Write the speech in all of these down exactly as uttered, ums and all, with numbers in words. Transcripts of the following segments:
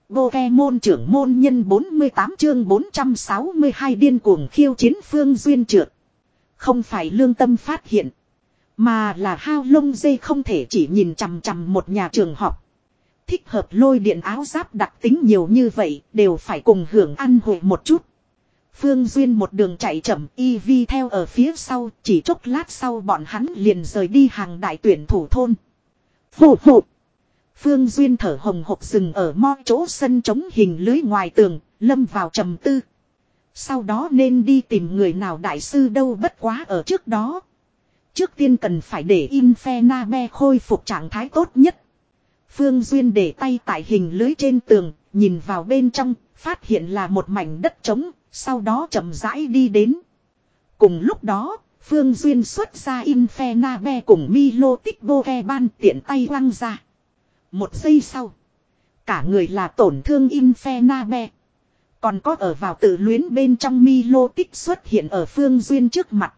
Pokemon trưởng môn nhân bốn mươi tám chương bốn trăm sáu mươi hai điên cuồng khiêu chiến Phương Duyên trượt. Không phải lương tâm phát hiện. Mà là hao lông dây không thể chỉ nhìn chằm chằm một nhà trường học. Thích hợp lôi điện áo giáp đặc tính nhiều như vậy đều phải cùng hưởng ăn hội một chút. Phương Duyên một đường chạy chậm, Eevee theo ở phía sau, chỉ chốc lát sau bọn hắn liền rời đi hàng đại tuyển thủ thôn. Phụ phụ. Phương Duyên thở hồng hộc dừng ở mo chỗ sân trống hình lưới ngoài tường, lâm vào trầm tư. Sau đó nên đi tìm người nào đại sư đâu, bất quá ở trước đó. Trước tiên cần phải để Infernape khôi phục trạng thái tốt nhất. Phương Duyên để tay tại hình lưới trên tường, nhìn vào bên trong, phát hiện là một mảnh đất trống, sau đó chậm rãi đi đến. Cùng lúc đó, Phương Duyên xuất ra Infernape cùng Milotic Pokemon tiện tay quăng ra. Một giây sau, cả người là tổn thương Infernape. Còn có ở vào tự luyến bên trong Milotic xuất hiện ở Phương Duyên trước mặt.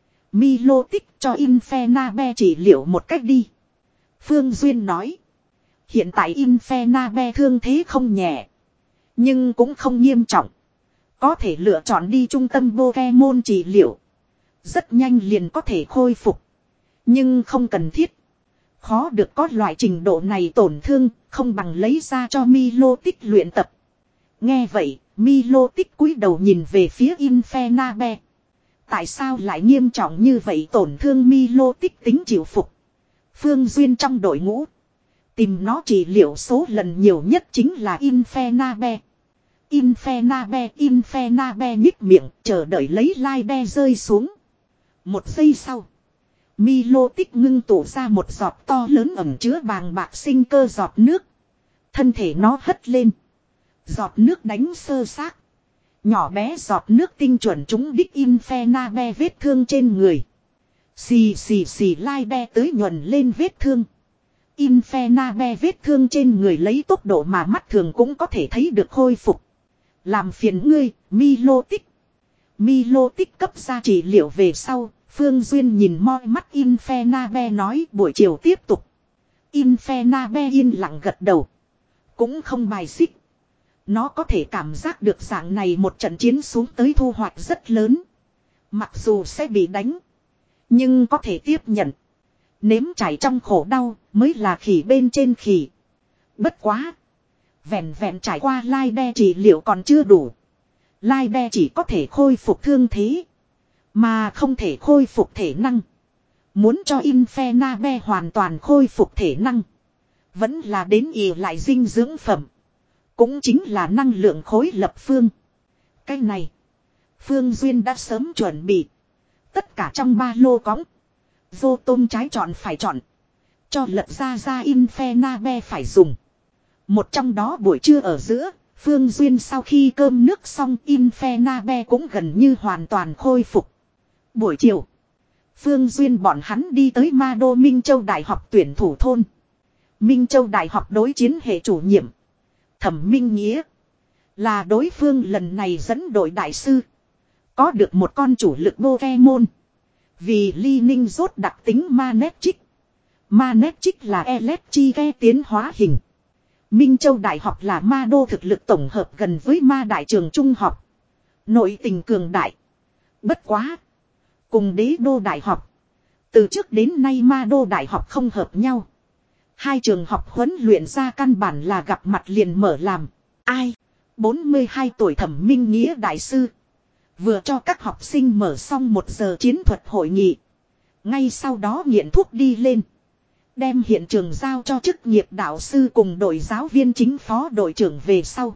Milotic cho Infernape trị liệu một cách đi. Phương Duyên nói. Hiện tại Infernape thương thế không nhẹ. Nhưng cũng không nghiêm trọng. Có thể lựa chọn đi trung tâm Pokemon trị liệu. Rất nhanh liền có thể khôi phục. Nhưng không cần thiết. Khó được có loại trình độ này tổn thương, không bằng lấy ra cho Milotic luyện tập. Nghe vậy, Milotic cúi đầu nhìn về phía Infernape. Tại sao lại nghiêm trọng như vậy tổn thương Milotic tính chịu phục. Phương Duyên trong đội ngũ. Tìm nó trị liệu số lần nhiều nhất chính là Infernape. Infernape, Infernape nhích miệng, chờ đợi lấy Laide rơi xuống. Một giây sau. Milotic ngưng tụ ra một giọt to lớn ẩm chứa bàng bạc sinh cơ giọt nước. Thân thể nó hất lên. Giọt nước đánh sơ xác. Nhỏ bé giọt nước tinh chuẩn trúng đích Infernape vết thương trên người. Xì xì xì Laide tới nhuần lên vết thương. Infernape vết thương trên người lấy tốc độ mà mắt thường cũng có thể thấy được khôi phục. Làm phiền ngươi, Milotic. Milotic cấp ra trị liệu về sau, Phương Duyên nhìn moi mắt Infernape nói buổi chiều tiếp tục. Infernape yên lặng gật đầu. Cũng không bài xích. Nó có thể cảm giác được dạng này một trận chiến xuống tới thu hoạch rất lớn. Mặc dù sẽ bị đánh. Nhưng có thể tiếp nhận. Nếm trải trong khổ đau mới là khỉ bên trên khỉ. Bất quá. Vẹn vẹn trải qua Laide trị liệu còn chưa đủ. Laide chỉ có thể khôi phục thương thế. Mà không thể khôi phục thể năng. Muốn cho Infernape hoàn toàn khôi phục thể năng. Vẫn là đến ỉ lại dinh dưỡng phẩm. Cũng chính là năng lượng khối lập phương. Cái này. Phương Duyên đã sớm chuẩn bị. Tất cả trong ba lô cõng. Vô tôm trái chọn phải chọn. Cho lật ra ra Infernape phải dùng. Một trong đó buổi trưa ở giữa. Phương Duyên sau khi cơm nước xong Infernape cũng gần như hoàn toàn khôi phục. Buổi chiều. Phương Duyên bọn hắn đi tới Ma Đô Minh Châu Đại học tuyển thủ thôn. Minh Châu Đại học đối chiến hệ chủ nhiệm. Thẩm Minh Nghĩa. Là đối phương lần này dẫn đội đại sư. Có được một con chủ lực Pokemon. Vì Ly Ninh rốt đặc tính Manectric. Manectric là Electric tiến hóa hình. Minh Châu Đại học là Ma Đô thực lực tổng hợp gần với Ma Đại trường trung học. Nội tình cường đại. Bất quá. Cùng Đế Đô Đại học. Từ trước đến nay Ma Đô Đại học không hợp nhau. Hai trường học huấn luyện ra căn bản là gặp mặt liền mở làm. Ai? bốn mươi hai tuổi Thẩm Minh Nghĩa đại sư. Vừa cho các học sinh mở xong một giờ chiến thuật hội nghị. Ngay sau đó nghiện thuốc đi lên. Đem hiện trường giao cho chức nghiệp đạo sư cùng đội giáo viên chính phó đội trưởng về sau.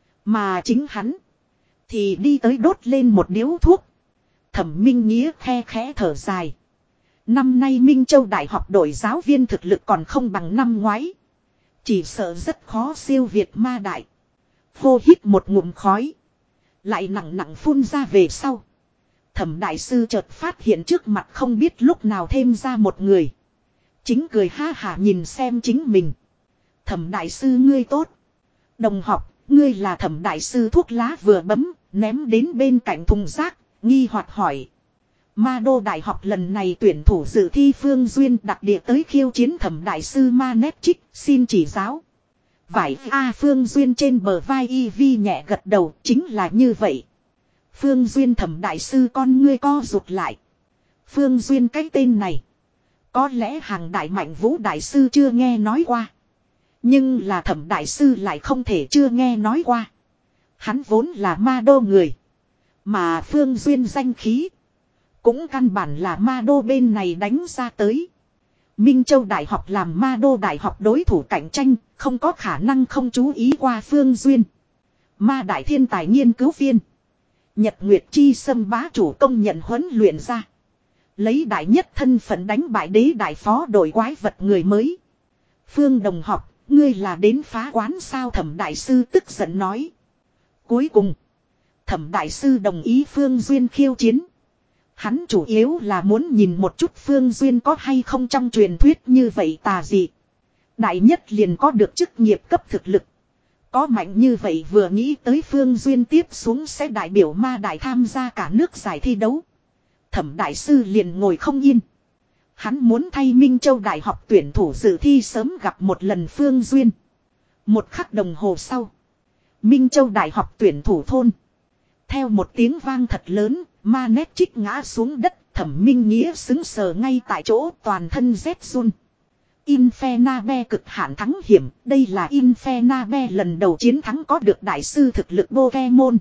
Mà chính hắn. Thì đi tới đốt lên một điếu thuốc. Thẩm Minh Nghĩa khe khẽ thở dài. Năm nay Minh Châu Đại học đội giáo viên thực lực còn không bằng năm ngoái. Chỉ sợ rất khó siêu việt Ma Đại. Hô hít một ngụm khói. Lại nặng nặng phun ra về sau. Thẩm đại sư chợt phát hiện trước mặt không biết lúc nào thêm ra một người. Chính cười ha hả nhìn xem chính mình. Thẩm đại sư ngươi tốt. Đồng học, ngươi là Thẩm đại sư thuốc lá vừa bấm, ném đến bên cạnh thùng rác, nghi hoặc hỏi. Ma Đô Đại học lần này tuyển thủ dự thi Phương Duyên đặc địa tới khiêu chiến Thẩm đại sư Manectric, xin chỉ giáo. Vải A Phương Duyên trên bờ vai y vi nhẹ gật đầu, chính là như vậy. Phương Duyên Thẩm đại sư con ngươi co rụt lại. Phương Duyên cái tên này, có lẽ hàng đại mạnh vũ đại sư chưa nghe nói qua. Nhưng là Thẩm đại sư lại không thể chưa nghe nói qua. Hắn vốn là ma đô người. Mà Phương Duyên danh khí cũng căn bản là ma đô bên này đánh ra tới. Minh Châu Đại học làm ma đô đại học đối thủ cạnh tranh, không có khả năng không chú ý qua Phương Duyên. Ma đại thiên tài nghiên cứu viên. Nhật Nguyệt Chi Sâm bá chủ công nhận huấn luyện ra. Lấy đại nhất thân phận đánh bại đế đại phó đội quái vật người mới. Phương đồng học, ngươi là đến phá quán sao? Thẩm đại sư tức giận nói. Cuối cùng, Thẩm đại sư đồng ý Phương Duyên khiêu chiến. Hắn chủ yếu là muốn nhìn một chút Phương Duyên có hay không trong truyền thuyết như vậy tà dị. Đại nhất liền có được chức nghiệp cấp thực lực. Có mạnh như vậy vừa nghĩ tới Phương Duyên tiếp xuống sẽ đại biểu ma đại tham gia cả nước giải thi đấu. Thẩm đại sư liền ngồi không yên. Hắn muốn thay Minh Châu Đại học tuyển thủ dự thi sớm gặp một lần Phương Duyên. Một khắc đồng hồ sau, Minh Châu Đại học tuyển thủ thôn. Theo một tiếng vang thật lớn, ma nét trích ngã xuống đất, Thẩm Minh Nghĩa xứng sờ ngay tại chỗ, toàn thân rét run. Infernabe cực hạn thắng hiểm, đây là Infernabe lần đầu chiến thắng có được đại sư thực lực Pokemon.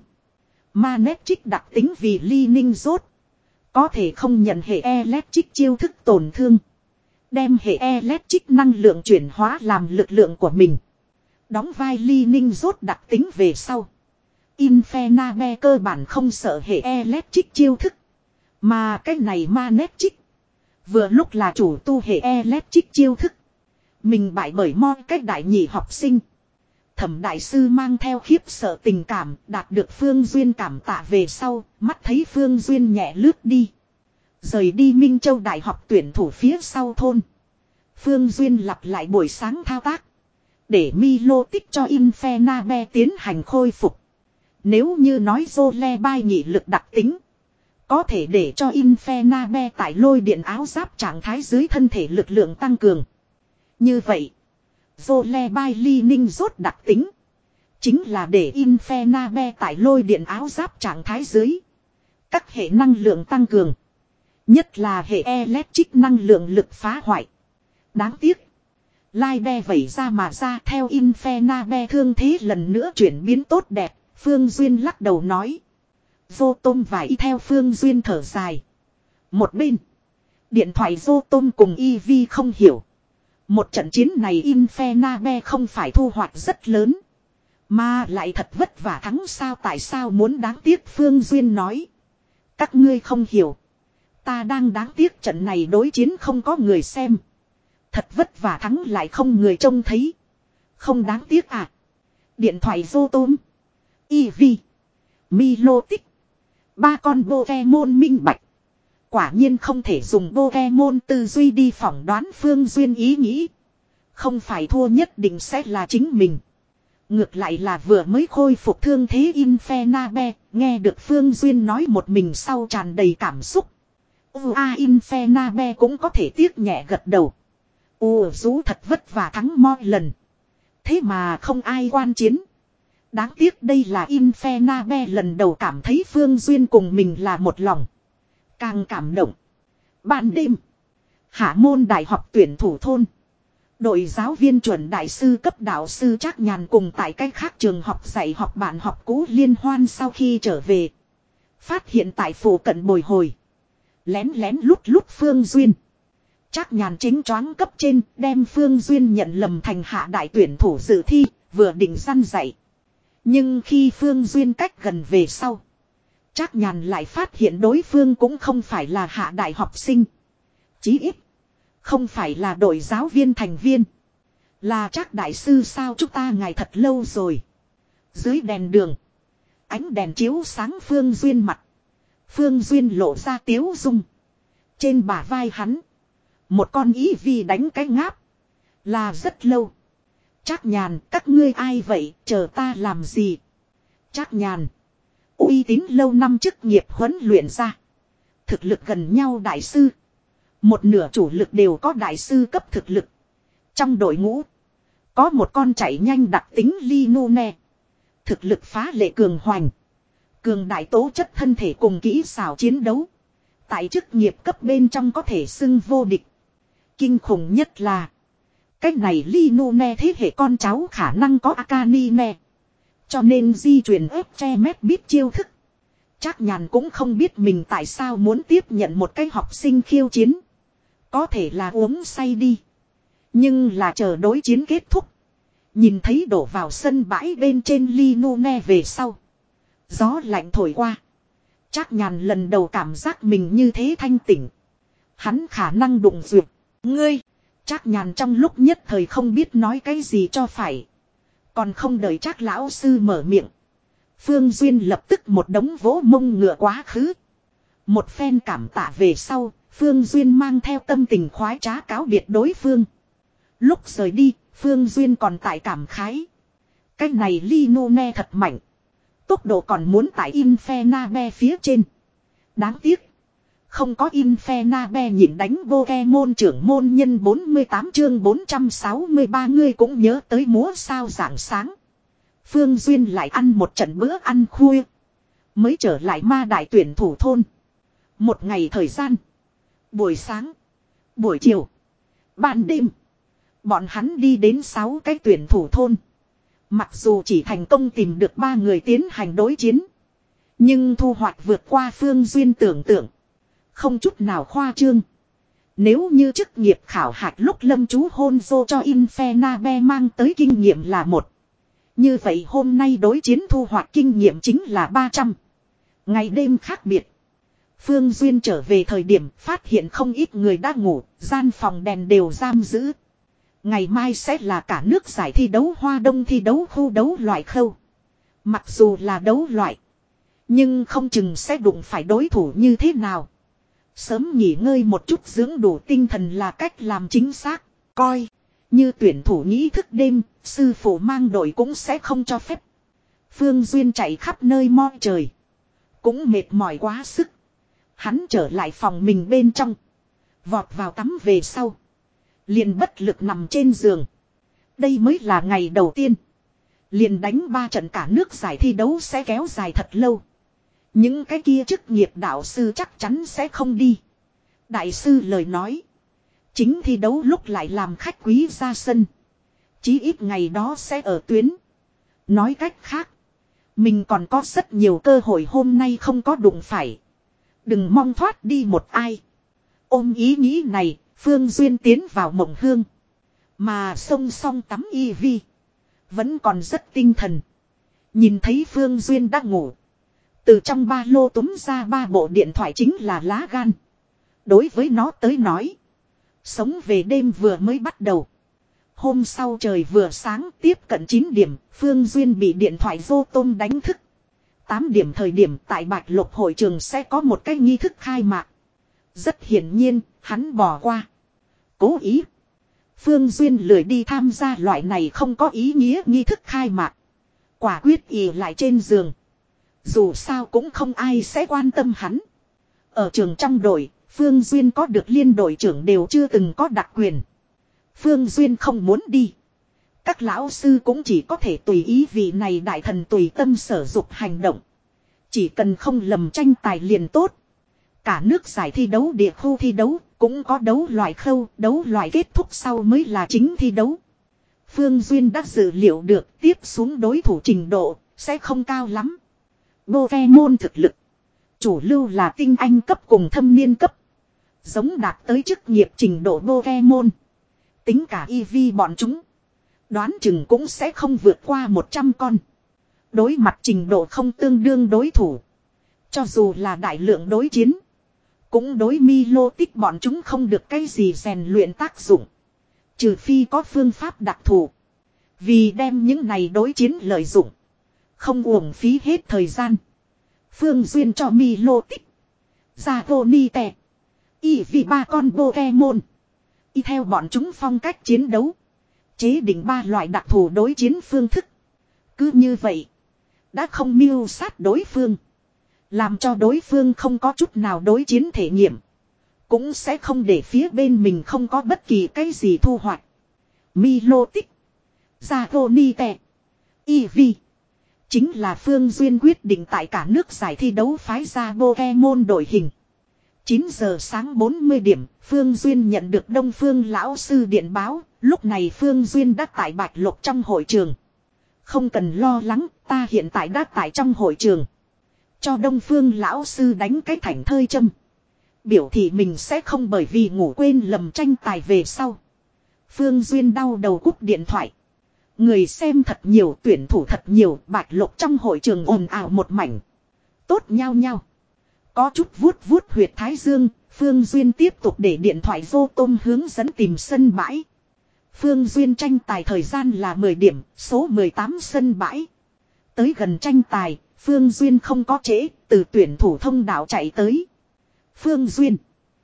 Ma nét trích đặc tính vì ly ninh rốt. Có thể không nhận hệ electric chiêu thức tổn thương. Đem hệ electric năng lượng chuyển hóa làm lực lượng của mình. Đóng vai ly ninh rốt đặc tính về sau. Infernabe cơ bản không sợ hệ electric chiêu thức. Mà cái này Manetric vừa lúc là chủ tu hệ electric chiêu thức. Mình bại bởi mo cách đại nhị học sinh. Thẩm đại sư mang theo khiếp sợ tình cảm, đạt được Phương Duyên cảm tạ về sau, mắt thấy Phương Duyên nhẹ lướt đi. Rời đi Minh Châu Đại học tuyển thủ phía sau thôn. Phương Duyên lặp lại buổi sáng thao tác. Để Milo tích cho Infernabe tiến hành khôi phục. Nếu như nói Zole bay nhị lực đặc tính, có thể để cho Infernabe tại lôi điện áo giáp trạng thái dưới thân thể lực lượng tăng cường. Như vậy, Zole bay ly ninh rốt đặc tính, chính là để Infernabe tại lôi điện áo giáp trạng thái dưới. Các hệ năng lượng tăng cường. Nhất là hệ electric năng lượng lực phá hoại. Đáng tiếc. Lai đe vẩy ra mà ra theo Infernabe thương thế lần nữa chuyển biến tốt đẹp. Phương Duyên lắc đầu nói. Vô tôm và y theo Phương Duyên thở dài. Một bên. Điện thoại vô tôm cùng y vi không hiểu. Một trận chiến này Infernabe không phải thu hoạch rất lớn. Mà lại thật vất vả thắng sao, tại sao muốn đáng tiếc? Phương Duyên nói. Các ngươi không hiểu. Ta đang đáng tiếc trận này đối chiến không có người xem. Thật vất vả thắng lại không người trông thấy. Không đáng tiếc à. Điện thoại vô tôm. Eevee. Milotic. Ba con Pokemon minh bạch. Quả nhiên không thể dùng Pokemon tư duy đi phỏng đoán Phương Duyên ý nghĩ. Không phải thua nhất định sẽ là chính mình. Ngược lại là vừa mới khôi phục thương thế Infernabe, nghe được Phương Duyên nói một mình sau tràn đầy cảm xúc. Ua Infernabe cũng có thể tiếc nhẹ gật đầu. Ua rú thật vất vả thắng mọi lần. Thế mà không ai quan chiến. Đáng tiếc đây là Infernabe lần đầu cảm thấy Phương Duyên cùng mình là một lòng. Càng cảm động. Ban đêm. Hạ môn đại học tuyển thủ thôn. Đội giáo viên chuẩn đại sư cấp đạo sư Trác Nhàn cùng tại cách khác trường học dạy học bạn học cũ liên hoan sau khi trở về. Phát hiện tại phủ cận bồi hồi. Lén lén lút lút Phương Duyên. Trác Nhàn chính choáng cấp trên đem Phương Duyên nhận lầm thành hạ đại tuyển thủ dự thi, vừa định răn dạy. Nhưng khi Phương Duyên cách gần về sau, Trác Nhàn lại phát hiện đối phương cũng không phải là hạ đại học sinh. Chí ít, không phải là đội giáo viên thành viên. Là Trác đại sư sao, chúng ta ngài thật lâu rồi. Dưới đèn đường, ánh đèn chiếu sáng Phương Duyên mặt. Phương Duyên lộ ra tiếu dung. Trên bả vai hắn, một con ý vi đánh cái ngáp. Là rất lâu. Trác Nhàn, các ngươi ai vậy, chờ ta làm gì? Trác Nhàn, uy tín lâu năm chức nghiệp huấn luyện ra. Thực lực gần nhau đại sư. Một nửa chủ lực đều có đại sư cấp thực lực. Trong đội ngũ, Có một con chạy nhanh đặc tính Linune. Thực lực phá lệ cường hoành. Cường đại tố chất thân thể cùng kỹ xảo chiến đấu. Tại chức nghiệp cấp bên trong có thể xưng vô địch. Kinh khủng nhất là. Cách này Linune thế hệ con cháu khả năng có Akanine. Cho nên di chuyển ép che mét biết chiêu thức. Trác Nhàn cũng không biết mình tại sao muốn tiếp nhận một cái học sinh khiêu chiến. Có thể là uống say đi. Nhưng là chờ đối chiến kết thúc. Nhìn thấy đổ vào sân bãi bên trên Linune về sau. Gió lạnh thổi qua. Trác Nhàn lần đầu cảm giác mình như thế thanh tỉnh. Hắn khả năng đụng duyệt. Ngươi. Trác Nhàn trong lúc nhất thời không biết nói cái gì cho phải. Còn không đợi Trác lão sư mở miệng. Phương Duyên lập tức một đống vỗ mông ngựa quá khứ. Một phen cảm tạ về sau. Phương Duyên mang theo tâm tình khoái trá cáo biệt đối phương. Lúc rời đi, Phương Duyên còn tại cảm khái. Cái này Linune thật mạnh. Tốc độ còn muốn tại Infernabe phía trên. Đáng tiếc. Không có Infernabe nhịn đánh Pokemon trưởng môn nhân bốn mươi tám chương bốn trăm sáu mươi ba ngươi cũng nhớ tới múa sao rạng sáng. Phương Duyên lại ăn một trận bữa ăn khuya. Mới trở lại ma đại tuyển thủ thôn. Một ngày thời gian. Buổi sáng. Buổi chiều. Ban đêm. Bọn hắn đi đến sáu cái tuyển thủ thôn. Mặc dù chỉ thành công tìm được ba người tiến hành đối chiến. Nhưng thu hoạch vượt qua Phương Duyên tưởng tượng. Không chút nào khoa trương. Nếu như chức nghiệp khảo hạch lúc lâm chú Honzo cho Infernabe mang tới kinh nghiệm là một. Như vậy hôm nay đối chiến thu hoạch kinh nghiệm chính là ba trăm. Ngày đêm khác biệt. Phương Duyên trở về thời điểm phát hiện không ít người đã ngủ, gian phòng đèn đều giam giữ. Ngày mai sẽ là cả nước giải thi đấu Hoa Đông thi đấu khu đấu loại khâu. Mặc dù là đấu loại. Nhưng không chừng sẽ đụng phải đối thủ như thế nào. Sớm nghỉ ngơi một chút dưỡng đủ tinh thần là cách làm chính xác. Coi. Như tuyển thủ nghĩ thức đêm. Sư phụ mang đội cũng sẽ không cho phép. Phương Duyên chạy khắp nơi moi trời. Cũng mệt mỏi quá sức. Hắn trở lại phòng mình bên trong. Vọt vào tắm về sau. Liền bất lực nằm trên giường. Đây mới là ngày đầu tiên. Liền đánh ba trận cả nước giải thi đấu sẽ kéo dài thật lâu. Những cái kia chức nghiệp đạo sư chắc chắn sẽ không đi. Đại sư lời nói. Chính thi đấu lúc lại làm khách quý ra sân. Chí ít ngày đó sẽ ở tuyến. Nói cách khác. Mình còn có rất nhiều cơ hội hôm nay không có đụng phải. Đừng mong thoát đi một ai. Ôm ý nghĩ này. Phương Duyên tiến vào mộng hương. Mà song song tắm y vi. Vẫn còn rất tinh thần. Nhìn thấy Phương Duyên đã ngủ. Từ trong ba lô túm ra ba bộ điện thoại chính là lá gan. Đối với nó tới nói. Sống về đêm vừa mới bắt đầu. Hôm sau trời vừa sáng tiếp cận chín điểm. Phương Duyên bị điện thoại vô tôm đánh thức. tám điểm thời điểm tại Bạch Lục hội trường sẽ có một cái nghi thức khai mạc. Rất hiển nhiên hắn bỏ qua. Cố ý. Phương Duyên lười đi tham gia loại này không có ý nghĩa nghi thức khai mạc. Quả quyết ì lại trên giường. Dù sao cũng không ai sẽ quan tâm hắn. Ở trường trong đội, Phương Duyên có được liên đội trưởng đều chưa từng có đặc quyền. Phương Duyên không muốn đi. Các lão sư cũng chỉ có thể tùy ý vì này đại thần tùy tâm sở dục hành động. Chỉ cần không lầm tranh tài liền tốt. Cả nước giải thi đấu địa khu thi đấu, cũng có đấu loại khâu, đấu loại kết thúc sau mới là chính thi đấu. Phương Duyên đã dự liệu được tiếp xuống đối thủ trình độ, sẽ không cao lắm. Pokemon thực lực. Chủ lưu là tinh anh cấp cùng thâm niên cấp. Giống đạt tới chức nghiệp trình độ Pokemon. Tính cả e vê bọn chúng. Đoán chừng cũng sẽ không vượt qua một trăm con. Đối mặt trình độ không tương đương đối thủ. Cho dù là đại lượng đối chiến. Cũng đối Milo tích bọn chúng không được cái gì rèn luyện tác dụng. Trừ phi có phương pháp đặc thù. Vì đem những này đối chiến lợi dụng. Không uổng phí hết thời gian. Phương Duyên cho Milo tích. Ra vô ni tè. Y vì ba con Pokemon. Y theo bọn chúng phong cách chiến đấu. Chế định ba loại đặc thù đối chiến phương thức. Cứ như vậy. Đã không mưu sát đối phương. Làm cho đối phương không có chút nào đối chiến thể nghiệm. Cũng sẽ không để phía bên mình không có bất kỳ cái gì thu hoạch. Milo tích. Dragonite. Eevee. Chính là Phương Duyên quyết định tại cả nước giải thi đấu phái ra Pokemon đội hình. chín giờ sáng bốn mươi điểm, Phương Duyên nhận được Đông Phương lão sư điện báo, lúc này Phương Duyên đã tại Bạch Lộc trong hội trường. Không cần lo lắng, ta hiện tại đã tại trong hội trường. Cho Đông Phương lão sư đánh cái thảnh thơi châm. Biểu thị mình sẽ không bởi vì ngủ quên lầm tranh tài về sau. Phương Duyên đau đầu cúp điện thoại. Người xem thật nhiều, tuyển thủ thật nhiều, Bạch Lộc trong hội trường ồn ào một mảnh. Tốt nhau nhau. Có chút vuốt vuốt huyệt thái dương, Phương Duyên tiếp tục để điện thoại vô tôm hướng dẫn tìm sân bãi. Phương Duyên tranh tài thời gian là mười điểm, số mười tám sân bãi. Tới gần tranh tài, Phương Duyên không có trễ, từ tuyển thủ thông đạo chạy tới. Phương Duyên.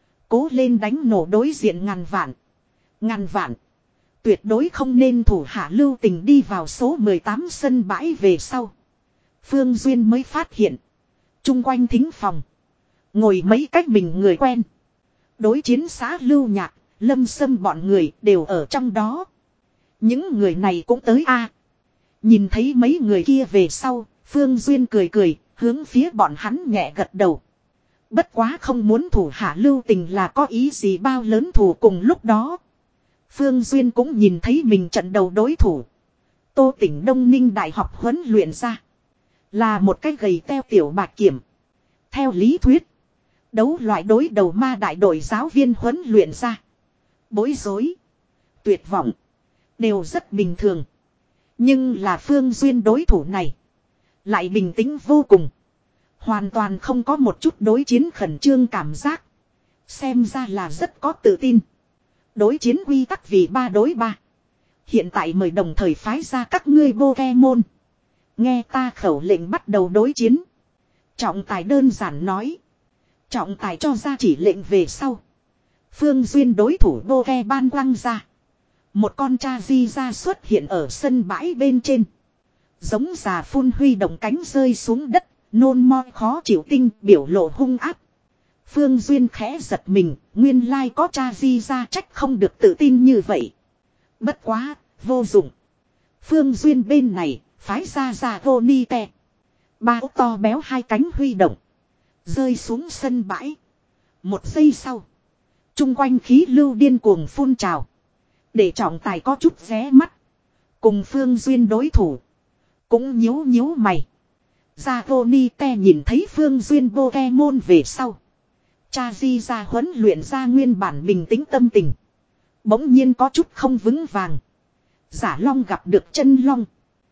Cố lên đánh nổ đối diện ngàn vạn. Ngàn vạn. Tuyệt đối không nên thủ hạ lưu tình đi vào số mười tám sân bãi về sau. Phương Duyên mới phát hiện. Trung quanh thính phòng. Ngồi mấy cách mình người quen. Đối chiến xã Lưu Nhạc, Lâm Sâm bọn người đều ở trong đó. Những người này cũng tới a. Nhìn thấy mấy người kia về sau, Phương Duyên cười cười, hướng phía bọn hắn nhẹ gật đầu. Bất quá không muốn thủ hạ lưu tình là có ý gì bao lớn thủ cùng lúc đó. Phương Duyên cũng nhìn thấy mình trận đầu đối thủ. Tô Tỉnh Đông Ninh Đại học huấn luyện ra. Là một cái gầy teo tiểu bạc kiểm. Theo lý thuyết. Đấu loại đối đầu ma đại đội giáo viên huấn luyện ra. Bối rối. Tuyệt vọng. Đều rất bình thường. Nhưng là Phương Duyên đối thủ này. Lại bình tĩnh vô cùng. Hoàn toàn không có một chút đối chiến khẩn trương cảm giác. Xem ra là rất có tự tin. Đối chiến quy tắc vì ba đối ba. Hiện tại mời đồng thời phái ra các ngươi Pokemon. Nghe ta khẩu lệnh bắt đầu đối chiến. Trọng tài đơn giản nói. Trọng tài cho ra chỉ lệnh về sau. Phương Duyên đối thủ Pokemon quăng ra. Một con Charizard xuất hiện ở sân bãi bên trên. Giống già phun huy động cánh rơi xuống đất. Nôn moi khó chịu tinh biểu lộ hung áp. Phương Duyên khẽ giật mình. Nguyên lai có Charizard trách không được tự tin như vậy. Bất quá, vô dụng. Phương Duyên bên này, phái ra Dragonite. Ba ốc to béo hai cánh huy động. Rơi xuống sân bãi. Một giây sau. Trung quanh khí lưu điên cuồng phun trào. Để trọng tài có chút ré mắt. Cùng Phương Duyên đối thủ. Cũng nhíu nhíu mày. Dragonite nhìn thấy Phương Duyên Pokemon về sau. Charizard huấn luyện ra nguyên bản bình tĩnh tâm tình. Bỗng nhiên có chút không vững vàng. Giả long gặp được chân long.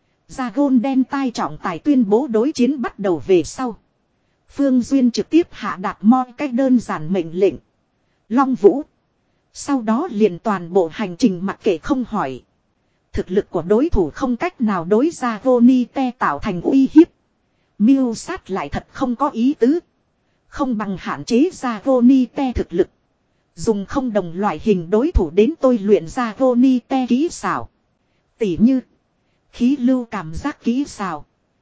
Dragon đen tai trọng tài tuyên bố đối chiến bắt đầu về sau. Phương Duyên trực tiếp hạ đạt moi cách đơn giản mệnh lệnh. Long Vũ. Sau đó liền toàn bộ hành trình mặc kệ không hỏi. Thực lực của đối thủ không cách nào đối ra Dragonite tạo thành uy hiếp. Miêu sát lại thật không có ý tứ. Không bằng hạn chế ra Dragonite thực lực. Dùng không đồng loại hình đối thủ đến tôi luyện ra Dragonite kỹ xảo. Tỉ như. Khí lưu cảm giác kỹ xảo.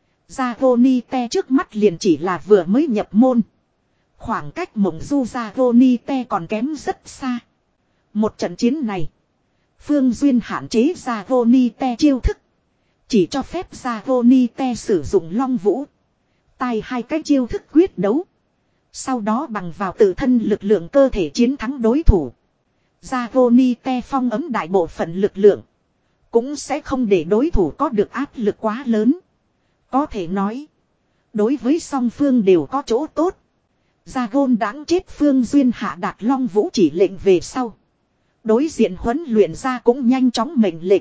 Dragonite trước mắt liền chỉ là vừa mới nhập môn. Khoảng cách mộng du Dragonite còn kém rất xa. Một trận chiến này. Phương Duyên hạn chế Dragonite chiêu thức. Chỉ cho phép Dragonite sử dụng long vũ. Tai hai cái chiêu thức quyết đấu. Sau đó bằng vào tự thân lực lượng cơ thể chiến thắng đối thủ. Dragonite phong ấm đại bộ phận lực lượng. Cũng sẽ không để đối thủ có được áp lực quá lớn. Có thể nói. Đối với song phương đều có chỗ tốt. Dragon đáng chết Phương Duyên hạ đạt long vũ chỉ lệnh về sau. Đối diện huấn luyện ra cũng nhanh chóng mệnh lệnh.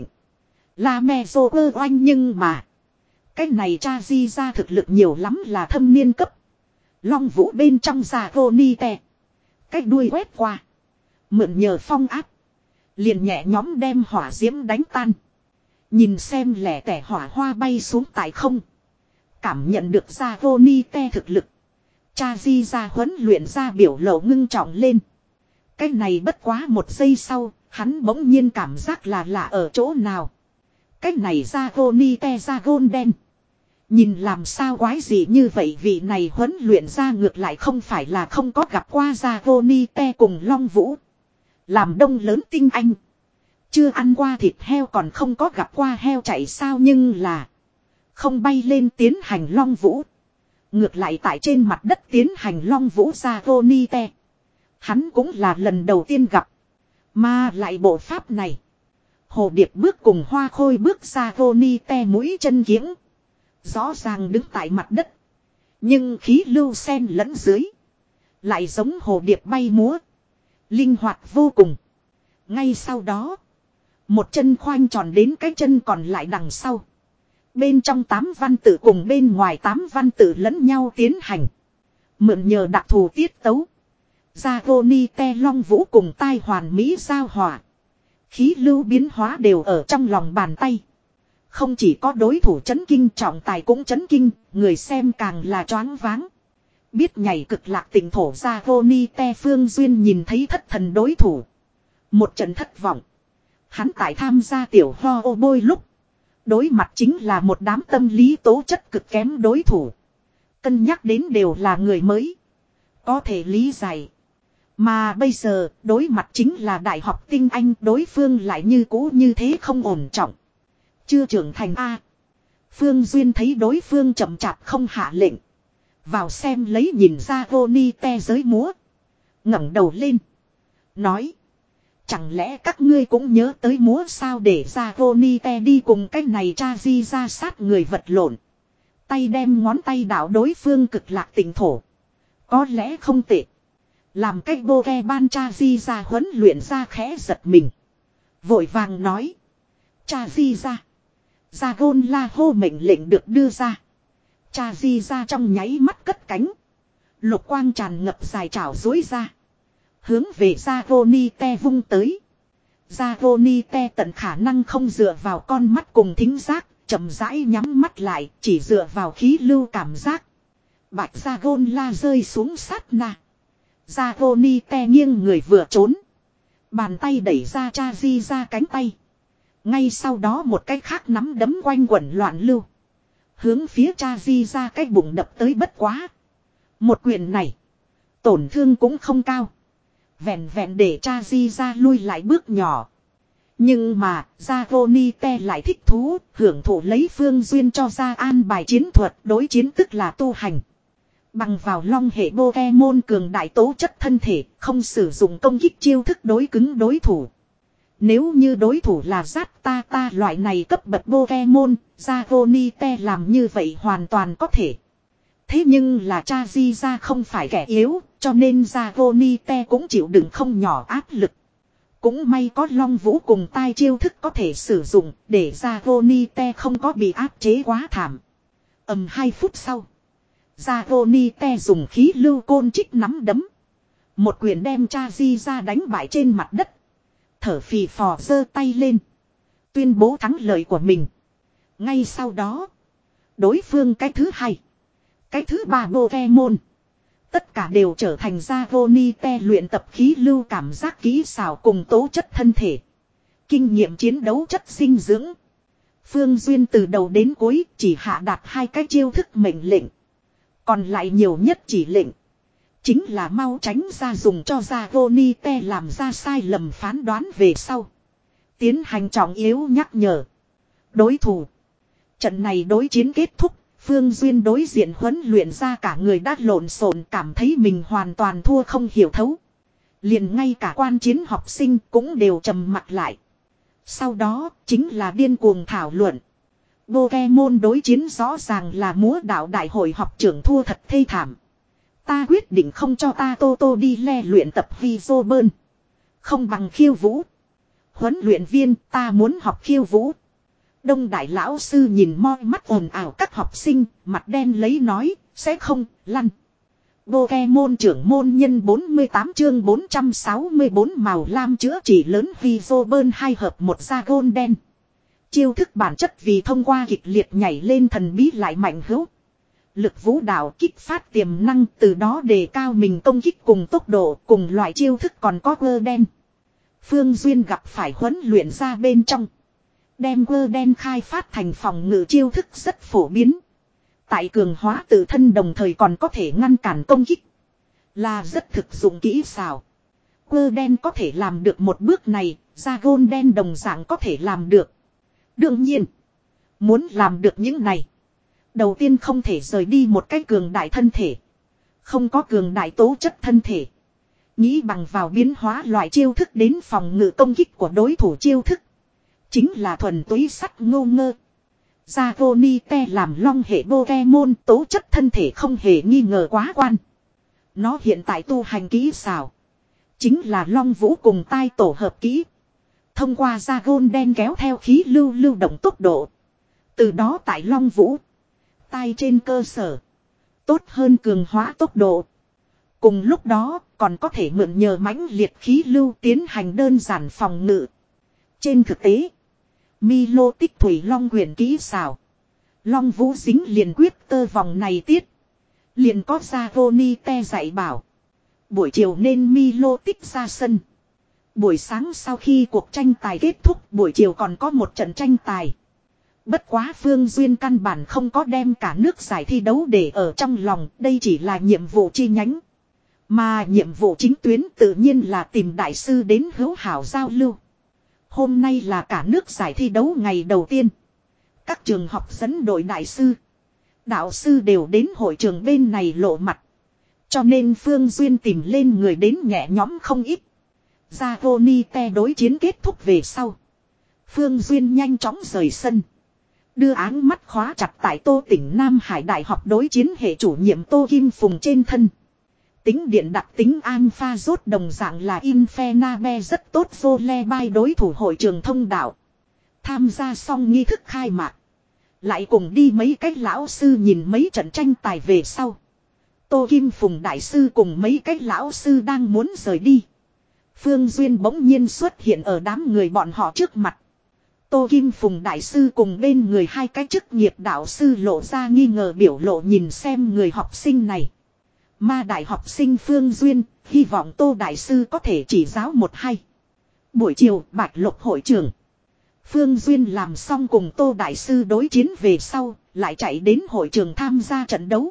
Là mẹ dô ơ oanh nhưng mà. Cái này cha di ra thực lực nhiều lắm là thâm niên cấp. Long vũ bên trong Dragonite. Cái đuôi quét qua. Mượn nhờ phong áp. Liền nhẹ nhóm đem hỏa diễm đánh tan. Nhìn xem lẻ tẻ hỏa hoa bay xuống tại không. Cảm nhận được Dragonite thực lực. Cha di ra huấn luyện ra biểu lộ ngưng trọng lên. Cái này bất quá một giây sau. Hắn bỗng nhiên cảm giác là lạ ở chỗ nào. Cái này Dragonite Dragon đen. Nhìn làm sao quái gì như vậy vị này huấn luyện ra ngược lại không phải là không có gặp qua Dragonite cùng Long Vũ. Làm đông lớn tinh anh. Chưa ăn qua thịt heo còn không có gặp qua heo chạy sao, nhưng là không bay lên tiến hành long vũ. Ngược lại tại trên mặt đất tiến hành long vũ ra Ronite. Hắn cũng là lần đầu tiên gặp. Mà lại bộ pháp này. Hồ điệp bước cùng hoa khôi bước ra Ronite mũi chân kiếng. Rõ ràng đứng tại mặt đất. Nhưng khí lưu sen lẫn dưới. Lại giống hồ điệp bay múa. Linh hoạt vô cùng. Ngay sau đó. Một chân khoanh tròn đến cái chân còn lại đằng sau. Bên trong tám văn tự cùng bên ngoài tám văn tự lẫn nhau tiến hành. Mượn nhờ đặc thù tiết tấu. Ronite long vũ cùng tai hoàn mỹ giao hòa. Khí lưu biến hóa đều ở trong lòng bàn tay. Không chỉ có đối thủ chấn kinh, trọng tài cũng chấn kinh, người xem càng là choáng váng. Biết nhảy cực lạc tỉnh thổ Ronite Phương Duyên nhìn thấy thất thần đối thủ. Một trận thất vọng. Hắn tại tham gia tiểu ho ô bôi lúc. Đối mặt chính là một đám tâm lý tố chất cực kém đối thủ. Cân nhắc đến đều là người mới. Có thể lý giải. Mà bây giờ đối mặt chính là đại học tinh anh, đối phương lại như cũ như thế không ổn trọng. Chưa trưởng thành A. Phương Duyên thấy đối phương chậm chạp không hạ lệnh. Vào xem lấy nhìn ra Ronite giới múa. Ngẩng đầu lên. Nói. Chẳng lẽ các ngươi cũng nhớ tới múa sao, để ra Ronite đi cùng cái này cha di ra sát người vật lộn. Tay đem ngón tay đảo đối phương cực lạc tỉnh thổ. Có lẽ không tệ. Làm cách bô ghe ban cha di ra huấn luyện ra khẽ giật mình. Vội vàng nói. Cha di ra. Ra gôn la hô mệnh lệnh được đưa ra. Cha di ra trong nháy mắt cất cánh. Lục quang tràn ngập dài trảo dối ra. Hướng về Ronite vung tới. Ronite tận khả năng không dựa vào con mắt cùng thính giác. Chậm rãi nhắm mắt lại, chỉ dựa vào khí lưu cảm giác. Bạch ra gôn la rơi xuống sát na. Ronite nghiêng người vừa trốn. Bàn tay đẩy ra cha di ra cánh tay. Ngay sau đó một cái khác nắm đấm quanh quẩn loạn lưu. Hướng phía cha di ra cái bụng đập tới, bất quá. Một quyền này. Tổn thương cũng không cao. Vẹn vẹn để cha di ra lui lại bước nhỏ. Nhưng mà Ronite lại thích thú. Hưởng thụ lấy Phương Duyên cho ra an bài chiến thuật. Đối chiến tức là tu hành. Bằng vào long hệ Pokemon cường đại tố chất thân thể. Không sử dụng công kích chiêu thức đối cứng đối thủ. Nếu như đối thủ là Rattata loại này cấp bậc Pokemon, Ronite làm như vậy hoàn toàn có thể. Thế nhưng là cha di ra không phải kẻ yếu, cho nên Ronite cũng chịu đựng không nhỏ áp lực. Cũng may có long vũ cùng tai chiêu thức có thể sử dụng, để Ronite không có bị áp chế quá thảm. Ầm hai phút sau, Ronite dùng khí lưu côn trích nắm đấm. Một quyền đem cha di ra đánh bại trên mặt đất. Thở phì phò giơ tay lên. Tuyên bố thắng lợi của mình. Ngay sau đó. Đối phương cái thứ hai. Cái thứ ba Pokemon. Tất cả đều trở thành Ronite luyện tập khí lưu cảm giác kỹ xảo cùng tố chất thân thể. Kinh nghiệm chiến đấu chất dinh dưỡng. Phương Duyên từ đầu đến cuối chỉ hạ đạt hai cái chiêu thức mệnh lệnh. Còn lại nhiều nhất chỉ lệnh. Chính là mau tránh ra dùng cho Ronite làm ra sai lầm phán đoán về sau. Tiến hành trọng yếu nhắc nhở. Đối thủ. Trận này đối chiến kết thúc. Phương Duyên đối diện huấn luyện ra cả người đã lộn xộn, cảm thấy mình hoàn toàn thua không hiểu thấu. Liền ngay cả quan chiến học sinh cũng đều trầm mặt lại. Sau đó chính là điên cuồng thảo luận. Pokemon đối chiến rõ ràng là múa đạo đại hội học trưởng thua thật thê thảm. Ta quyết định không cho ta Tô Tô đi le luyện tập Vizo bơn. Không bằng khiêu vũ. Huấn luyện viên, ta muốn học khiêu vũ. Đông đại lão sư nhìn moi mắt ồn ào các học sinh, mặt đen lấy nói, sẽ không, lăn. Pokemon trưởng môn nhân bốn mươi tám chương bốn trăm sáu mươi bốn màu lam chữa trị lớn Vizo bơn hai hợp một da gôn đen. Chiêu thức bản chất vì thông qua kịch liệt nhảy lên thần bí lại mạnh hữu. Lực vũ đạo kích phát tiềm năng, từ đó đề cao mình công kích cùng tốc độ, cùng loại chiêu thức còn có quơ đen. Phương Duyên gặp phải huấn luyện ra bên trong. Đem quơ đen khai phát thành phòng ngự chiêu thức rất phổ biến. Tại cường hóa tự thân đồng thời còn có thể ngăn cản công kích. Là rất thực dụng kỹ xảo. quơ đen có thể làm được một bước này, Dragon đen đồng dạng có thể làm được. Đương nhiên, muốn làm được những này, đầu tiên không thể rời đi một cái cường đại thân thể. Không có cường đại tố chất thân thể. Nghĩ bằng vào biến hóa loại chiêu thức đến phòng ngự công kích của đối thủ chiêu thức. Chính là thuần túy sắt ngô ngơ. Dragonite làm long hệ Pokemon tố chất thân thể không hề nghi ngờ quá quan. Nó hiện tại tu hành kỹ xảo. Chính là long vũ cùng tai tổ hợp kỹ. Thông qua Dragon đen kéo theo khí lưu lưu động tốc độ. Từ đó tại long vũ. Tai trên cơ sở. Tốt hơn cường hóa tốc độ. Cùng lúc đó còn có thể mượn nhờ mãnh liệt khí lưu tiến hành đơn giản phòng ngự. Trên thực tế. Milo tích thủy long quyển kỹ xảo. Long vũ dính liền quyết tơ vòng này tiết. Liền có Dragonite dạy bảo. Buổi chiều nên Milo tích ra sân. Buổi sáng sau khi cuộc tranh tài kết thúc buổi chiều còn có một trận tranh tài. Bất quá Phương Duyên căn bản không có đem cả nước giải thi đấu để ở trong lòng. Đây chỉ là nhiệm vụ chi nhánh. Mà nhiệm vụ chính tuyến tự nhiên là tìm đại sư đến hữu hảo giao lưu. Hôm nay là cả nước giải thi đấu ngày đầu tiên. Các trường học dẫn đội đại sư. Đạo sư đều đến hội trường bên này lộ mặt. Cho nên Phương Duyên tìm lên người đến nhẹ nhõm không ít. Dragonite đối chiến kết thúc về sau. Phương Duyên nhanh chóng rời sân. Đưa áng mắt khóa chặt tại Tô tỉnh Nam Hải Đại học đối chiến hệ chủ nhiệm Tô Kim Phùng trên thân. Tính điện đặc tính alpha rốt đồng dạng là Infenabe rất tốt vô le bay đối thủ hội trường thông đạo. Tham gia xong nghi thức khai mạc. Lại cùng đi mấy cái lão sư nhìn mấy trận tranh tài về sau. Tô Kim Phùng đại sư cùng mấy cái lão sư đang muốn rời đi. Phương Duyên bỗng nhiên xuất hiện ở đám người bọn họ trước mặt. Tô Kim Phùng đại sư cùng bên người hai cái chức nghiệp đạo sư lộ ra nghi ngờ biểu lộ nhìn xem người học sinh này. Ma đại học sinh Phương Duyên, hy vọng Tô đại sư có thể chỉ giáo một hai. Buổi chiều, Bạch Lộc hội trường. Phương Duyên làm xong cùng Tô đại sư đối chiến về sau, lại chạy đến hội trường tham gia trận đấu.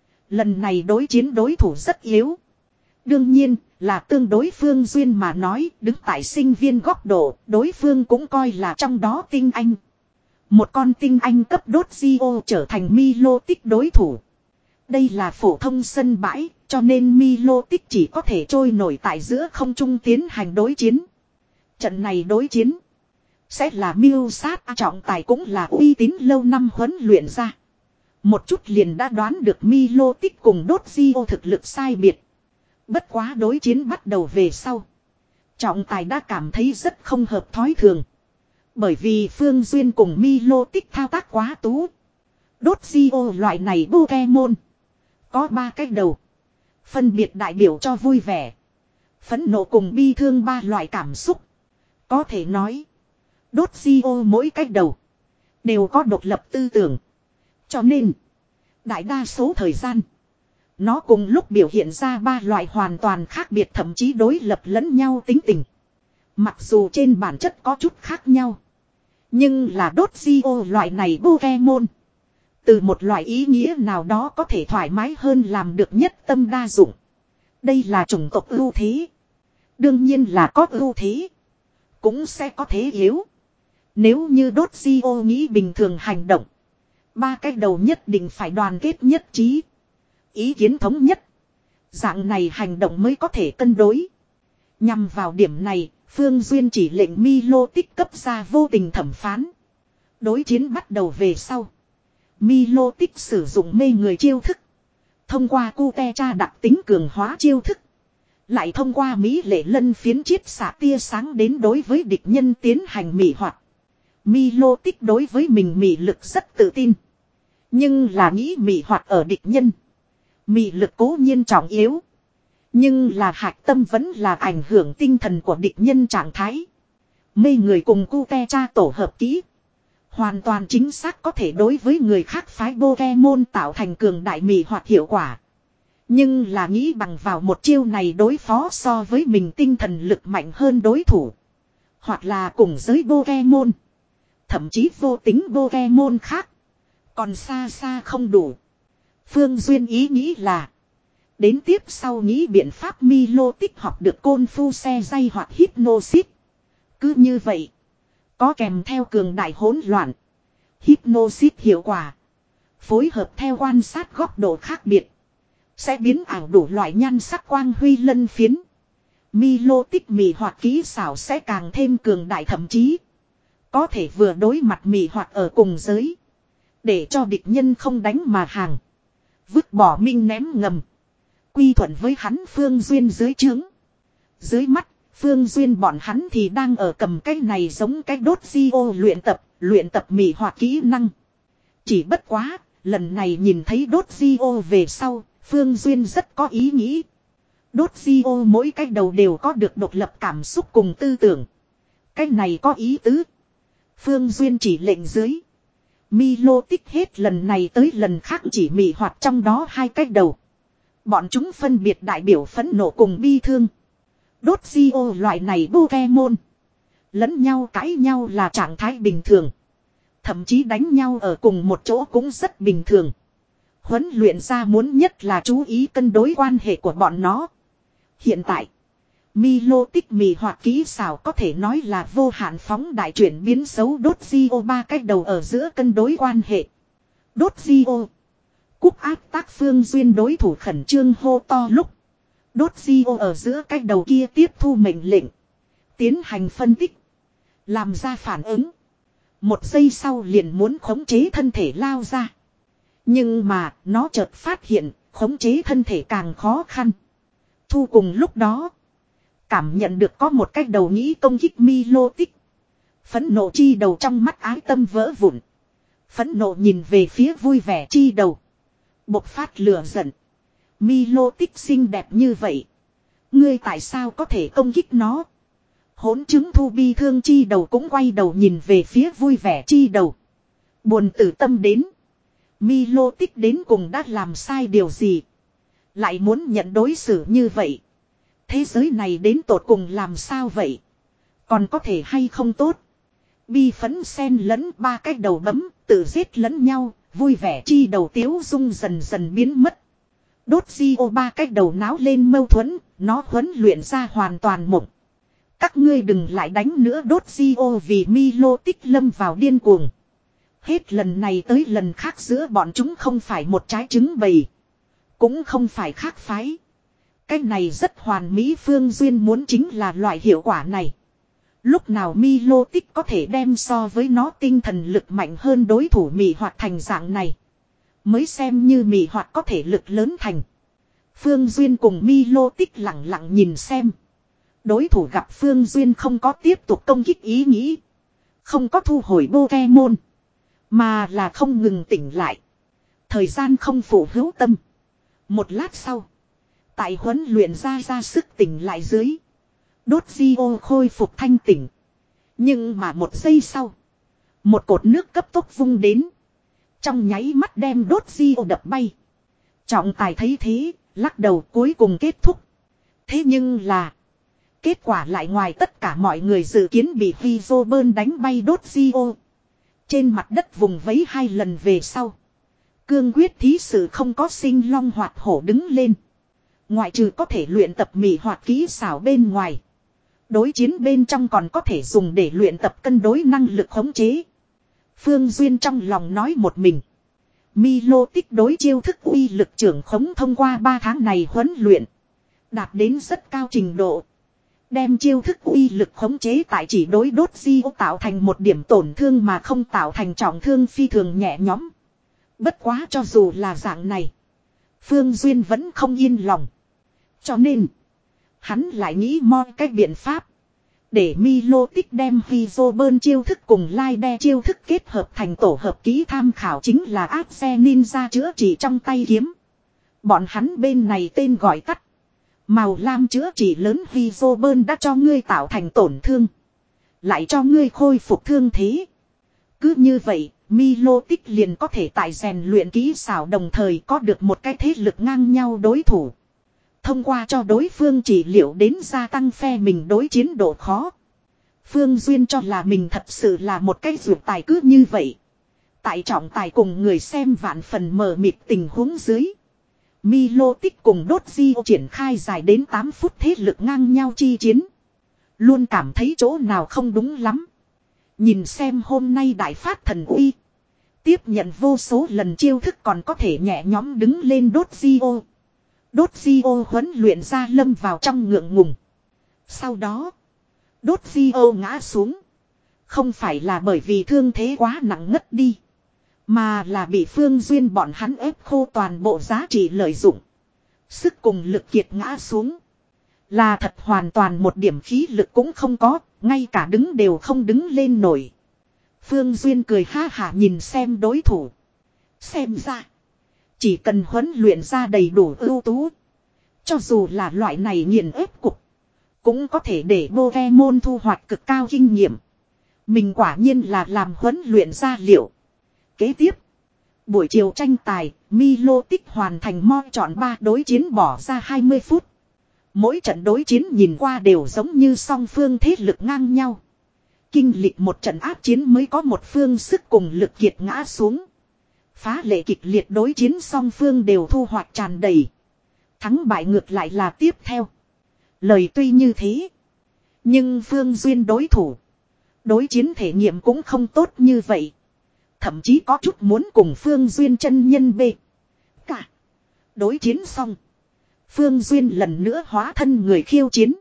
Lần này đối chiến đối thủ rất yếu. Đương nhiên, là tương đối Phương Duyên mà nói, đứng tại sinh viên góc độ, đối phương cũng coi là trong đó tinh anh. Một con tinh anh cấp đốt Gio trở thành Milo tích đối thủ. Đây là phổ thông sân bãi, cho nên Milo tích chỉ có thể trôi nổi tại giữa không trung tiến hành đối chiến. Trận này đối chiến sẽ là mưu sát trọng tài cũng là uy tín lâu năm huấn luyện ra. Một chút liền đã đoán được Milo tích cùng đốt Gio thực lực sai biệt. Bất quá đối chiến bắt đầu về sau. Trọng tài đã cảm thấy rất không hợp thói thường. Bởi vì Phương Duyên cùng Milo tích thao tác quá tú. Đốt Gio loại này Pokemon. Có ba cái đầu. Phân biệt đại biểu cho vui vẻ. Phẫn nộ cùng bi thương ba loại cảm xúc. Có thể nói. Đốt Gio mỗi cái đầu. Đều có độc lập tư tưởng. Cho nên. Đại đa số thời gian. Nó cùng lúc biểu hiện ra ba loại hoàn toàn khác biệt thậm chí đối lập lẫn nhau tính tình. Mặc dù trên bản chất có chút khác nhau. Nhưng là đốt Gio loại này Pokemon. Từ một loại ý nghĩa nào đó có thể thoải mái hơn làm được nhất tâm đa dụng. Đây là chủng tộc ưu thế. Đương nhiên là có ưu thế. Cũng sẽ có thế yếu. Nếu như đốt Gio nghĩ bình thường hành động. Ba cái đầu nhất định phải đoàn kết nhất trí. Ý kiến thống nhất. Dạng này hành động mới có thể cân đối. Nhằm vào điểm này, Phương Duyên chỉ lệnh Milo tích cấp ra vô tình thẩm phán. Đối chiến bắt đầu về sau. Milo tích sử dụng mê người chiêu thức. Thông qua cute tra đặc tính cường hóa chiêu thức. Lại thông qua Mỹ lệ lân phiến chiết xạ tia sáng đến đối với địch nhân tiến hành mị hoạt. Milo tích đối với mình mị lực rất tự tin. Nhưng là nghĩ mị hoạt ở địch nhân. Mị lực cố nhiên trọng yếu. Nhưng là hạch tâm vẫn là ảnh hưởng tinh thần của địch nhân trạng thái. Mê người cùng cute tra tổ hợp kỹ. Hoàn toàn chính xác có thể đối với người khác phái Pokemon tạo thành cường đại mị hoạt hiệu quả. Nhưng là nghĩ bằng vào một chiêu này đối phó so với mình tinh thần lực mạnh hơn đối thủ. Hoặc là cùng giới Pokemon. Thậm chí vô tính Pokemon khác. Còn xa xa không đủ. Phương Duyên ý nghĩ là. Đến tiếp sau nghĩ biện pháp Milotic học được côn phu xe dây hoặc hypnosis. Cứ như vậy. Có kèm theo cường đại hỗn loạn. Hypnosis hiệu quả. Phối hợp theo quan sát góc độ khác biệt. Sẽ biến ảo đủ loại nhan sắc quang huy lân phiến. Milotic mị hoặc kỹ xảo sẽ càng thêm cường đại thậm chí. Có thể vừa đối mặt mị hoặc ở cùng giới. Để cho địch nhân không đánh mà hàng. Vứt bỏ minh ném ngầm. Quy thuận với hắn Phương Duyên dưới trướng. Dưới mắt, Phương Duyên bọn hắn thì đang ở cầm cái này giống cái đốt di ô luyện tập, luyện tập mị hoặc kỹ năng. Chỉ bất quá, lần này nhìn thấy đốt di ô về sau, Phương Duyên rất có ý nghĩ. Đốt di ô mỗi cái đầu đều có được độc lập cảm xúc cùng tư tưởng. Cái này có ý tứ. Phương Duyên chỉ lệnh dưới. Milotic hết lần này tới lần khác chỉ mị hoặc trong đó hai cái đầu. Bọn chúng phân biệt đại biểu phẫn nộ cùng bi thương. Đốt di ô loại này Pokemon. Lẫn nhau cãi nhau là trạng thái bình thường. Thậm chí đánh nhau ở cùng một chỗ cũng rất bình thường. Huấn luyện ra muốn nhất là chú ý cân đối quan hệ của bọn nó. Hiện tại, Milotic mị hoặc kỹ xảo có thể nói là vô hạn phóng đại chuyển biến xấu đốt di ô ba cách đầu ở giữa cân đối quan hệ. Đốt di ô. Cúc áp tác Phương Duyên đối thủ khẩn trương hô to lúc. Đốt di ô ở giữa cách đầu kia tiếp thu mệnh lệnh. Tiến hành phân tích. Làm ra phản ứng. Một giây sau liền muốn khống chế thân thể lao ra. Nhưng mà nó chợt phát hiện khống chế thân thể càng khó khăn. Thu cùng lúc đó. Cảm nhận được có một cách đầu nghĩ công kích Milotic. Phẫn nộ chi đầu trong mắt ái tâm vỡ vụn. Phẫn nộ nhìn về phía vui vẻ chi đầu. Bộc phát lửa giận. Milotic xinh đẹp như vậy. Ngươi tại sao có thể công kích nó? Hỗn chứng thu bi thương chi đầu cũng quay đầu nhìn về phía vui vẻ chi đầu. Buồn tử tâm đến. Milotic đến cùng đã làm sai điều gì? Lại muốn nhận đối xử như vậy. Thế giới này đến tột cùng làm sao vậy? Còn có thể hay không tốt? Bi phấn xen lẫn ba cái đầu bấm, tự giết lẫn nhau, vui vẻ chi đầu tiếu dung dần dần biến mất. Đốt di ô ba cái đầu náo lên mâu thuẫn, nó huấn luyện ra hoàn toàn mộng. Các ngươi đừng lại đánh nữa đốt di ô vì Milotic lâm vào điên cuồng. Hết lần này tới lần khác giữa bọn chúng không phải một trái trứng bầy. Cũng không phải khác phái. Cái này rất hoàn mỹ Phương Duyên muốn chính là loại hiệu quả này. Lúc nào Milotic có thể đem so với nó tinh thần lực mạnh hơn đối thủ mị hoạt thành dạng này. Mới xem như mị hoạt có thể lực lớn thành. Phương Duyên cùng Milotic lặng lặng nhìn xem. Đối thủ gặp Phương Duyên không có tiếp tục công kích ý nghĩ. Không có thu hồi Pokemon. Mà là không ngừng tỉnh lại. Thời gian không phụ hữu tâm. Một lát sau. Tại huấn luyện ra ra sức tỉnh lại dưới. Đốt di ô khôi phục thanh tỉnh. Nhưng mà một giây sau. Một cột nước cấp tốc vung đến. Trong nháy mắt đem đốt di ô đập bay. Trọng tài thấy thế. Lắc đầu cuối cùng kết thúc. Thế nhưng là. Kết quả lại ngoài tất cả mọi người dự kiến bị Hizobern đánh bay đốt di ô. Trên mặt đất vùng vẫy hai lần về sau. Cương quyết thí sự không có sinh long hoạt hổ đứng lên. Ngoại trừ có thể luyện tập mị hoạt kỹ xảo bên ngoài. Đối chiến bên trong còn có thể dùng để luyện tập cân đối năng lực khống chế. Phương Duyên trong lòng nói một mình. Milotic đối chiêu thức uy lực trưởng khống thông qua ba tháng này huấn luyện. Đạt đến rất cao trình độ. Đem chiêu thức uy lực khống chế tại chỉ đối đốt di ô tạo thành một điểm tổn thương mà không tạo thành trọng thương phi thường nhẹ nhõm. Bất quá cho dù là dạng này. Phương Duyên vẫn không yên lòng. Cho nên. Hắn lại nghĩ mo cách biện pháp. Để Milotic đem Hizobern chiêu thức cùng Laide chiêu thức kết hợp thành tổ hợp ký tham khảo chính là áp xe ninja chữa trị trong tay kiếm. Bọn hắn bên này tên gọi tắt. Màu lam chữa trị lớn Hizobern đã cho ngươi tạo thành tổn thương. Lại cho ngươi khôi phục thương thế. Cứ như vậy, Milotic liền có thể tại rèn luyện kỹ xảo đồng thời có được một cái thế lực ngang nhau đối thủ. Thông qua cho đối phương trị liệu đến gia tăng phe mình đối chiến độ khó. Phương Duyên cho là mình thật sự là một cái dược tài cứ như vậy. Tại trọng tài cùng người xem vạn phần mờ mịt tình huống dưới. Milotic cùng Đốt Diêu triển khai dài đến tám phút thế lực ngang nhau chi chiến. Luôn cảm thấy chỗ nào không đúng lắm. Nhìn xem hôm nay đại phát thần uy. Tiếp nhận vô số lần chiêu thức còn có thể nhẹ nhõm đứng lên Đốt Diêu. Đốt Diêu huấn luyện ra lâm vào trong ngượng ngùng. Sau đó, Đốt Diêu ngã xuống. Không phải là bởi vì thương thế quá nặng ngất đi. Mà là bị Phương Duyên bọn hắn ép khô toàn bộ giá trị lợi dụng. Sức cùng lực kiệt ngã xuống. Là thật hoàn toàn một điểm khí lực cũng không có. Ngay cả đứng đều không đứng lên nổi. Phương Duyên cười ha hả nhìn xem đối thủ. Xem ra. Chỉ cần huấn luyện ra đầy đủ ưu tú. Cho dù là loại này nghiền ép cục. Cũng có thể để Pokemon thu hoạch cực cao kinh nghiệm. Mình quả nhiên là làm huấn luyện ra liệu. Kế tiếp. Buổi chiều tranh tài, Milotic hoàn thành mo chọn ba đối chiến bỏ ra hai mươi phút. Mỗi trận đối chiến nhìn qua đều giống như song phương thế lực ngang nhau. Kinh lịch một trận áp chiến mới có một phương sức cùng lực kiệt ngã xuống. Phá lệ kịch liệt đối chiến song phương đều thu hoạch tràn đầy. Thắng bại ngược lại là tiếp theo. Lời tuy như thế. Nhưng Phương Duyên đối thủ. Đối chiến thể nghiệm cũng không tốt như vậy. Thậm chí có chút muốn cùng Phương Duyên chân nhân bê. Cả. Đối chiến xong. Phương Duyên lần nữa hóa thân người khiêu chiến.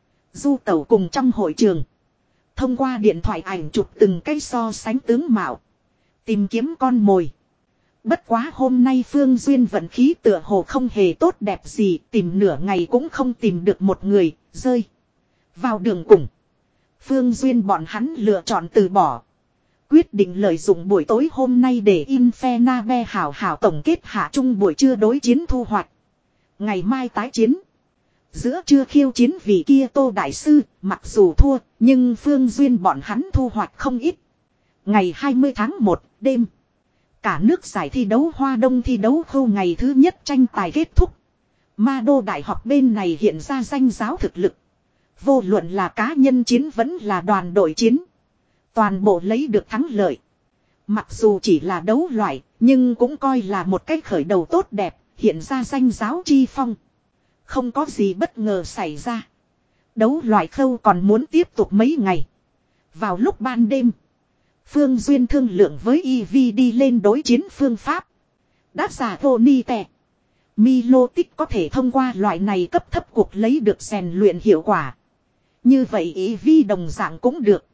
Du tẩu cùng trong hội trường. Thông qua điện thoại ảnh chụp từng cái so sánh tướng mạo. Tìm kiếm con mồi. Bất quá hôm nay Phương Duyên vận khí tựa hồ không hề tốt đẹp gì. Tìm nửa ngày cũng không tìm được một người. Rơi. Vào đường cùng. Phương Duyên bọn hắn lựa chọn từ bỏ. Quyết định lợi dụng buổi tối hôm nay để Infernabe hảo hảo tổng kết hạ chung buổi trưa đối chiến thu hoạch. Ngày mai tái chiến. Giữa trưa khiêu chiến vì kia Tô Đại Sư, mặc dù thua, nhưng Phương Duyên bọn hắn thu hoạch không ít. Ngày hai mươi tháng một, đêm. Cả nước giải thi đấu Hoa Đông thi đấu khâu ngày thứ nhất tranh tài kết thúc. Ma Đô Đại học bên này hiện ra danh giáo thực lực. Vô luận là cá nhân chiến vẫn là đoàn đội chiến. Toàn bộ lấy được thắng lợi. Mặc dù chỉ là đấu loại, nhưng cũng coi là một cách khởi đầu tốt đẹp, hiện ra danh giáo chi phong. Không có gì bất ngờ xảy ra. Đấu loại khâu còn muốn tiếp tục mấy ngày. Vào lúc ban đêm, Phương Duyên thương lượng với e vê đi lên đối chiến phương pháp. Đã giả vô ni tệ. Milotic có thể thông qua loại này cấp thấp cuộc lấy được rèn luyện hiệu quả. Như vậy e vê đồng dạng cũng được.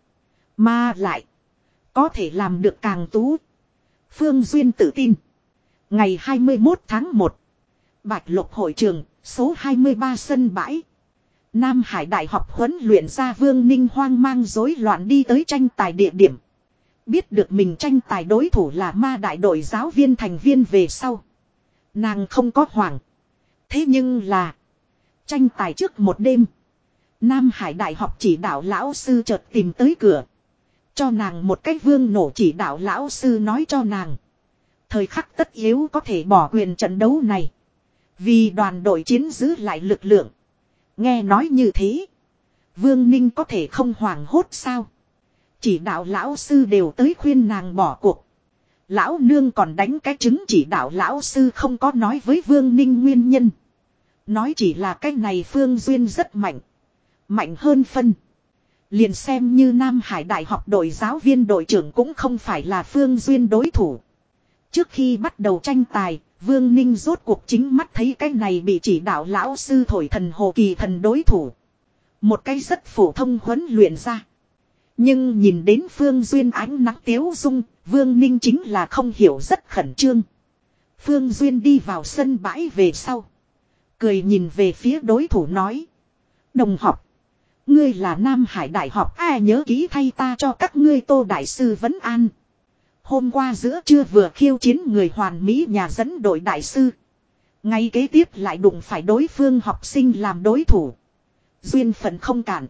Mà lại, có thể làm được càng tú. Phương Duyên tự tin. Ngày hai mươi mốt tháng một, Bạch Lộc hội trường, số hai mươi ba sân bãi. Nam Hải Đại học huấn luyện ra Vương Ninh hoang mang rối loạn đi tới tranh tài địa điểm. Biết được mình tranh tài đối thủ là ma đại đội giáo viên thành viên về sau. Nàng không có hoảng. Thế nhưng là, tranh tài trước một đêm, Nam Hải Đại học chỉ đạo lão sư chợt tìm tới cửa. Cho nàng một cách vương nổ chỉ đạo lão sư nói cho nàng. Thời khắc tất yếu có thể bỏ quyền trận đấu này. Vì đoàn đội chiến giữ lại lực lượng. Nghe nói như thế. Vương Ninh có thể không hoảng hốt sao. Chỉ đạo lão sư đều tới khuyên nàng bỏ cuộc. Lão nương còn đánh cái trứng chỉ đạo lão sư không có nói với Vương Ninh nguyên nhân. Nói chỉ là cái này Phương Duyên rất mạnh. Mạnh hơn phân. Liền xem như Nam Hải Đại học đội giáo viên đội trưởng cũng không phải là Phương Duyên đối thủ. Trước khi bắt đầu tranh tài, Vương Ninh rốt cuộc chính mắt thấy cái này bị chỉ đạo lão sư thổi thần hồ kỳ thần đối thủ. Một cái rất phổ thông huấn luyện ra. Nhưng nhìn đến Phương Duyên ánh nắng tiếu dung, Vương Ninh chính là không hiểu rất khẩn trương. Phương Duyên đi vào sân bãi về sau. Cười nhìn về phía đối thủ nói. Đồng học. Ngươi là Nam Hải Đại học ai nhớ ký thay ta cho các ngươi Tô Đại Sư vấn an. Hôm qua giữa trưa vừa khiêu chiến người hoàn mỹ nhà dẫn đội đại sư. Ngay kế tiếp lại đụng phải đối phương học sinh làm đối thủ. Duyên phận không cản.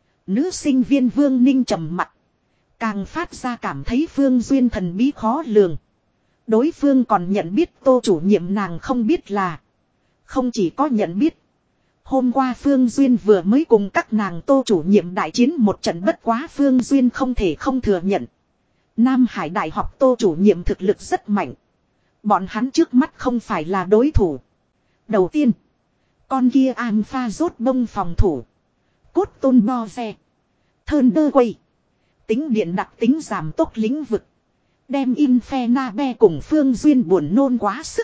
Nữ sinh viên Vương Ninh trầm mặt. Càng phát ra cảm thấy Phương Duyên thần bí khó lường. Đối phương còn nhận biết Tô chủ nhiệm nàng không biết là. Không chỉ có nhận biết. Hôm qua Phương Duyên vừa mới cùng các nàng Tô chủ nhiệm đại chiến một trận bất quá Phương Duyên không thể không thừa nhận. Nam Hải Đại học Tô chủ nhiệm thực lực rất mạnh. Bọn hắn trước mắt không phải là đối thủ. Đầu tiên, con kia Alpha rốt bông phòng thủ. Cốt tôn bo xe. Thunder quay. Tính điện đặc tính giảm tốc lĩnh vực. Đem Infernabe cùng Phương Duyên buồn nôn quá sức.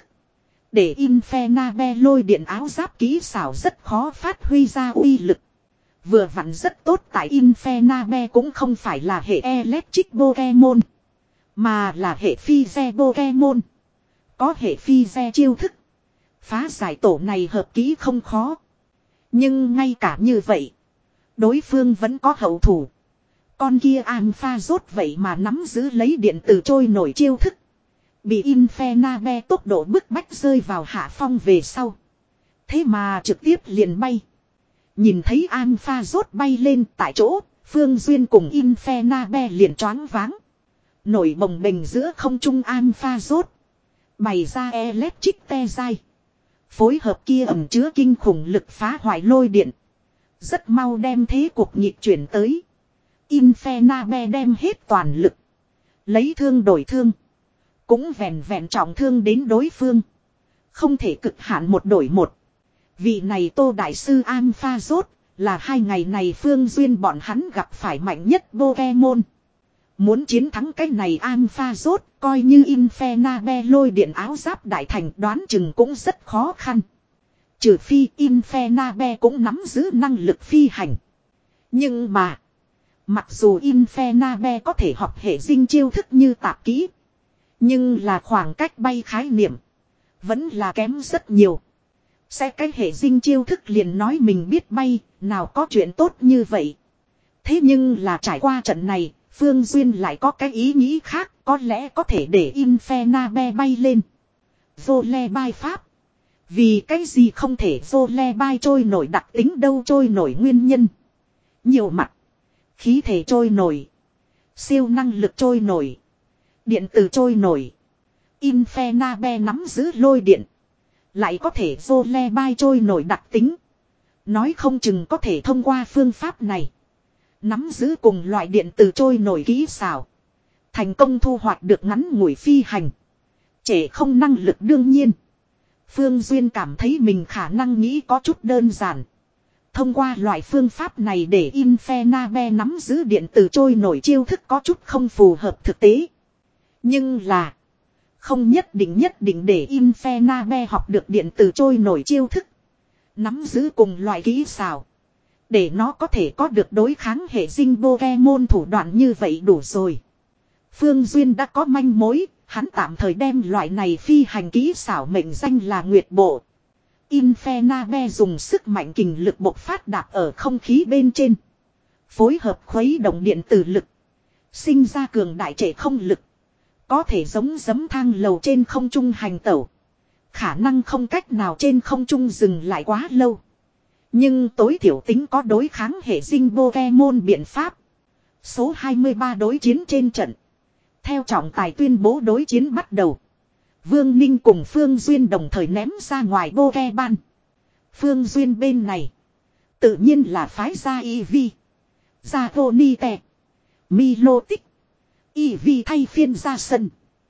Để Infernabe lôi điện áo giáp kỹ xảo rất khó phát huy ra uy lực. Vừa vặn rất tốt tại Infernabe cũng không phải là hệ Electric Pokemon. Mà là hệ Phi-Ze Pokemon. Có hệ Phi-Ze chiêu thức. Phá giải tổ này hợp kỹ không khó. Nhưng ngay cả như vậy. Đối phương vẫn có hậu thủ. Con kia Alpha rốt vậy mà nắm giữ lấy điện từ trôi nổi chiêu thức. Bị Infernabe tốc độ bức bách rơi vào hạ phong về sau. Thế mà trực tiếp liền bay. Nhìn thấy Alpha rốt bay lên tại chỗ. Phương Duyên cùng Infernabe liền choáng váng. Nổi bồng bềnh giữa không trung Alpha rốt. Bày ra Electric te dai. Phối hợp kia ẩn chứa kinh khủng lực phá hoại lôi điện. Rất mau đem thế cuộc nhịp chuyển tới. Infernabe đem hết toàn lực. Lấy thương đổi thương. Cũng vẹn vẹn trọng thương đến đối phương. Không thể cực hạn một đổi một. Vị này Tô Đại sư Alpha rốt. Là hai ngày này Phương Duyên bọn hắn gặp phải mạnh nhất Pokemon. Muốn chiến thắng cái này Alpha rốt. Coi như Infernabe lôi điện áo giáp đại thành đoán chừng cũng rất khó khăn. Trừ phi Infernabe cũng nắm giữ năng lực phi hành. Nhưng mà. Mặc dù Infernabe có thể học hệ dinh chiêu thức như tạp kỹ. Nhưng là khoảng cách bay khái niệm. Vẫn là kém rất nhiều. Sẽ cái hệ dinh chiêu thức liền nói mình biết bay. Nào có chuyện tốt như vậy. Thế nhưng là trải qua trận này. Phương Duyên lại có cái ý nghĩ khác. Có lẽ có thể để Infernabe bay lên. Vole bay pháp. Vì cái gì không thể Vole bay trôi nổi đặc tính đâu trôi nổi nguyên nhân. Nhiều mặt. Khí thể trôi nổi. Siêu năng lực trôi nổi. Điện tử trôi nổi. Infernabe nắm giữ lôi điện. Lại có thể Vole bay trôi nổi đặc tính. Nói không chừng có thể thông qua phương pháp này. Nắm giữ cùng loại điện tử trôi nổi kỹ xảo. Thành công thu hoạch được ngắn ngủi phi hành. Trẻ không năng lực đương nhiên. Phương Duyên cảm thấy mình khả năng nghĩ có chút đơn giản. Thông qua loại phương pháp này để Infernabe nắm giữ điện tử trôi nổi chiêu thức có chút không phù hợp thực tế. Nhưng là. Không nhất định nhất định để Infernabe học được điện tử trôi nổi chiêu thức. Nắm giữ cùng loại kỹ xảo. Để nó có thể có được đối kháng hệ dinh Pokemon thủ đoạn như vậy đủ rồi. Phương Duyên đã có manh mối. Hắn tạm thời đem loại này phi hành kỹ xảo mệnh danh là Nguyệt Bộ. Infernabe dùng sức mạnh kình lực bộc phát đạp ở không khí bên trên. Phối hợp khuấy động điện tử lực. Sinh ra cường đại trệ không lực. Có thể giống giấm thang lầu trên không trung hành tẩu. Khả năng không cách nào trên không trung dừng lại quá lâu. Nhưng tối thiểu tính có đối kháng hệ dinh Pokemon biện pháp. Số hai mươi ba đối chiến trên trận. Theo trọng tài tuyên bố đối chiến bắt đầu. Vương Ninh cùng Phương Duyên đồng thời ném ra ngoài Pokemon. Phương Duyên bên này. Tự nhiên là phái ra Eevee. Zagonite. Milotic. Eevee thay phiên ra sân.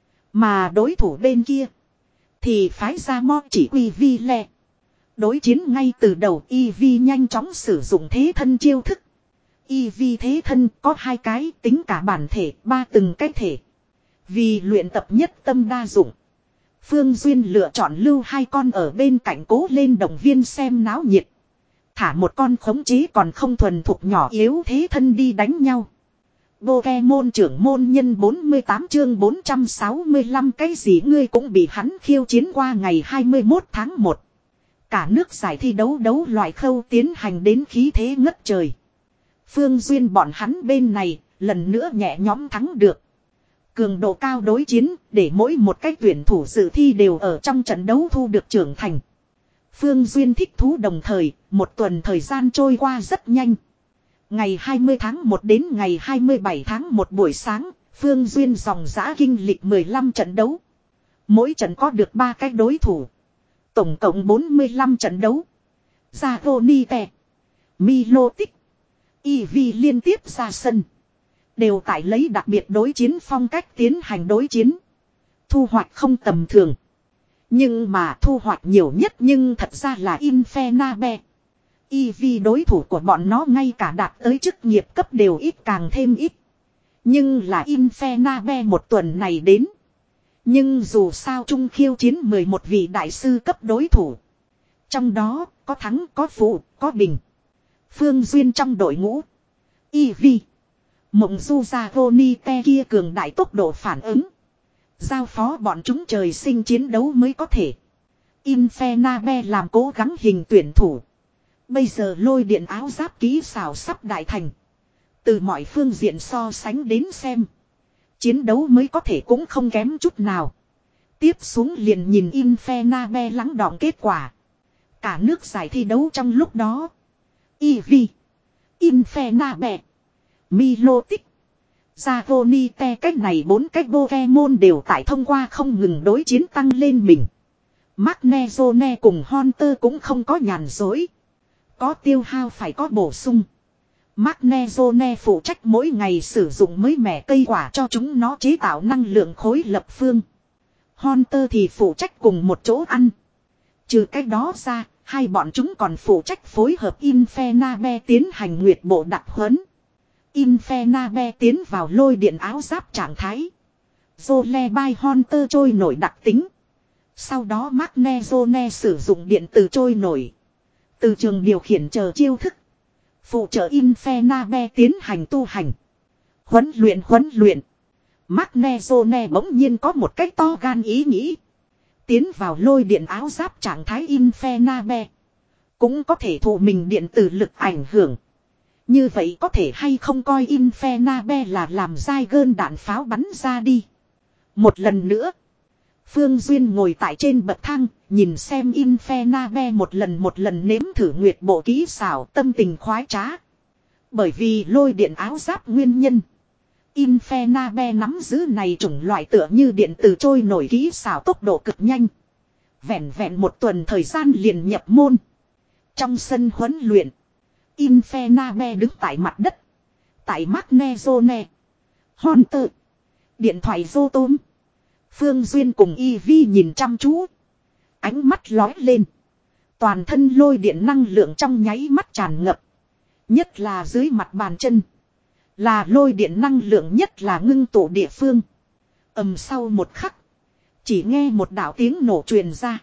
Mà đối thủ bên kia. Thì phái ra Mo chỉ quy vi le. Đối chiến ngay từ đầu Eevee nhanh chóng sử dụng thế thân chiêu thức. Eevee thế thân có hai cái tính cả bản thể ba từng cái thể. Vì luyện tập nhất tâm đa dụng. Phương Duyên lựa chọn lưu hai con ở bên cạnh cố lên động viên xem náo nhiệt. Thả một con khống chế còn không thuần thục nhỏ yếu thế thân đi đánh nhau. Pokemon trưởng môn nhân bốn mươi tám chương bốn trăm sáu mươi lăm cái gì ngươi cũng bị hắn khiêu chiến qua ngày hai mươi mốt tháng một. Cả nước giải thi đấu đấu loại khâu tiến hành đến khí thế ngất trời. Phương Duyên bọn hắn bên này lần nữa nhẹ nhõm thắng được. Cường độ cao đối chiến để mỗi một cái tuyển thủ dự thi đều ở trong trận đấu thu được trưởng thành. Phương Duyên thích thú đồng thời, một tuần thời gian trôi qua rất nhanh. Ngày hai mươi tháng một đến ngày hai mươi bảy tháng một buổi sáng, Phương Duyên dòng dã kinh lịch mười lăm trận đấu. Mỗi trận có được ba cái đối thủ. Tổng cộng bốn mươi lăm trận đấu. Zagonite, Milotic, Eevee liên tiếp ra sân. Đều tại lấy đặc biệt đối chiến phong cách tiến hành đối chiến. Thu hoạch không tầm thường. Nhưng mà thu hoạch nhiều nhất nhưng thật ra là Infernabe. Y vì đối thủ của bọn nó ngay cả đạt tới chức nghiệp cấp đều ít càng thêm ít. Nhưng là Infernabe một tuần này đến. Nhưng dù sao chung khiêu chiến mười một vị đại sư cấp đối thủ. Trong đó có thắng có phụ có bình. Phương Duyên trong đội ngũ. Y vi. Mộng du ra Roni te kia cường đại tốc độ phản ứng. Giao phó bọn chúng trời sinh chiến đấu mới có thể. Infernabe làm cố gắng hình tuyển thủ. Bây giờ lôi điện áo giáp ký xảo sắp đại thành. Từ mọi phương diện so sánh đến xem. Chiến đấu mới có thể cũng không kém chút nào. Tiếp xuống liền nhìn Infernabe lắng đọng kết quả. Cả nước giải thi đấu trong lúc đó. Eevee. Infernabe. Milotic. Zagonite cách này bốn cách Pokemon đều tại thông qua không ngừng đối chiến tăng lên mình. Magnezone cùng Haunter cũng không có nhàn dối. Có tiêu hao phải có bổ sung. Magnezone phụ trách mỗi ngày sử dụng mới mẻ cây quả cho chúng nó chế tạo năng lượng khối lập phương. Haunter thì phụ trách cùng một chỗ ăn. Trừ cách đó ra, hai bọn chúng còn phụ trách phối hợp Infernabe tiến hành nguyệt bộ đặc huấn. Infernabe tiến vào lôi điện áo giáp trạng thái. Jolebai Haunter trôi nổi đặc tính. Sau đó Magnezone sử dụng điện từ trôi nổi. Từ trường điều khiển chờ chiêu thức. Phụ trợ Infernabe tiến hành tu hành. Huấn luyện huấn luyện. Magnezone bỗng nhiên có một cách to gan ý nghĩ. Tiến vào lôi điện áo giáp trạng thái Infernabe. Cũng có thể thụ mình điện từ lực ảnh hưởng. Như vậy có thể hay không coi Infernabe là làm dai gơn đạn pháo bắn ra đi. Một lần nữa. Phương Duyên ngồi tại trên bậc thang, nhìn xem Infernabe một lần một lần nếm thử nguyệt bộ kỹ xảo tâm tình khoái trá. Bởi vì lôi điện áo giáp nguyên nhân. Infernabe nắm giữ này chủng loại tựa như điện từ trôi nổi kỹ xảo tốc độ cực nhanh. Vẹn vẹn một tuần thời gian liền nhập môn. Trong sân huấn luyện. Infernabe đứng tại mặt đất. Tại Magnezone. Haunter. Điện thoại Rotom. Phương Duyên cùng Eevee nhìn chăm chú. Ánh mắt lói lên. Toàn thân lôi điện năng lượng trong nháy mắt tràn ngập. Nhất là dưới mặt bàn chân. Là lôi điện năng lượng nhất là ngưng tụ địa phương. Ầm sau một khắc. Chỉ nghe một đạo tiếng nổ truyền ra.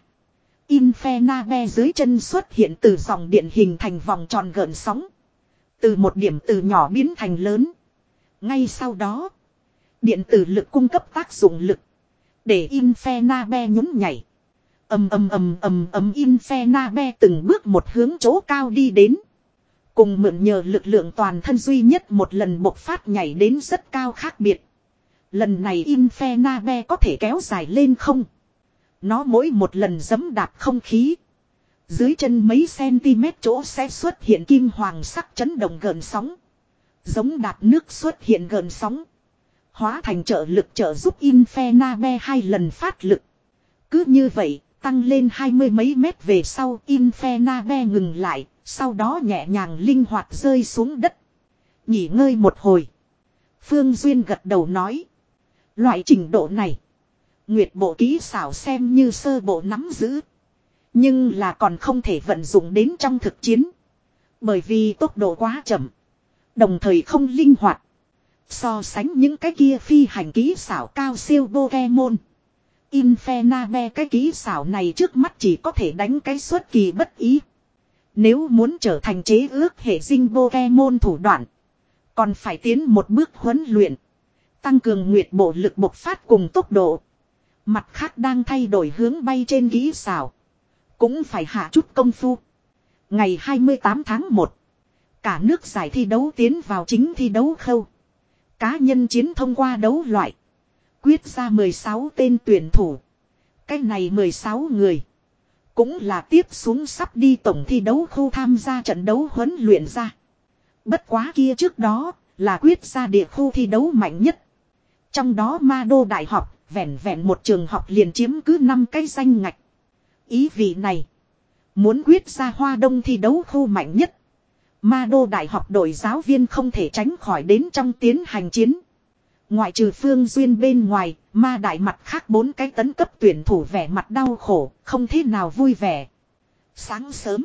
Infernabe dưới chân xuất hiện từ dòng điện hình thành vòng tròn gợn sóng. Từ một điểm từ nhỏ biến thành lớn. Ngay sau đó. Điện tử lực cung cấp tác dụng lực. Để Infernabe nhún nhảy. Ầm ầm ầm ầm ầm Infernabe từng bước một hướng chỗ cao đi đến. Cùng mượn nhờ lực lượng toàn thân duy nhất một lần bộc phát nhảy đến rất cao khác biệt. Lần này Infernabe có thể kéo dài lên không. Nó mỗi một lần giẫm đạp không khí. Dưới chân mấy cm chỗ sẽ xuất hiện kim hoàng sắc chấn động gợn sóng. Giống đạp nước xuất hiện gợn sóng. Hóa thành trợ lực trợ giúp Infernabe hai lần phát lực. Cứ như vậy, tăng lên hai mươi mấy mét về sau Infernabe ngừng lại, sau đó nhẹ nhàng linh hoạt rơi xuống đất. Nghỉ ngơi một hồi. Phương Duyên gật đầu nói. Loại trình độ này. Nguyệt bộ kỹ xảo xem như sơ bộ nắm giữ. Nhưng là còn không thể vận dụng đến trong thực chiến. Bởi vì tốc độ quá chậm. Đồng thời không linh hoạt. So sánh những cái kia phi hành kỹ xảo cao siêu Pokemon. Infernabe cái kỹ xảo này trước mắt chỉ có thể đánh cái xuất kỳ bất ý. Nếu muốn trở thành chế ước hệ sinh Pokemon thủ đoạn. Còn phải tiến một bước huấn luyện. Tăng cường nguyệt bộ lực bộc phát cùng tốc độ. Mặt khác đang thay đổi hướng bay trên kỹ xảo. Cũng phải hạ chút công phu. Ngày hai mươi tám tháng một. Cả nước giải thi đấu tiến vào chính thi đấu khâu. Cá nhân chiến thông qua đấu loại. Quyết ra mười sáu tên tuyển thủ. Cái này mười sáu người. Cũng là tiếp xuống sắp đi tổng thi đấu khu tham gia trận đấu huấn luyện ra. Bất quá kia trước đó là quyết ra địa khu thi đấu mạnh nhất. Trong đó Ma Đô Đại học vẹn vẹn một trường học liền chiếm cứ năm cái danh ngạch. Ý vị này. Muốn quyết ra Hoa Đông thi đấu khu mạnh nhất. Ma Đô Đại học đội giáo viên không thể tránh khỏi đến trong tiến hành chiến. Ngoại trừ Phương Duyên bên ngoài, ma đại mặt khác bốn cái tấn cấp tuyển thủ vẻ mặt đau khổ, không thế nào vui vẻ. Sáng sớm,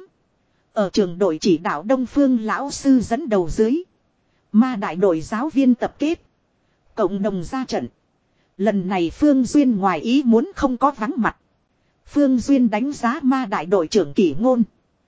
ở trường đội chỉ đạo Đông Phương lão sư dẫn đầu dưới, ma đại đội giáo viên tập kết, cộng đồng ra trận. Lần này Phương Duyên ngoài ý muốn không có vắng mặt. Phương Duyên đánh giá ma đại đội trưởng Kỷ Ngôn,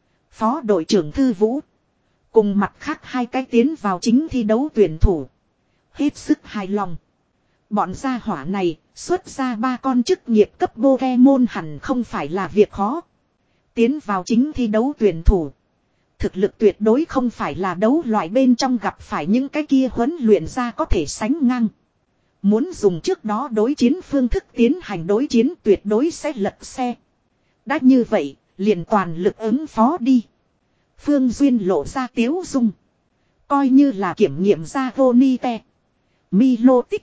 phó đội trưởng Thư Vũ, cùng mặt khác hai cái tiến vào chính thi đấu tuyển thủ. Hết sức hài lòng. Bọn gia hỏa này xuất ra ba con chức nghiệp cấp Pokemon hẳn không phải là việc khó. Tiến vào chính thi đấu tuyển thủ, thực lực tuyệt đối không phải là đấu loại bên trong gặp phải những cái kia huấn luyện ra có thể sánh ngang. Muốn dùng trước đó đối chiến phương thức tiến hành đối chiến tuyệt đối sẽ lật xe. Đã như vậy, liền toàn lực ứng phó đi. Phương Duyên lộ ra tiếu dung. Coi như là kiểm nghiệm ra Vonite, Milotic,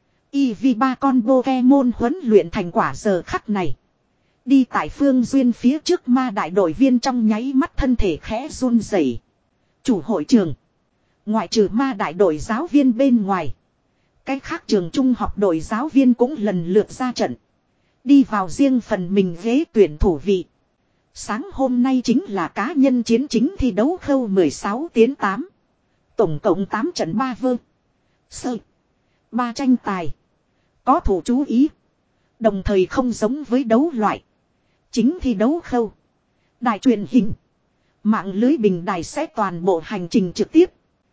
e vê ba con Pokemon huấn luyện thành quả giờ khắc này. Đi tại Phương Duyên phía trước ma đại đội viên trong nháy mắt thân thể khẽ run rẩy. Chủ hội trường, ngoại trừ ma đại đội giáo viên bên ngoài, cái khác trường trung học đội giáo viên cũng lần lượt ra trận. Đi vào riêng phần mình ghế tuyển thủ vị. Sáng hôm nay chính là cá nhân chiến chính thi đấu khâu mười sáu tiến tám. Tổng cộng tám trận ba vơ. Sơ. ba tranh tài. Có thủ chú ý. Đồng thời không giống với đấu loại. Chính thi đấu khâu. Đài truyền hình. Mạng lưới bình đài sẽ toàn bộ hành trình trực tiếp.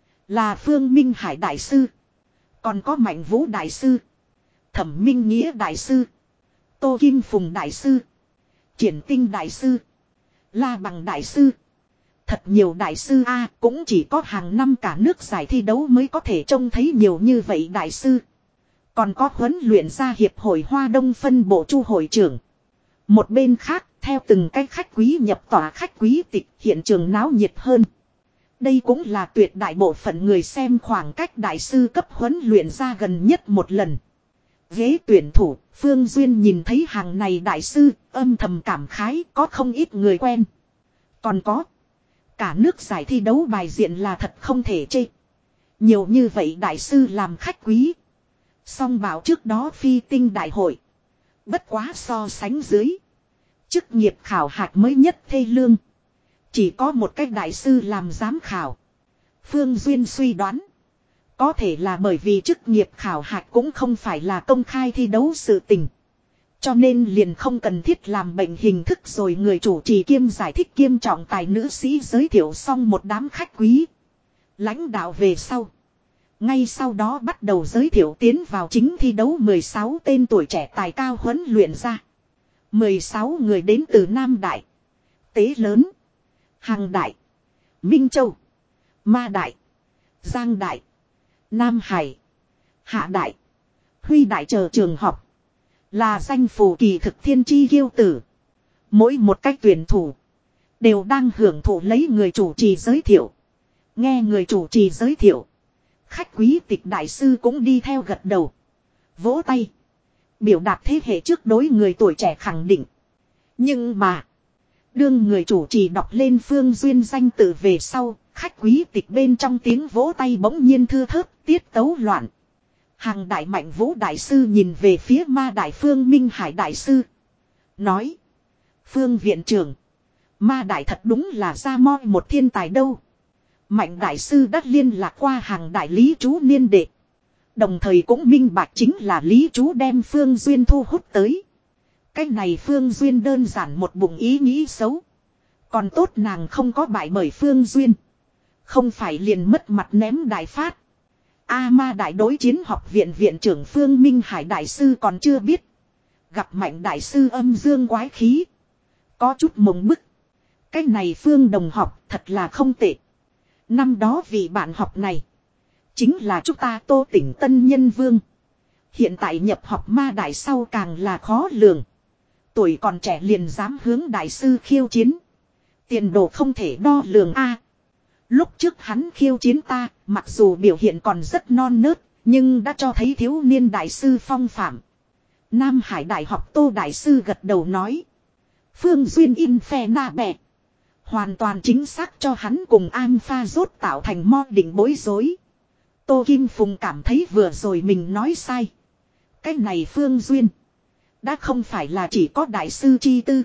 Là Phương Minh Hải Đại Sư. Còn có Mạnh Vũ Đại Sư. Thẩm Minh Nghĩa Đại Sư. Tô Kim Phùng Đại Sư. Triển Tinh Đại Sư. La Bằng Đại Sư. Thật nhiều Đại Sư A, cũng chỉ có hàng năm cả nước giải thi đấu mới có thể trông thấy nhiều như vậy Đại Sư. Còn có huấn luyện ra hiệp hội Hoa Đông phân bộ Chu hội trưởng. Một bên khác, theo từng cái khách quý nhập tòa khách quý tịch, hiện trường náo nhiệt hơn. Đây cũng là tuyệt đại bộ phận người xem khoảng cách Đại Sư cấp huấn luyện ra gần nhất một lần. Ghế tuyển thủ, Phương Duyên nhìn thấy hàng này Đại Sư, âm thầm cảm khái có không ít người quen. Còn có, cả nước giải thi đấu bài diện là thật không thể chê. Nhiều như vậy Đại Sư làm khách quý. Song bảo trước đó phi tinh đại hội. Bất quá so sánh dưới. Chức nghiệp khảo hạch mới nhất thê lương. Chỉ có một cách Đại Sư làm giám khảo. Phương Duyên suy đoán. Có thể là bởi vì chức nghiệp khảo hạch cũng không phải là công khai thi đấu sự tình. Cho nên liền không cần thiết làm bệnh hình thức rồi người chủ trì kiêm giải thích kiêm trọng tài nữ sĩ giới thiệu xong một đám khách quý. Lãnh đạo về sau. Ngay sau đó bắt đầu giới thiệu tiến vào chính thi đấu mười sáu tên tuổi trẻ tài cao huấn luyện ra. mười sáu người đến từ Nam Đại, Tế Lớn, Hằng Đại, Minh Châu, Ma Đại, Giang Đại, Nam Hải, Hạ Đại, Huy Đại chờ trường học. Là danh phù kỳ thực thiên chi kiêu tử. Mỗi một cách tuyển thủ đều đang hưởng thụ lấy người chủ trì giới thiệu. Nghe người chủ trì giới thiệu, khách quý tịch Đại Sư cũng đi theo gật đầu, vỗ tay, biểu đạt thế hệ trước đối người tuổi trẻ khẳng định. Nhưng mà, đương người chủ trì đọc lên Phương Duyên danh tự về sau, khách quý tịch bên trong tiếng vỗ tay bỗng nhiên thưa thớt, tiết tấu loạn. Hàng Đại Mạnh Vũ Đại Sư nhìn về phía ma đại Phương Minh Hải Đại Sư. Nói, Phương Viện trưởng, ma đại thật đúng là ra moi một thiên tài đâu. Mạnh Đại Sư đã liên lạc qua Hàng Đại Lý Chú niên đệ. Đồng thời cũng minh bạch chính là Lý Chú đem Phương Duyên thu hút tới. Cái này Phương Duyên đơn giản một bụng ý nghĩ xấu. Còn tốt nàng không có bại bởi Phương Duyên. Không phải liền mất mặt ném đại phát. A ma đại đối chiến học viện viện trưởng Phương Minh Hải Đại Sư còn chưa biết. Gặp Mạnh Đại Sư âm dương quái khí. Có chút mộng bức. Cái này Phương đồng học thật là không tệ. Năm đó vị bạn học này chính là chúng ta Tô Tỉnh Tân Nhân Vương. Hiện tại nhập học ma đại sau càng là khó lường. Tuổi còn trẻ liền dám hướng Đại Sư khiêu chiến. Tiền đồ không thể đo lường a. Lúc trước hắn khiêu chiến ta, mặc dù biểu hiện còn rất non nớt, nhưng đã cho thấy thiếu niên Đại Sư phong phạm. Nam Hải Đại học Tô Đại Sư gật đầu nói. Phương Duyên in phe na bè. Hoàn toàn chính xác cho hắn cùng An Pha rốt tạo thành mo định bối rối. Tô Kim Phùng cảm thấy vừa rồi mình nói sai. Cái này Phương Duyên. Đã không phải là chỉ có đại sư chi tư.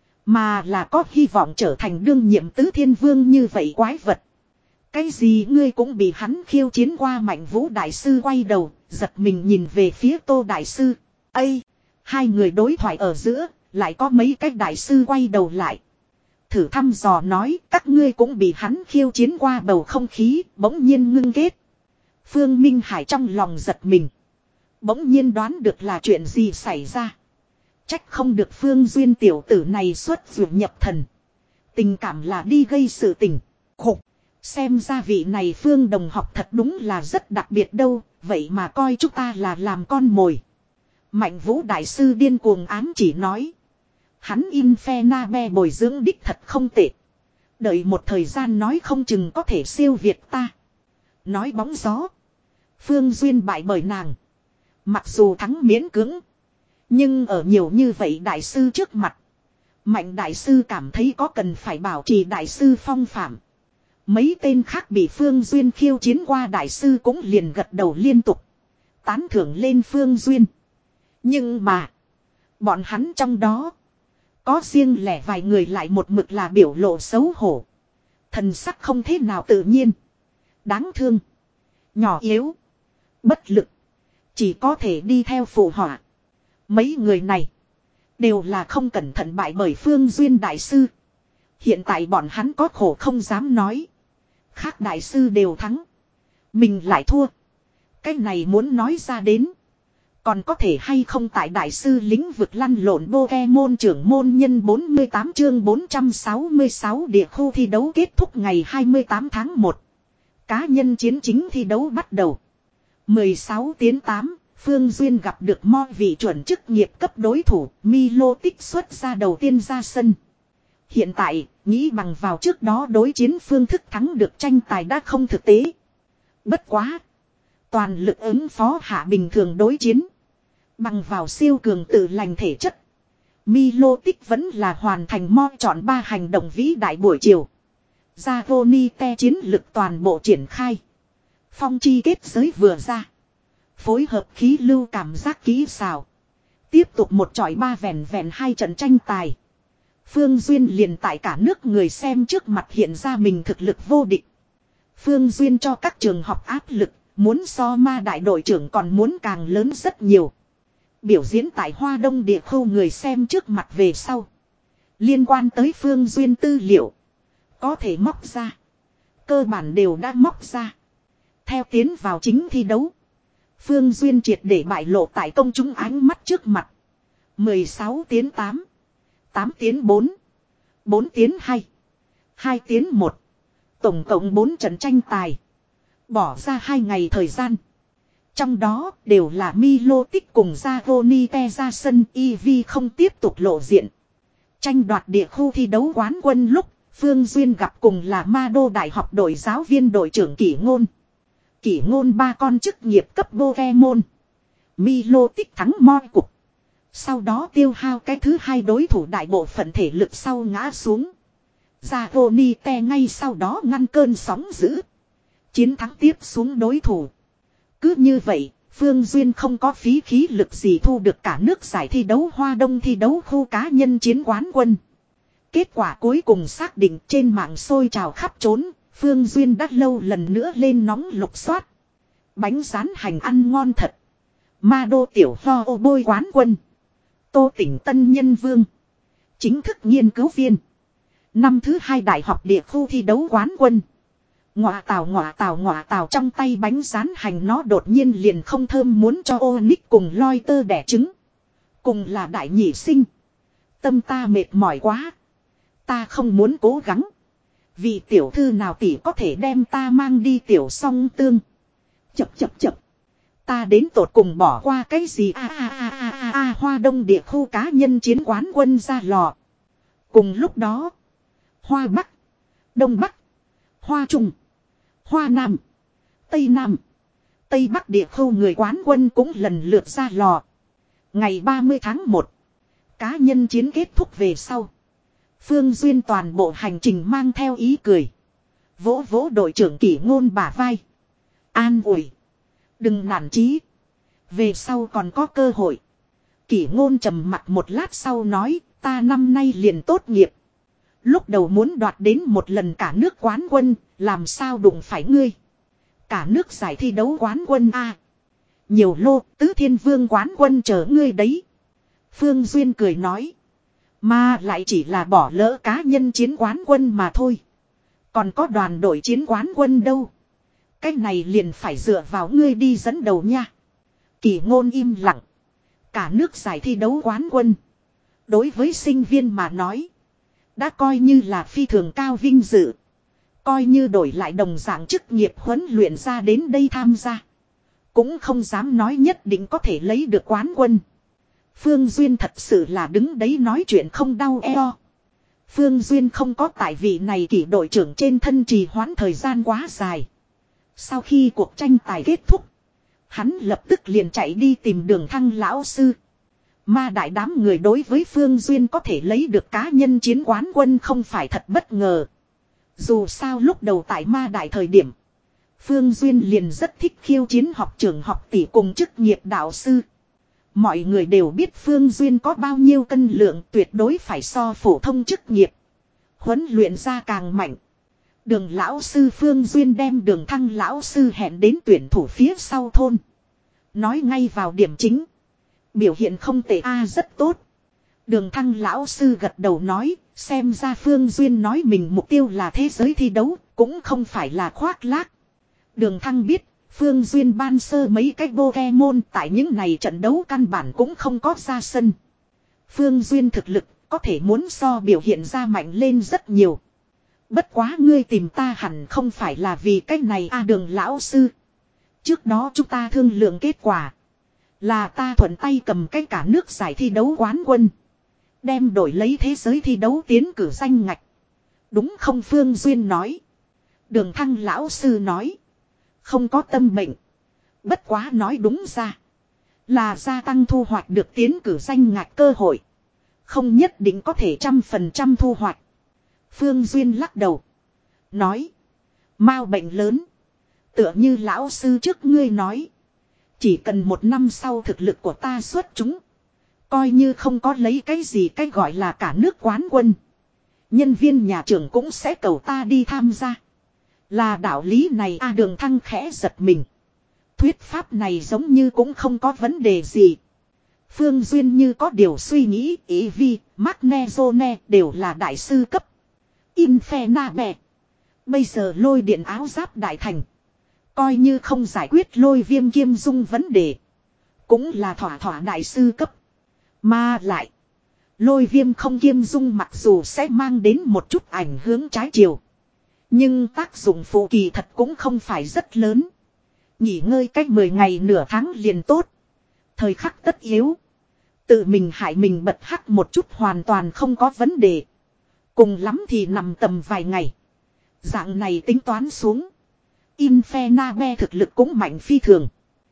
Mà là có hy vọng trở thành đương nhiệm tứ thiên vương như vậy quái vật. Cái gì ngươi cũng bị hắn khiêu chiến qua. Mạnh Vũ đại sư quay đầu, giật mình nhìn về phía Tô đại sư. Ây! Hai người đối thoại ở giữa, lại có mấy cái đại sư quay đầu lại. Thử thăm dò nói, các ngươi cũng bị hắn khiêu chiến qua. Bầu không khí bỗng nhiên ngưng kết. Phương Minh Hải trong lòng giật mình. Bỗng nhiên đoán được là chuyện gì xảy ra. Trách không được Phương Duyên tiểu tử này xuất ruột nhập thần. Tình cảm là đi gây sự tình. Khục. Xem ra vị này Phương đồng học thật đúng là rất đặc biệt đâu. Vậy mà coi chúng ta là làm con mồi. Mạnh Vũ đại sư điên cuồng ám chỉ nói. Hắn Infernabe bồi dưỡng đích thật không tệ. Đợi một thời gian nói không chừng có thể siêu việt ta. Nói bóng gió. Phương Duyên bại bởi nàng. Mặc dù thắng miễn cưỡng. Nhưng ở nhiều như vậy đại sư trước mặt. Mạnh đại sư cảm thấy có cần phải bảo trì đại sư phong phạm. Mấy tên khác bị Phương Duyên khiêu chiến qua đại sư cũng liền gật đầu liên tục. Tán thưởng lên Phương Duyên. Nhưng mà. Bọn hắn trong đó. Có riêng lẻ vài người lại một mực là biểu lộ xấu hổ. Thần sắc không thế nào tự nhiên. Đáng thương. Nhỏ yếu. Bất lực. Chỉ có thể đi theo phụ họa. Mấy người này. Đều là không cẩn thận bại bởi Phương Duyên đại sư. Hiện tại bọn hắn có khổ không dám nói. Khác đại sư đều thắng. Mình lại thua. Cái này muốn nói ra đến. Còn có thể hay không tại đại sư lĩnh vực lăn lộn Pokemon trưởng môn nhân bốn mươi tám chương bốn trăm sáu mươi sáu địa khu thi đấu kết thúc ngày hai mươi tám tháng một. Cá nhân chiến chính thi đấu bắt đầu. mười sáu tiến tám, Phương Duyên gặp được mo vị chuẩn chức nghiệp cấp đối thủ, Milo tích xuất ra đầu tiên ra sân. Hiện tại, nghĩ bằng vào trước đó đối chiến phương thức thắng được tranh tài đã không thực tế. Bất quá. Toàn lực ứng phó hạ bình thường đối chiến. Bằng vào siêu cường tự lành thể chất. Milo tích vẫn là hoàn thành mo chọn ba hành động vĩ đại buổi chiều. Zagonite chiến lực toàn bộ triển khai. Phong chi kết giới vừa ra. Phối hợp khí lưu cảm giác kỹ xào. Tiếp tục một trọi ba vẹn vẹn hai trận tranh tài. Phương Duyên liền tại cả nước người xem trước mặt hiện ra mình thực lực vô địch. Phương Duyên cho các trường học áp lực. Muốn so ma đại đội trưởng còn muốn càng lớn rất nhiều. Biểu diễn tại Hoa Đông địa khu người xem trước mặt về sau. Liên quan tới Phương Duyên tư liệu. Có thể móc ra. Cơ bản đều đã móc ra. Theo tiến vào chính thi đấu. Phương Duyên triệt để bại lộ tại công chúng ánh mắt trước mặt. mười sáu tiến tám. tám tiến bốn. bốn tiến hai. hai tiến một. Tổng cộng bốn trận tranh tài. Bỏ ra hai ngày thời gian. Trong đó đều là Milo tích cùng Zagonite ra sân, Eevee không tiếp tục lộ diện. Tranh đoạt địa khu thi đấu quán quân lúc Phương Duyên gặp cùng là Ma Đô Đại học đội giáo viên đội trưởng Kỷ Ngôn. Kỷ Ngôn ba con chức nghiệp cấp Pokemon. Milo tích thắng moi cục. Sau đó tiêu hao cái thứ hai đối thủ đại bộ phận thể lực sau ngã xuống. Zagonite ngay sau đó ngăn cơn sóng dữ. Chiến thắng tiếp xuống đối thủ. Cứ như vậy, Phương Duyên không có phí khí lực gì thu được cả nước giải thi đấu Hoa Đông thi đấu khu cá nhân chiến quán quân. Kết quả cuối cùng xác định trên mạng sôi trào khắp trốn, Phương Duyên đã lâu lần nữa lên nóng lục soát. Bánh rán hành ăn ngon thật. Ma Đô tiểu ho ô bôi quán quân. Tô Tỉnh Tân Nhân Vương. Chính thức nghiên cứu viên. Năm thứ hai đại học địa khu thi đấu quán quân. Ngọa tào ngọa tào ngọa tào trong tay bánh rán hành nó đột nhiên liền không thơm muốn cho Onyx cùng loi tơ đẻ trứng. Cùng là đại nhị sinh. Tâm ta mệt mỏi quá. Ta không muốn cố gắng. Vì tiểu thư nào tỷ có thể đem ta mang đi tiểu song tương. Chập chập chập. Ta đến tột cùng bỏ qua cái gì a a a a a a Hoa Đông địa khu cá nhân chiến quán quân ra lò. Cùng lúc đó. Hoa Bắc. Đông Bắc. Hoa Trung. Hoa Nam. Tây Nam. Tây Bắc địa khu người quán quân cũng lần lượt ra lò. Ngày ba mươi tháng một. Cá nhân chiến kết thúc về sau. Phương Duyên toàn bộ hành trình mang theo ý cười. Vỗ vỗ đội trưởng Kỷ Ngôn bả vai. An ủi. Đừng nản chí. Về sau còn có cơ hội. Kỷ Ngôn trầm mặt một lát sau nói, ta năm nay liền tốt nghiệp. Lúc đầu muốn đoạt đến một lần cả nước quán quân, làm sao đụng phải ngươi. Cả nước giải thi đấu quán quân a. Nhiều lô, tứ thiên vương quán quân chờ ngươi đấy. Phương Duyên cười nói. Mà lại chỉ là bỏ lỡ cá nhân chiến quán quân mà thôi. Còn có đoàn đội chiến quán quân đâu. Cái này liền phải dựa vào ngươi đi dẫn đầu nha. Kỷ Ngôn im lặng. Cả nước giải thi đấu quán quân. Đối với sinh viên mà nói. Đã coi như là phi thường cao vinh dự. Coi như đổi lại đồng dạng chức nghiệp huấn luyện ra đến đây tham gia. Cũng không dám nói nhất định có thể lấy được quán quân. Phương Duyên thật sự là đứng đấy nói chuyện không đau eo. Phương Duyên không có tại vị này kỷ đội trưởng trên thân trì hoãn thời gian quá dài. Sau khi cuộc tranh tài kết thúc. Hắn lập tức liền chạy đi tìm Đường Thăng lão sư. Ma đại đám người đối với Phương Duyên có thể lấy được cá nhân chiến quán quân không phải thật bất ngờ. Dù sao lúc đầu tại ma đại thời điểm. Phương Duyên liền rất thích khiêu chiến học trưởng học tỷ cùng chức nghiệp đạo sư. Mọi người đều biết Phương Duyên có bao nhiêu cân lượng tuyệt đối phải so phổ thông chức nghiệp. Huấn luyện ra càng mạnh. Đường lão sư Phương Duyên đem Đường Thăng lão sư hẹn đến tuyển thủ phía sau thôn. Nói ngay vào điểm chính. Biểu hiện không tệ a rất tốt. Đường Thăng lão sư gật đầu nói, xem ra Phương Duyên nói mình mục tiêu là thế giới thi đấu, cũng không phải là khoác lác. Đường Thăng biết, Phương Duyên ban sơ mấy cái Pokemon tại những này trận đấu căn bản cũng không có ra sân. Phương Duyên thực lực có thể muốn so biểu hiện ra mạnh lên rất nhiều. Bất quá ngươi tìm ta hẳn không phải là vì cái này a Đường lão sư. Trước đó chúng ta thương lượng kết quả. Là ta thuận tay cầm cái cả nước giải thi đấu quán quân. Đem đổi lấy thế giới thi đấu tiến cử danh ngạch. Đúng không Phương Duyên nói. Đường Thăng lão sư nói. Không có tâm bệnh. Bất quá nói đúng ra. Là gia tăng thu hoạch được tiến cử danh ngạch cơ hội. Không nhất định có thể trăm phần trăm thu hoạch. Phương Duyên lắc đầu. Nói. Mao bệnh lớn. Tựa như lão sư trước ngươi nói. Chỉ cần một năm sau thực lực của ta xuất chúng. Coi như không có lấy cái gì cái gọi là cả nước quán quân. Nhân viên nhà trường cũng sẽ cầu ta đi tham gia. Là đạo lý này a Đường Thăng khẽ giật mình. Thuyết pháp này giống như cũng không có vấn đề gì. Phương Duyên như có điều suy nghĩ, ý vi, Magnezone đều là đại sư cấp. Infernabe. Bây giờ lôi điện áo giáp đại thành. Coi như không giải quyết lôi viêm kiêm dung vấn đề. Cũng là thỏa thỏa đại sư cấp. Mà lại. Lôi viêm không kiêm dung mặc dù sẽ mang đến một chút ảnh hưởng trái chiều. Nhưng tác dụng phụ kỳ thật cũng không phải rất lớn. Nghỉ ngơi cách mười ngày nửa tháng liền tốt. Thời khắc tất yếu. Tự mình hại mình bật hắc một chút hoàn toàn không có vấn đề. Cùng lắm thì nằm tầm vài ngày. Dạng này tính toán xuống. Infernabe thực lực cũng mạnh phi thường.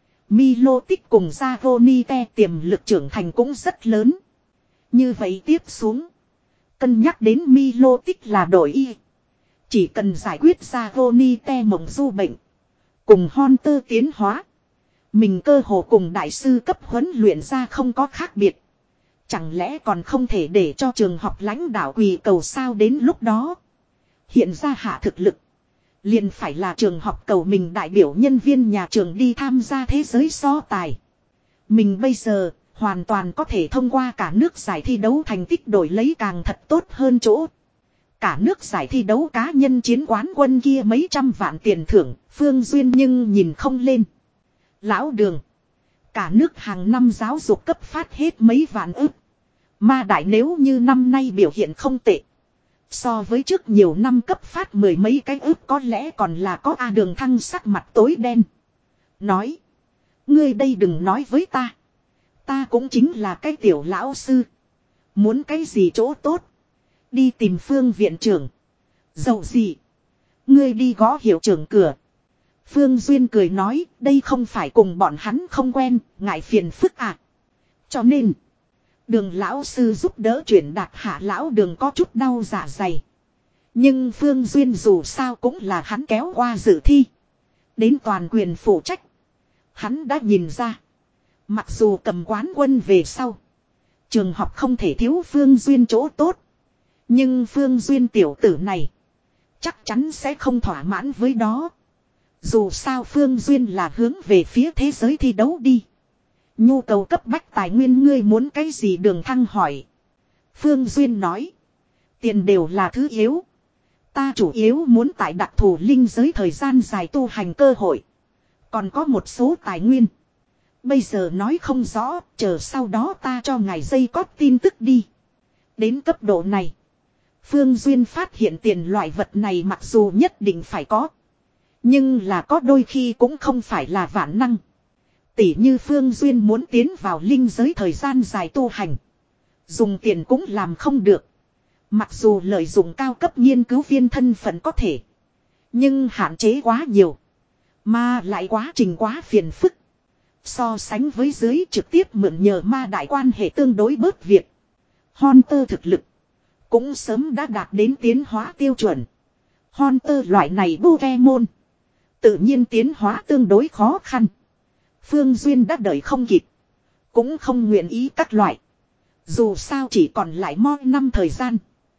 Milotic cùng Zagonite tiềm lực trưởng thành cũng rất lớn. Như vậy tiếp xuống. Cân nhắc đến Milotic là đội y. Chỉ cần giải quyết Zagonite mộng du bệnh. Cùng Hunter tiến hóa. Mình cơ hồ cùng đại sư cấp huấn luyện ra không có khác biệt. Chẳng lẽ còn không thể để cho trường học lãnh đạo quỳ cầu sao đến lúc đó. Hiện ra hạ thực lực. Liền phải là trường học cầu mình đại biểu nhân viên nhà trường đi tham gia thế giới so tài. Mình bây giờ hoàn toàn có thể thông qua cả nước giải thi đấu thành tích đổi lấy càng thật tốt hơn chỗ. Cả nước giải thi đấu cá nhân chiến quán quân kia mấy trăm vạn tiền thưởng, Phương Duyên nhưng nhìn không lên. Lão Đường. Cả nước hàng năm giáo dục cấp phát hết mấy vạn ức. Ma đại nếu như năm nay biểu hiện không tệ. So với trước nhiều năm cấp phát mười mấy cái ức có lẽ còn là có A Đường Thăng sắc mặt tối đen. Nói. Ngươi đây đừng nói với ta. Ta cũng chính là cái tiểu lão sư. Muốn cái gì chỗ tốt. Đi tìm Phương viện trưởng. Dẫu gì. Ngươi đi gõ hiệu trưởng cửa. Phương Duyên cười nói. Đây không phải cùng bọn hắn không quen. Ngại phiền phức à. Cho nên. Đường lão sư giúp đỡ chuyển đạt hạ lão Đường có chút đau dạ dày. Nhưng Phương Duyên dù sao cũng là hắn kéo qua dự thi. đến toàn quyền phụ trách. Hắn đã nhìn ra. Mặc dù cầm quán quân về sau. Trường học không thể thiếu Phương Duyên chỗ tốt. Nhưng Phương Duyên tiểu tử này. Chắc chắn sẽ không thỏa mãn với đó. Dù sao Phương Duyên là hướng về phía thế giới thi đấu đi. Nhu cầu cấp bách tài nguyên ngươi muốn cái gì Đường Thăng hỏi. Phương Duyên nói. Tiền đều là thứ yếu. Ta chủ yếu muốn tại đặc thù linh giới thời gian dài tu hành cơ hội. Còn có một số tài nguyên. Bây giờ nói không rõ, chờ sau đó ta cho ngài dây cót tin tức đi. Đến cấp độ này. Phương Duyên phát hiện tiền loại vật này mặc dù nhất định phải có. Nhưng là có đôi khi cũng không phải là vạn năng. Tỉ như Phương Duyên muốn tiến vào linh giới thời gian dài tu hành. Dùng tiền cũng làm không được. Mặc dù lợi dụng cao cấp nghiên cứu viên thân phận có thể. Nhưng hạn chế quá nhiều. Mà lại quá trình quá phiền phức. So sánh với dưới trực tiếp mượn nhờ ma đại quan hệ tương đối bớt việc. Hunter thực lực. Cũng sớm đã đạt đến tiến hóa tiêu chuẩn. Hunter loại này Pokemon. Tự nhiên tiến hóa tương đối khó khăn. Phương Duyên đã đợi không kịp. Cũng không nguyện ý các loại. Dù sao chỉ còn lại mỗi năm thời gian.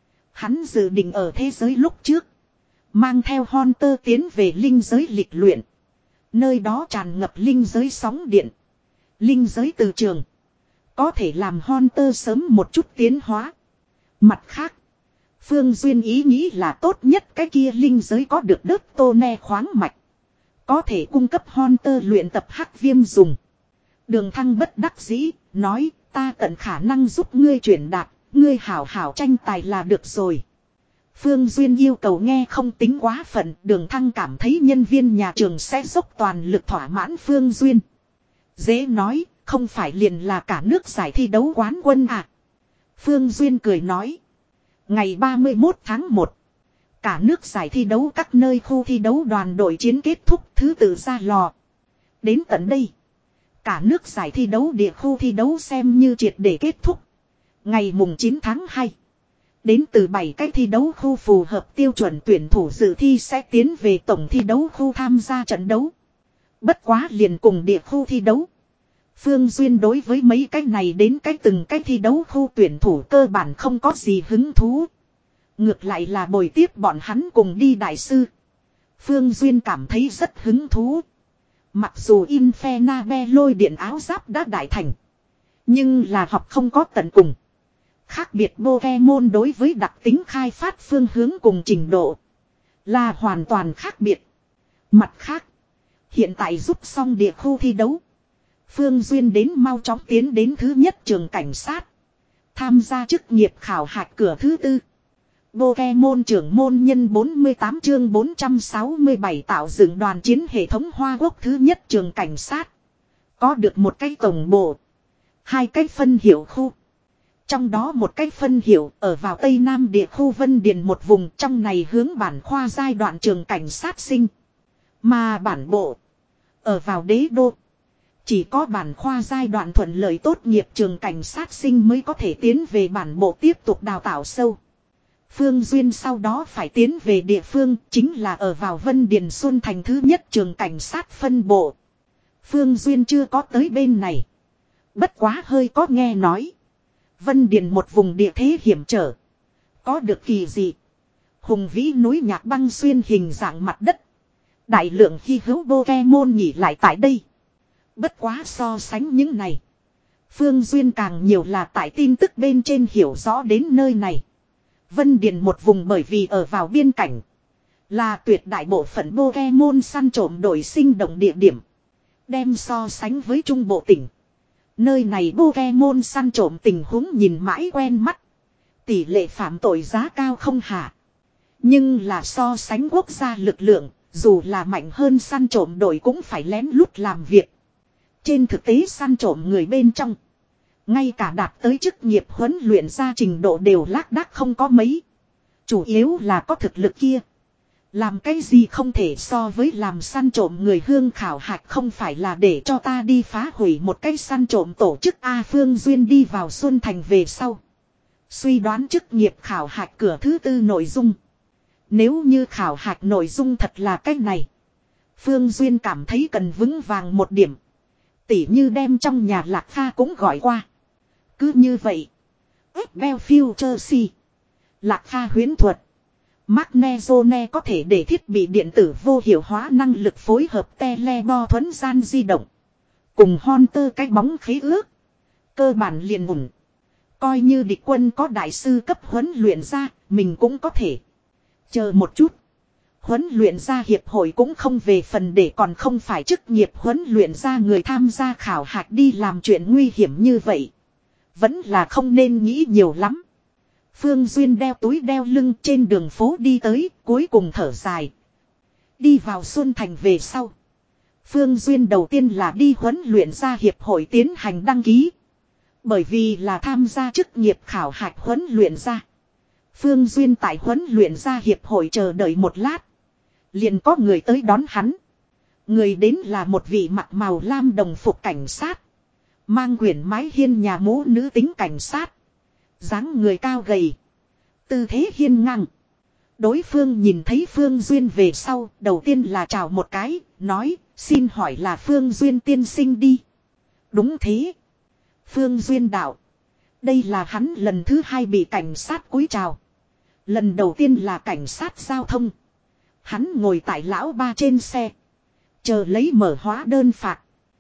Hắn dự định ở thế giới lúc trước. Mang theo Hunter tiến về linh giới lịch luyện. Nơi đó tràn ngập linh giới sóng điện. Linh giới từ trường. Có thể làm Hunter sớm một chút tiến hóa. Mặt khác. Phương Duyên ý nghĩ là tốt nhất cái kia linh giới có được đất tô ne khoáng mạch. Có thể cung cấp Hunter luyện tập hắc viêm dùng. Đường Thăng bất đắc dĩ, nói ta tận khả năng giúp ngươi chuyển đạt, ngươi hảo hảo tranh tài là được rồi. Phương Duyên yêu cầu nghe không tính quá phận, Đường Thăng cảm thấy nhân viên nhà trường sẽ dốc toàn lực thỏa mãn Phương Duyên. Dễ nói, không phải liền là cả nước giải thi đấu quán quân à. Phương Duyên cười nói. Ngày ba mươi mốt tháng một. Cả nước giải thi đấu các nơi khu thi đấu đoàn đội chiến kết thúc thứ tự ra lò. Đến tận đây. Cả nước giải thi đấu địa khu thi đấu xem như triệt để kết thúc. Ngày mùng chín tháng hai. Đến từ bảy cái thi đấu khu phù hợp tiêu chuẩn tuyển thủ dự thi sẽ tiến về tổng thi đấu khu tham gia trận đấu. Bất quá liền cùng địa khu thi đấu. Phương Duyên đối với mấy cái này đến cái từng cái thi đấu khu tuyển thủ cơ bản không có gì hứng thú. Ngược lại là bồi tiếp bọn hắn cùng đi đại sư. Phương Duyên cảm thấy rất hứng thú. Mặc dù Infernabel lôi điện áo giáp đã đại thành. Nhưng là học không có tận cùng. Khác biệt Pokemon đối với đặc tính khai phát phương hướng cùng trình độ. Là hoàn toàn khác biệt. Mặt khác. Hiện tại giúp xong địa khu thi đấu. Phương Duyên đến mau chóng tiến đến thứ nhất trường cảnh sát. Tham gia chức nghiệp khảo hạch cửa thứ tư. Pokemon trưởng môn nhân bốn mươi tám chương bốn trăm sáu mươi bảy tạo dựng đoàn chiến hệ thống Hoa Quốc thứ nhất trường cảnh sát. Có được một cái tổng bộ. Hai cái phân hiệu khu. Trong đó một cái phân hiệu ở vào Tây Nam địa khu Vân Điền một vùng trong này hướng bản khoa giai đoạn trường cảnh sát sinh. Mà bản bộ. Ở vào đế đô. Chỉ có bản khoa giai đoạn thuận lợi tốt nghiệp trường cảnh sát sinh mới có thể tiến về bản bộ tiếp tục đào tạo sâu. Phương Duyên sau đó phải tiến về địa phương chính là ở vào Vân Điền Xuân thành thứ nhất trường cảnh sát phân bộ. Phương Duyên chưa có tới bên này. Bất quá hơi có nghe nói. Vân Điền một vùng địa thế hiểm trở. Có được kỳ dị. Hùng vĩ núi nhạc băng xuyên hình dạng mặt đất. Đại lượng hy hữu Pokemon nghỉ lại tại đây. Bất quá so sánh những này. Phương Duyên càng nhiều là tại tin tức bên trên hiểu rõ đến nơi này. Vân Điền một vùng bởi vì ở vào biên cảnh. Là tuyệt đại bộ phận Pokemon săn trộm đội sinh động địa điểm. Đem so sánh với trung bộ tỉnh. Nơi này Pokemon săn trộm tình huống nhìn mãi quen mắt. Tỷ lệ phạm tội giá cao không hạ. Nhưng là so sánh quốc gia lực lượng. Dù là mạnh hơn săn trộm đội cũng phải lén lút làm việc. Trên thực tế săn trộm người bên trong. Ngay cả đạt tới chức nghiệp huấn luyện ra trình độ đều lác đác không có mấy. Chủ yếu là có thực lực kia. Làm cái gì không thể so với làm săn trộm người hương khảo hạch không phải là để cho ta đi phá hủy một cái săn trộm tổ chức A Phương Duyên đi vào Xuân Thành về sau. Suy đoán chức nghiệp khảo hạch cửa thứ tư nội dung. Nếu như khảo hạch nội dung thật là cái này. Phương Duyên cảm thấy cần vững vàng một điểm. Tỉ như đem trong nhà Lạc Kha cũng gọi qua. Cứ như vậy. Bellfield Chelsea. Lạc Kha huyễn thuật. Magnezone có thể để thiết bị điện tử vô hiệu hóa năng lực phối hợp telebo thuấn gian di động. Cùng Hunter cái bóng khế ước. Cơ bản liền ủng. Coi như địch quân có đại sư cấp huấn luyện ra, mình cũng có thể. Chờ một chút. Huấn luyện ra hiệp hội cũng không về phần để còn không phải chức nghiệp huấn luyện ra người tham gia khảo hạch đi làm chuyện nguy hiểm như vậy. Vẫn là không nên nghĩ nhiều lắm. Phương Duyên đeo túi đeo lưng trên đường phố đi tới, cuối cùng thở dài. Đi vào Xuân Thành về sau. Phương Duyên đầu tiên là đi huấn luyện ra hiệp hội tiến hành đăng ký. Bởi vì là tham gia chức nghiệp khảo hạch huấn luyện ra. Phương Duyên tại huấn luyện ra hiệp hội chờ đợi một lát. Liền có người tới đón hắn. Người đến là một vị mặc màu lam đồng phục cảnh sát. Mang quyển mái hiên nhà mũ nữ tính cảnh sát. Dáng người cao gầy. Tư thế hiên ngang. Đối phương nhìn thấy Phương Duyên về sau, đầu tiên là chào một cái, nói, xin hỏi là Phương Duyên tiên sinh đi. Đúng thế. Phương Duyên đạo. Đây là hắn lần thứ hai bị cảnh sát cúi chào. Lần đầu tiên là cảnh sát giao thông. Hắn ngồi tại lão ba trên xe. Chờ lấy mở hóa đơn phạt.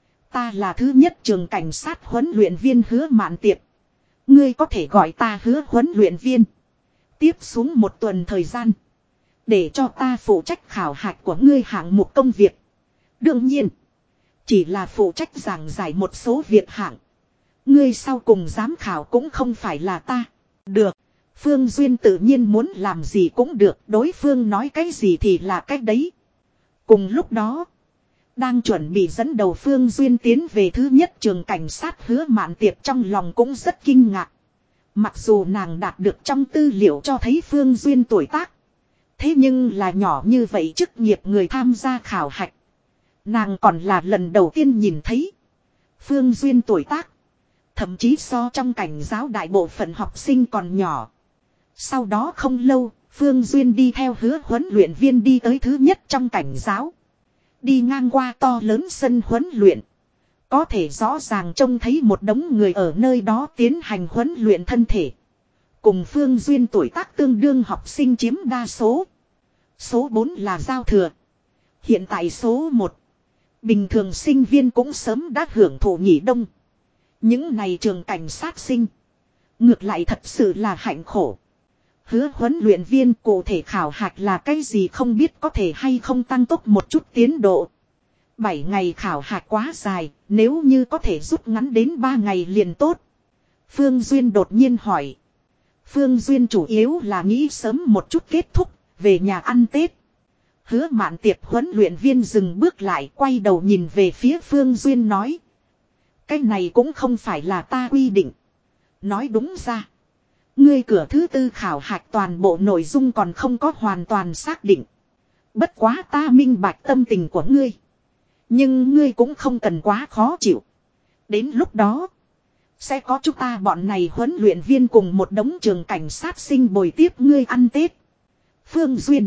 Ta là thứ nhất trường cảnh sát huấn luyện viên Hứa Mạn Tiệp. Ngươi có thể gọi ta Hứa huấn luyện viên. Tiếp xuống một tuần thời gian. Để cho ta phụ trách khảo hạch của ngươi hạng mục công việc. Đương nhiên. Chỉ là phụ trách giảng giải một số việc hạng. Ngươi sau cùng giám khảo cũng không phải là ta. Được. Phương Duyên tự nhiên muốn làm gì cũng được. Đối phương nói cái gì thì là cái đấy. Cùng lúc đó. Đang chuẩn bị dẫn đầu Phương Duyên tiến về thứ nhất trường cảnh sát Hứa Mạn Tiệp trong lòng cũng rất kinh ngạc. Mặc dù nàng đạt được trong tư liệu cho thấy Phương Duyên tuổi tác. Thế nhưng là nhỏ như vậy chức nghiệp người tham gia khảo hạch. Nàng còn là lần đầu tiên nhìn thấy. Phương Duyên tuổi tác. Thậm chí so trong cảnh giáo đại bộ phận học sinh còn nhỏ. Sau đó không lâu, Phương Duyên đi theo Hứa huấn luyện viên đi tới thứ nhất trong cảnh giáo. Đi ngang qua to lớn sân huấn luyện. Có thể rõ ràng trông thấy một đống người ở nơi đó tiến hành huấn luyện thân thể. Cùng Phương Duyên tuổi tác tương đương học sinh chiếm đa số. Số bốn là giao thừa. Hiện tại số một. Bình thường sinh viên cũng sớm đã hưởng thụ nghỉ đông. Những này trường cảnh sát sinh. Ngược lại thật sự là hạnh khổ. Hứa huấn luyện viên cụ thể khảo hạch là cái gì không biết có thể hay không tăng tốc một chút tiến độ. bảy ngày khảo hạch quá dài, nếu như có thể rút ngắn đến ba ngày liền tốt. Phương Duyên đột nhiên hỏi. Phương Duyên chủ yếu là nghĩ sớm một chút kết thúc, về nhà ăn Tết. Hứa Mạn Tiệp huấn luyện viên dừng bước lại quay đầu nhìn về phía Phương Duyên nói. Cái này cũng không phải là ta quy định. Nói đúng ra. Ngươi cửa thứ tư khảo hạch toàn bộ nội dung còn không có hoàn toàn xác định. Bất quá ta minh bạch tâm tình của ngươi. Nhưng ngươi cũng không cần quá khó chịu. Đến lúc đó. Sẽ có chúng ta bọn này huấn luyện viên cùng một đống trường cảnh sát sinh bồi tiếp ngươi ăn Tết. Phương Duyên.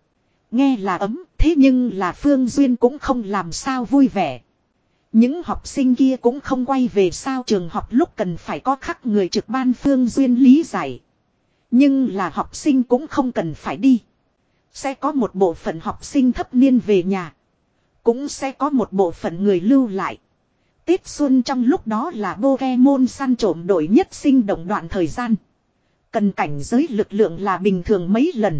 Nghe là ấm. Thế nhưng là Phương Duyên cũng không làm sao vui vẻ. Những học sinh kia cũng không quay về sao trường học lúc cần phải có khắc người trực ban Phương Duyên lý giải. Nhưng là học sinh cũng không cần phải đi. Sẽ có một bộ phận học sinh thấp niên về nhà. Cũng sẽ có một bộ phận người lưu lại. Tết xuân trong lúc đó là Pokemon săn trộm đội nhất sinh động đoạn thời gian. Cần cảnh giới lực lượng là bình thường mấy lần.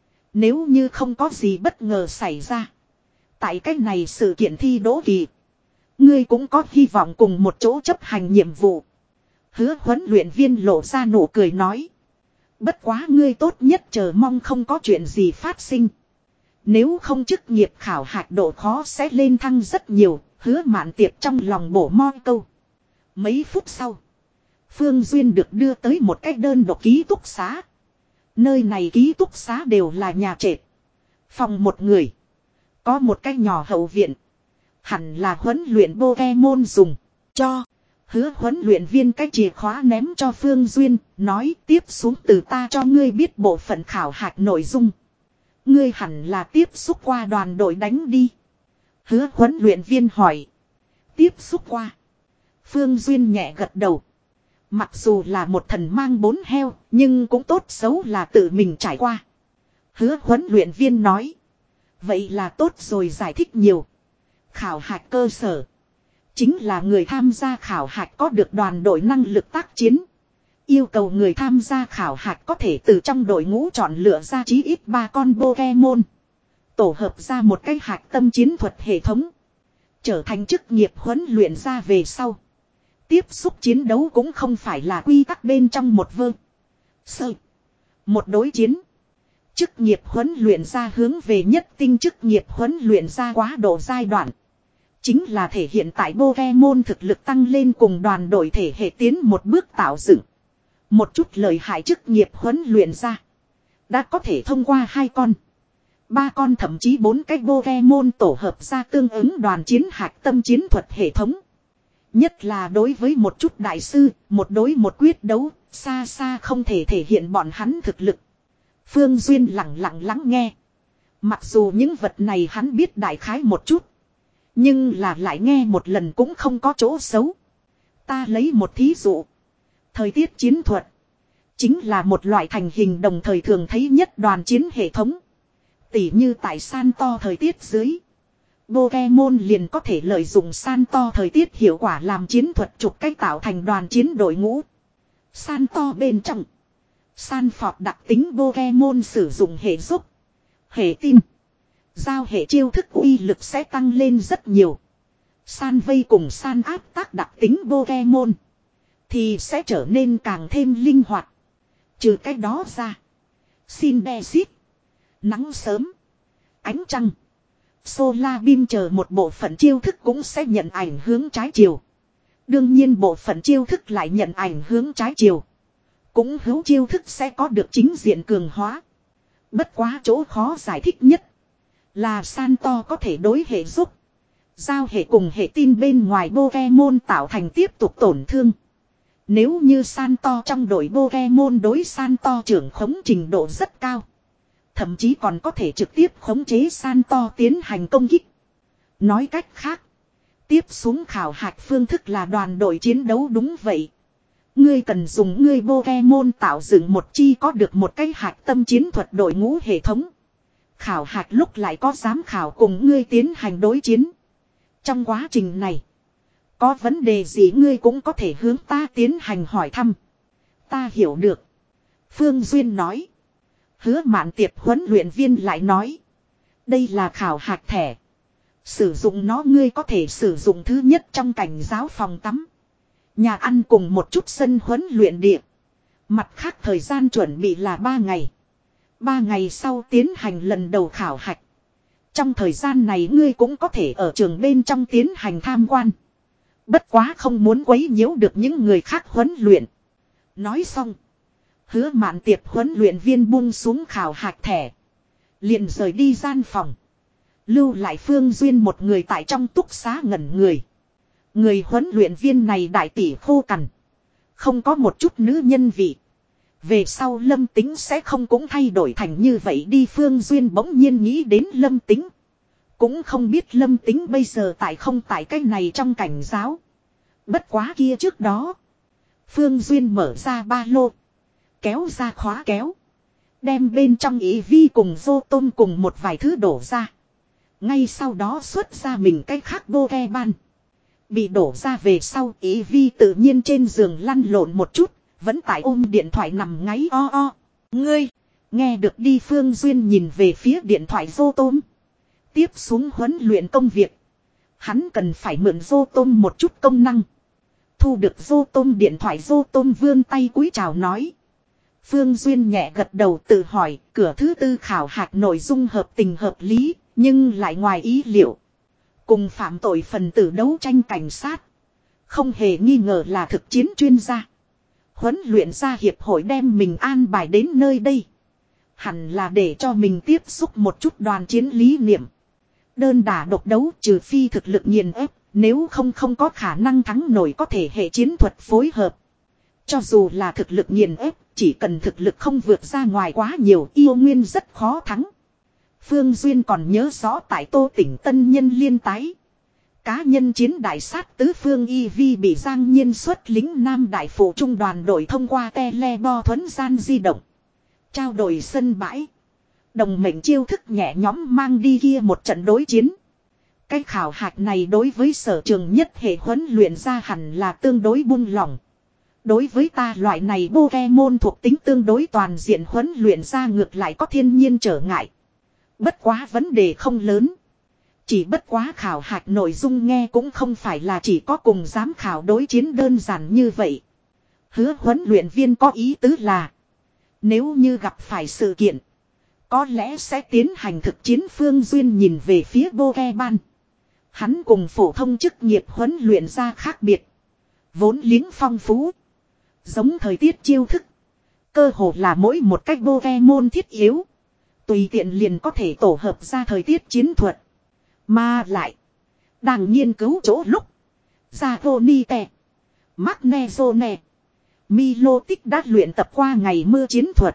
Nếu như không có gì bất ngờ xảy ra. Tại cách này sự kiện thi đỗ kỳ. Ngươi cũng có hy vọng cùng một chỗ chấp hành nhiệm vụ. Hứa huấn luyện viên lộ ra nụ cười nói. Bất quá ngươi tốt nhất chờ mong không có chuyện gì phát sinh. Nếu không chức nghiệp khảo hạch độ khó sẽ lên thăng rất nhiều. Hứa Mạn Tiệp trong lòng bổ mo câu. Mấy phút sau. Phương Duyên được đưa tới một cái đơn độc ký túc xá. Nơi này ký túc xá đều là nhà trệt. Phòng một người. Có một cái nhỏ hậu viện. Hẳn là huấn luyện Pokemon dùng. Cho. Hứa huấn luyện viên cái chìa khóa ném cho Phương Duyên. Nói tiếp xuống từ ta cho ngươi biết bộ phận khảo hạch nội dung. Ngươi hẳn là tiếp xúc qua đoàn đội đánh đi. Hứa huấn luyện viên hỏi. Tiếp xúc qua. Phương Duyên nhẹ gật đầu. Mặc dù là một thần mang bốn heo, nhưng cũng tốt xấu là tự mình trải qua. Hứa huấn luyện viên nói. Vậy là tốt rồi, giải thích nhiều. Khảo hạch cơ sở. Chính là người tham gia khảo hạch có được đoàn đội năng lực tác chiến. Yêu cầu người tham gia khảo hạch có thể từ trong đội ngũ chọn lựa ra chí ít ba con Pokemon. Tổ hợp ra một cái hạch tâm chiến thuật hệ thống. Trở thành chức nghiệp huấn luyện ra về sau. Tiếp xúc chiến đấu cũng không phải là quy tắc bên trong một vơ. Sơ. Một đối chiến. Chức nghiệp huấn luyện ra hướng về nhất tinh chức nghiệp huấn luyện ra quá độ giai đoạn. Chính là thể hiện tại Pokemon thực lực tăng lên cùng đoàn đội thể hệ tiến một bước tạo dựng. Một chút lợi hại chức nghiệp huấn luyện ra. Đã có thể thông qua hai con. Ba con thậm chí bốn cái Pokemon tổ hợp ra tương ứng đoàn chiến hạch tâm chiến thuật hệ thống. Nhất là đối với một chút đại sư, một đối một quyết đấu, xa xa không thể thể hiện bọn hắn thực lực. Phương Duyên lặng lặng lắng nghe. Mặc dù những vật này hắn biết đại khái một chút. Nhưng là lại nghe một lần cũng không có chỗ xấu. Ta lấy một thí dụ. Thời tiết chiến thuật. Chính là một loại thành hình đồng thời thường thấy nhất đoàn chiến hệ thống. Tỉ như tại san to thời tiết dưới. Pokemon liền có thể lợi dụng san to thời tiết hiệu quả làm chiến thuật trục cách tạo thành đoàn chiến đội ngũ. San to bên trong. San phọt đặc tính Pokemon sử dụng hệ giúp. Hệ tin. Giao hệ chiêu thức uy lực sẽ tăng lên rất nhiều. San vây cùng san áp tác đặc tính Pokemon. Thì sẽ trở nên càng thêm linh hoạt. Trừ cái đó ra. Sindesit. Nắng sớm. Ánh trăng. Solar beam chờ một bộ phận chiêu thức cũng sẽ nhận ảnh hướng trái chiều. Đương nhiên bộ phận chiêu thức lại nhận ảnh hướng trái chiều. Cũng hữu chiêu thức sẽ có được chính diện cường hóa. Bất quá chỗ khó giải thích nhất. Là san to có thể đối hệ giúp. Giao hệ cùng hệ tin bên ngoài Pokemon tạo thành tiếp tục tổn thương. Nếu như san to trong đội Pokemon đối san to trưởng khống trình độ rất cao. Thậm chí còn có thể trực tiếp khống chế san to tiến hành công kích. Nói cách khác. Tiếp xuống khảo hạch phương thức là đoàn đội chiến đấu đúng vậy. Ngươi cần dùng ngươi Pokemon tạo dựng một chi có được một cái hạch tâm chiến thuật đội ngũ hệ thống. Khảo hạch lúc lại có giám khảo cùng ngươi tiến hành đối chiến. Trong quá trình này. Có vấn đề gì ngươi cũng có thể hướng ta tiến hành hỏi thăm. Ta hiểu được. Phương Duyên nói. Hứa Mạn Tiệp huấn luyện viên lại nói. Đây là khảo hạch thẻ. Sử dụng nó ngươi có thể sử dụng thứ nhất trong cảnh giáo phòng tắm. Nhà ăn cùng một chút sân huấn luyện địa. Mặt khác thời gian chuẩn bị là ba ngày. ba ngày sau tiến hành lần đầu khảo hạch. Trong thời gian này ngươi cũng có thể ở trường bên trong tiến hành tham quan. Bất quá không muốn quấy nhiễu được những người khác huấn luyện. Nói xong. Hứa Mạn Tiệp huấn luyện viên buông xuống khảo hạch thẻ. Liền rời đi gian phòng. Lưu lại Phương Duyên một người tại trong túc xá ngẩn người. Người huấn luyện viên này đại tỷ khô cằn. Không có một chút nữ nhân vị. Về sau Lâm Tính sẽ không cũng thay đổi thành như vậy đi. Phương Duyên bỗng nhiên nghĩ đến Lâm Tính. Cũng không biết Lâm Tính bây giờ tại không tại cái này trong cảnh giáo. Bất quá kia trước đó. Phương Duyên mở ra ba lô. Kéo ra khóa kéo. Đem bên trong ý vi cùng vô tôm cùng một vài thứ đổ ra. Ngay sau đó xuất ra mình cái khác Pokemon. Bị đổ ra về sau ý vi tự nhiên trên giường lăn lộn một chút. Vẫn tại ôm điện thoại nằm ngáy o o. Ngươi. Nghe được đi Phương Duyên nhìn về phía điện thoại vô tôm. Tiếp xuống huấn luyện công việc. Hắn cần phải mượn vô tôm một chút công năng. Thu được vô tôm điện thoại vô tôm vươn tay cúi chào nói. Phương Duyên nhẹ gật đầu tự hỏi, cửa thứ tư khảo hạch nội dung hợp tình hợp lý, nhưng lại ngoài ý liệu. Cùng phạm tội phần tử đấu tranh cảnh sát. Không hề nghi ngờ là thực chiến chuyên gia. Huấn luyện gia hiệp hội đem mình an bài đến nơi đây. Hẳn là để cho mình tiếp xúc một chút đoàn chiến lý niệm. Đơn đả độc đấu trừ phi thực lực nghiền ép, nếu không không có khả năng thắng nổi có thể hệ chiến thuật phối hợp. Cho dù là thực lực nghiền ép, chỉ cần thực lực không vượt ra ngoài quá nhiều yêu nguyên rất khó thắng. Phương Duyên còn nhớ rõ tại Tô Tỉnh tân nhân liên tái. Cá nhân chiến đại sát tứ phương y vi bị Giang Nhiên xuất lính Nam Đại Phụ Trung đoàn đội thông qua tele bo thuấn gian di động. Trao đổi sân bãi. Đồng mệnh chiêu thức nhẹ nhõm mang đi kia một trận đối chiến. Cái khảo hạch này đối với sở trường nhất hệ huấn luyện ra hẳn là tương đối buông lỏng. Đối với ta loại này Pokemon thuộc tính tương đối toàn diện huấn luyện ra ngược lại có thiên nhiên trở ngại. Bất quá vấn đề không lớn. Chỉ bất quá khảo hạch nội dung nghe cũng không phải là chỉ có cùng giám khảo đối chiến đơn giản như vậy. Hứa huấn luyện viên có ý tứ là nếu như gặp phải sự kiện có lẽ sẽ tiến hành thực chiến. Phương Duyên nhìn về phía Pokemon. Hắn cùng phổ thông chức nghiệp huấn luyện ra khác biệt. Vốn liếng phong phú. Giống thời tiết chiêu thức. Cơ hồ là mỗi một cách Pokemon thiết yếu. Tùy tiện liền có thể tổ hợp ra thời tiết chiến thuật. Mà lại. Đang nghiên cứu chỗ lúc. Zagonite. Magnezone. Milotic đã luyện tập qua ngày mưa chiến thuật.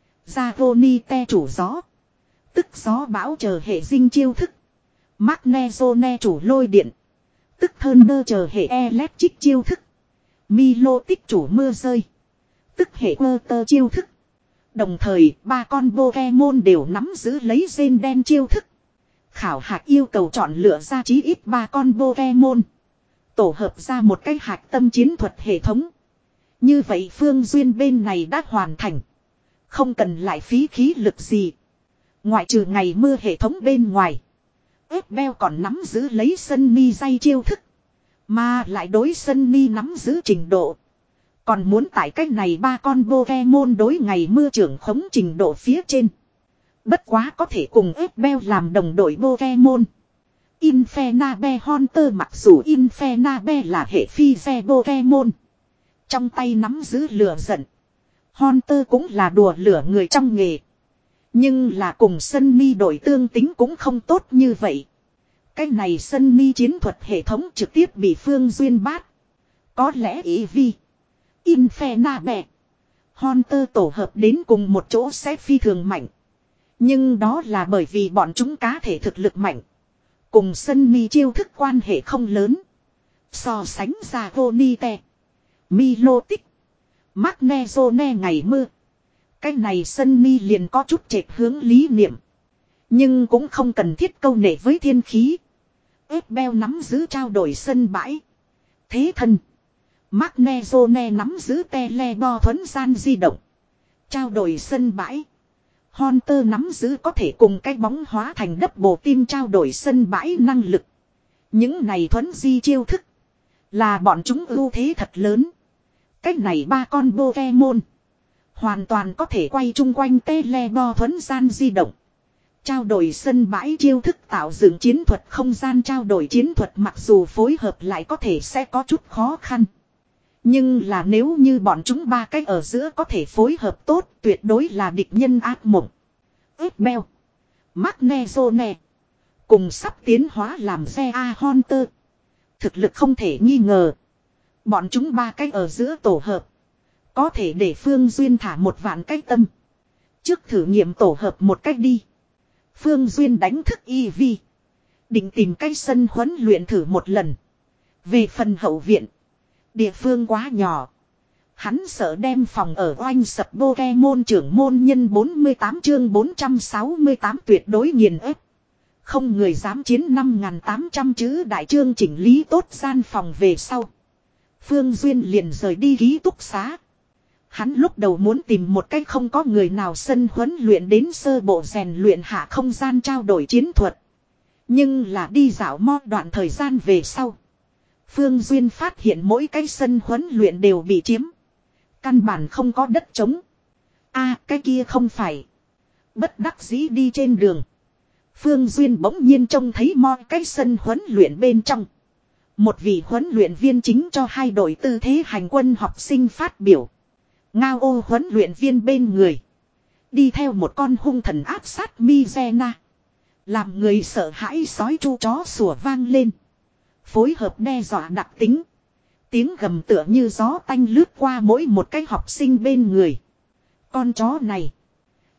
Zagonite chủ gió. Tức gió bão chờ hệ dinh chiêu thức. Magnezone chủ lôi điện. Tức Thunder chờ hệ electric chiêu thức. Milotic chủ mưa rơi. Tức hệ Water chiêu thức. Đồng thời ba con Pokemon đều nắm giữ lấy gen đen chiêu thức. Khảo hạch yêu cầu chọn lựa ra chí ít ba con Pokemon. Tổ hợp ra một cái hạch tâm chiến thuật hệ thống. Như vậy Phương Duyên bên này đã hoàn thành. Không cần lại phí khí lực gì. Ngoại trừ ngày mưa hệ thống bên ngoài. Ebbell còn nắm giữ lấy Sunny dây chiêu thức. Mà lại đối Sunny nắm giữ trình độ. Còn muốn tại cách này ba con Pokemon đối ngày mưa trưởng khống trình độ phía trên. Bất quá có thể cùng Ebbell làm đồng đội Pokemon. Infernape Haunter mặc dù Infernape là hệ phi xe Pokemon. Trong tay nắm giữ lửa giận. Haunter cũng là đùa lửa người trong nghề. Nhưng là cùng Sunny đổi tương tính cũng không tốt như vậy. Cái này Sunny chiến thuật hệ thống trực tiếp bị Phương Duyên bát. Có lẽ Eevee, Infernape, Haunter tổ hợp đến cùng một chỗ sẽ phi thường mạnh. Nhưng đó là bởi vì bọn chúng cá thể thực lực mạnh. Cùng Sunny chiêu thức quan hệ không lớn. So sánh ra Zagonite, Milotic, Magnezone ngày mưa. Cái này Sunny liền có chút trệt hướng lý niệm. Nhưng cũng không cần thiết câu nệ với thiên khí. Ebbell nắm giữ trao đổi sân bãi. Thế thân. Magnezone nắm giữ tele bo thuấn gian di động. Trao đổi sân bãi. Haunter nắm giữ có thể cùng cái bóng hóa thành đất bồ tim trao đổi sân bãi năng lực. Những này thuấn di chiêu thức. Là bọn chúng ưu thế thật lớn. Cách này ba con Pokemon. Hoàn toàn có thể quay chung quanh tele bo thuấn gian di động. Trao đổi sân bãi chiêu thức tạo dựng chiến thuật không gian trao đổi chiến thuật mặc dù phối hợp lại có thể sẽ có chút khó khăn. Nhưng là nếu như bọn chúng ba cách ở giữa có thể phối hợp tốt tuyệt đối là địch nhân ác mộng. Ebbell, Magnezone cùng sắp tiến hóa làm xe A Haunter. Thực lực không thể nghi ngờ. Bọn chúng ba cách ở giữa tổ hợp. Có thể để Phương Duyên thả một vạn cách tâm. Trước thử nghiệm tổ hợp một cách đi. Phương Duyên đánh thức Eevee. Định tìm cái sân huấn luyện thử một lần. Về phần hậu viện. Địa phương quá nhỏ. Hắn sợ đem phòng ở oanh sập. Pokemon trưởng môn nhân bốn mươi tám chương bốn trăm sáu mươi tám tuyệt đối nghiền ép. Không người dám chiến năm nghìn tám trăm chữ đại chương chỉnh lý tốt gian phòng về sau. Phương Duyên liền rời đi ký túc xá. Hắn lúc đầu muốn tìm một cách không có người nào sân huấn luyện đến sơ bộ rèn luyện hạ không gian trao đổi chiến thuật. Nhưng là đi dạo mo đoạn thời gian về sau. Phương Duyên phát hiện mỗi cái sân huấn luyện đều bị chiếm. Căn bản không có đất trống. A à, cái kia không phải. Bất đắc dĩ đi trên đường. Phương Duyên bỗng nhiên trông thấy mo cái sân huấn luyện bên trong. Một vị huấn luyện viên chính cho hai đội tư thế hành quân học sinh phát biểu. Ngao ô huấn luyện viên bên người. Đi theo một con hung thần áp sát Mizena. Làm người sợ hãi sói chu chó sủa vang lên. Phối hợp đe dọa đặc tính. Tiếng gầm tựa như gió tanh lướt qua mỗi một cái học sinh bên người. Con chó này.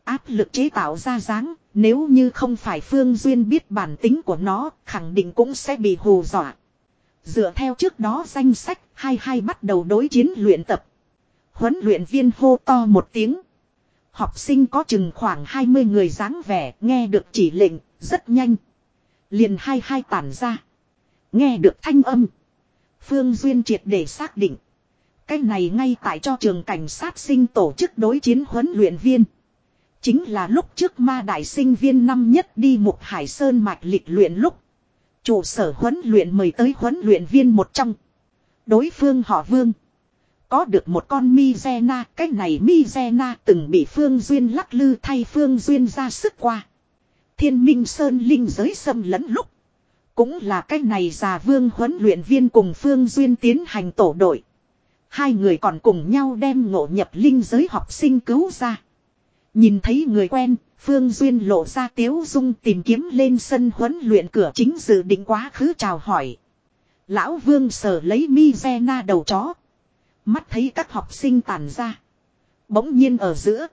Áp lực chế tạo ra dáng, nếu như không phải Phương Duyên biết bản tính của nó, khẳng định cũng sẽ bị hù dọa. Dựa theo trước đó danh sách, hai hai bắt đầu đối chiến luyện tập. Huấn luyện viên hô to một tiếng. Học sinh có chừng khoảng hai mươi người dáng vẻ, nghe được chỉ lệnh, rất nhanh. Liền hai hai tản ra. Nghe được thanh âm. Phương Duyên triệt để xác định. Cái này ngay tại cho trường cảnh sát sinh tổ chức đối chiến huấn luyện viên. Chính là lúc trước ma đại sinh viên năm nhất đi Mục Hải Sơn mạch lịch luyện lúc. Trụ sở huấn luyện mời tới huấn luyện viên một trong. Đối phương họ Vương. Có được một con Mizena, cái này Mizena từng bị Phương Duyên lắc lư thay Phương Duyên ra sức qua. Thiên Minh Sơn linh giới xâm lẫn lúc. Cũng là cái này già Vương huấn luyện viên cùng Phương Duyên tiến hành tổ đội. Hai người còn cùng nhau đem ngộ nhập linh giới học sinh cứu ra. Nhìn thấy người quen, Phương Duyên lộ ra tiếu dung tìm kiếm lên sân huấn luyện cửa chính dự định quá khứ chào hỏi. Lão Vương sờ lấy Mizena đầu chó. Mắt thấy các học sinh tản ra. Bỗng nhiên ở giữa.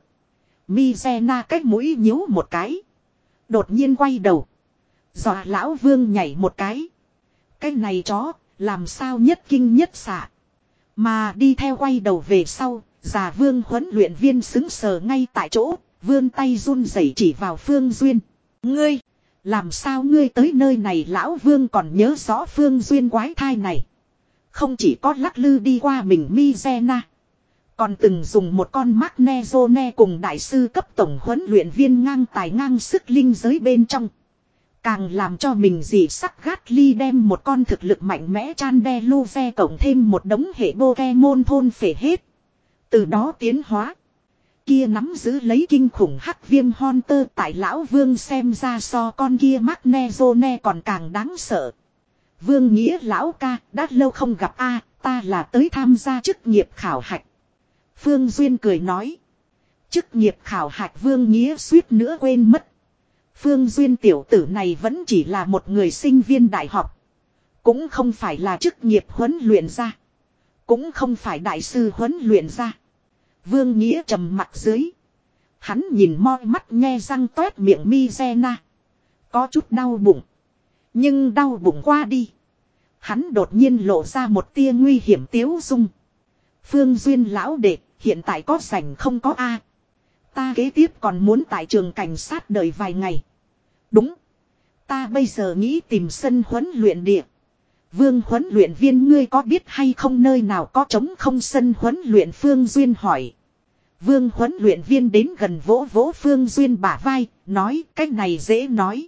Mizena cách mũi nhíu một cái. Đột nhiên quay đầu. Dọa lão Vương nhảy một cái. Cái này chó, làm sao nhất kinh nhất xạ. Mà đi theo quay đầu về sau, già Vương huấn luyện viên xứng sờ ngay tại chỗ, vươn tay run rẩy chỉ vào Phương Duyên. Ngươi, làm sao ngươi tới nơi này? Lão Vương còn nhớ rõ Phương Duyên quái thai này. Không chỉ có lắc lư đi qua mình Mizena. Còn từng dùng một con Magnezone cùng đại sư cấp tổng huấn luyện viên ngang tài ngang sức linh giới bên trong. Càng làm cho mình dị sắc gát ly đem một con thực lực mạnh mẽ Chandeluve cộng thêm một đống hệ Pokemon thôn phể hết. Từ đó tiến hóa. Kia nắm giữ lấy kinh khủng hắc viêm Hunter tại lão Vương xem ra so con kia Magnezone còn càng đáng sợ. Vương Nghĩa lão ca, đã lâu không gặp a, ta là tới tham gia chức nghiệp khảo hạch. Phương Duyên cười nói. Chức nghiệp khảo hạch Vương Nghĩa suýt nữa quên mất. Phương Duyên tiểu tử này vẫn chỉ là một người sinh viên đại học. Cũng không phải là chức nghiệp huấn luyện ra. Cũng không phải đại sư huấn luyện ra. Vương Nghĩa trầm mặt dưới. Hắn nhìn moi mắt nghe răng toét miệng Mizena. Có chút đau bụng. Nhưng đau bụng qua đi. Hắn đột nhiên lộ ra một tia nguy hiểm tiếu dung. Phương Duyên lão đệ, hiện tại có rảnh không có a? Ta kế tiếp còn muốn tại trường cảnh sát đợi vài ngày. Đúng. Ta bây giờ nghĩ tìm sân huấn luyện địa. Vương huấn luyện viên ngươi có biết hay không nơi nào có trống không sân huấn luyện? Phương Duyên hỏi. Vương huấn luyện viên đến gần vỗ vỗ Phương Duyên bả vai, nói cái này dễ nói.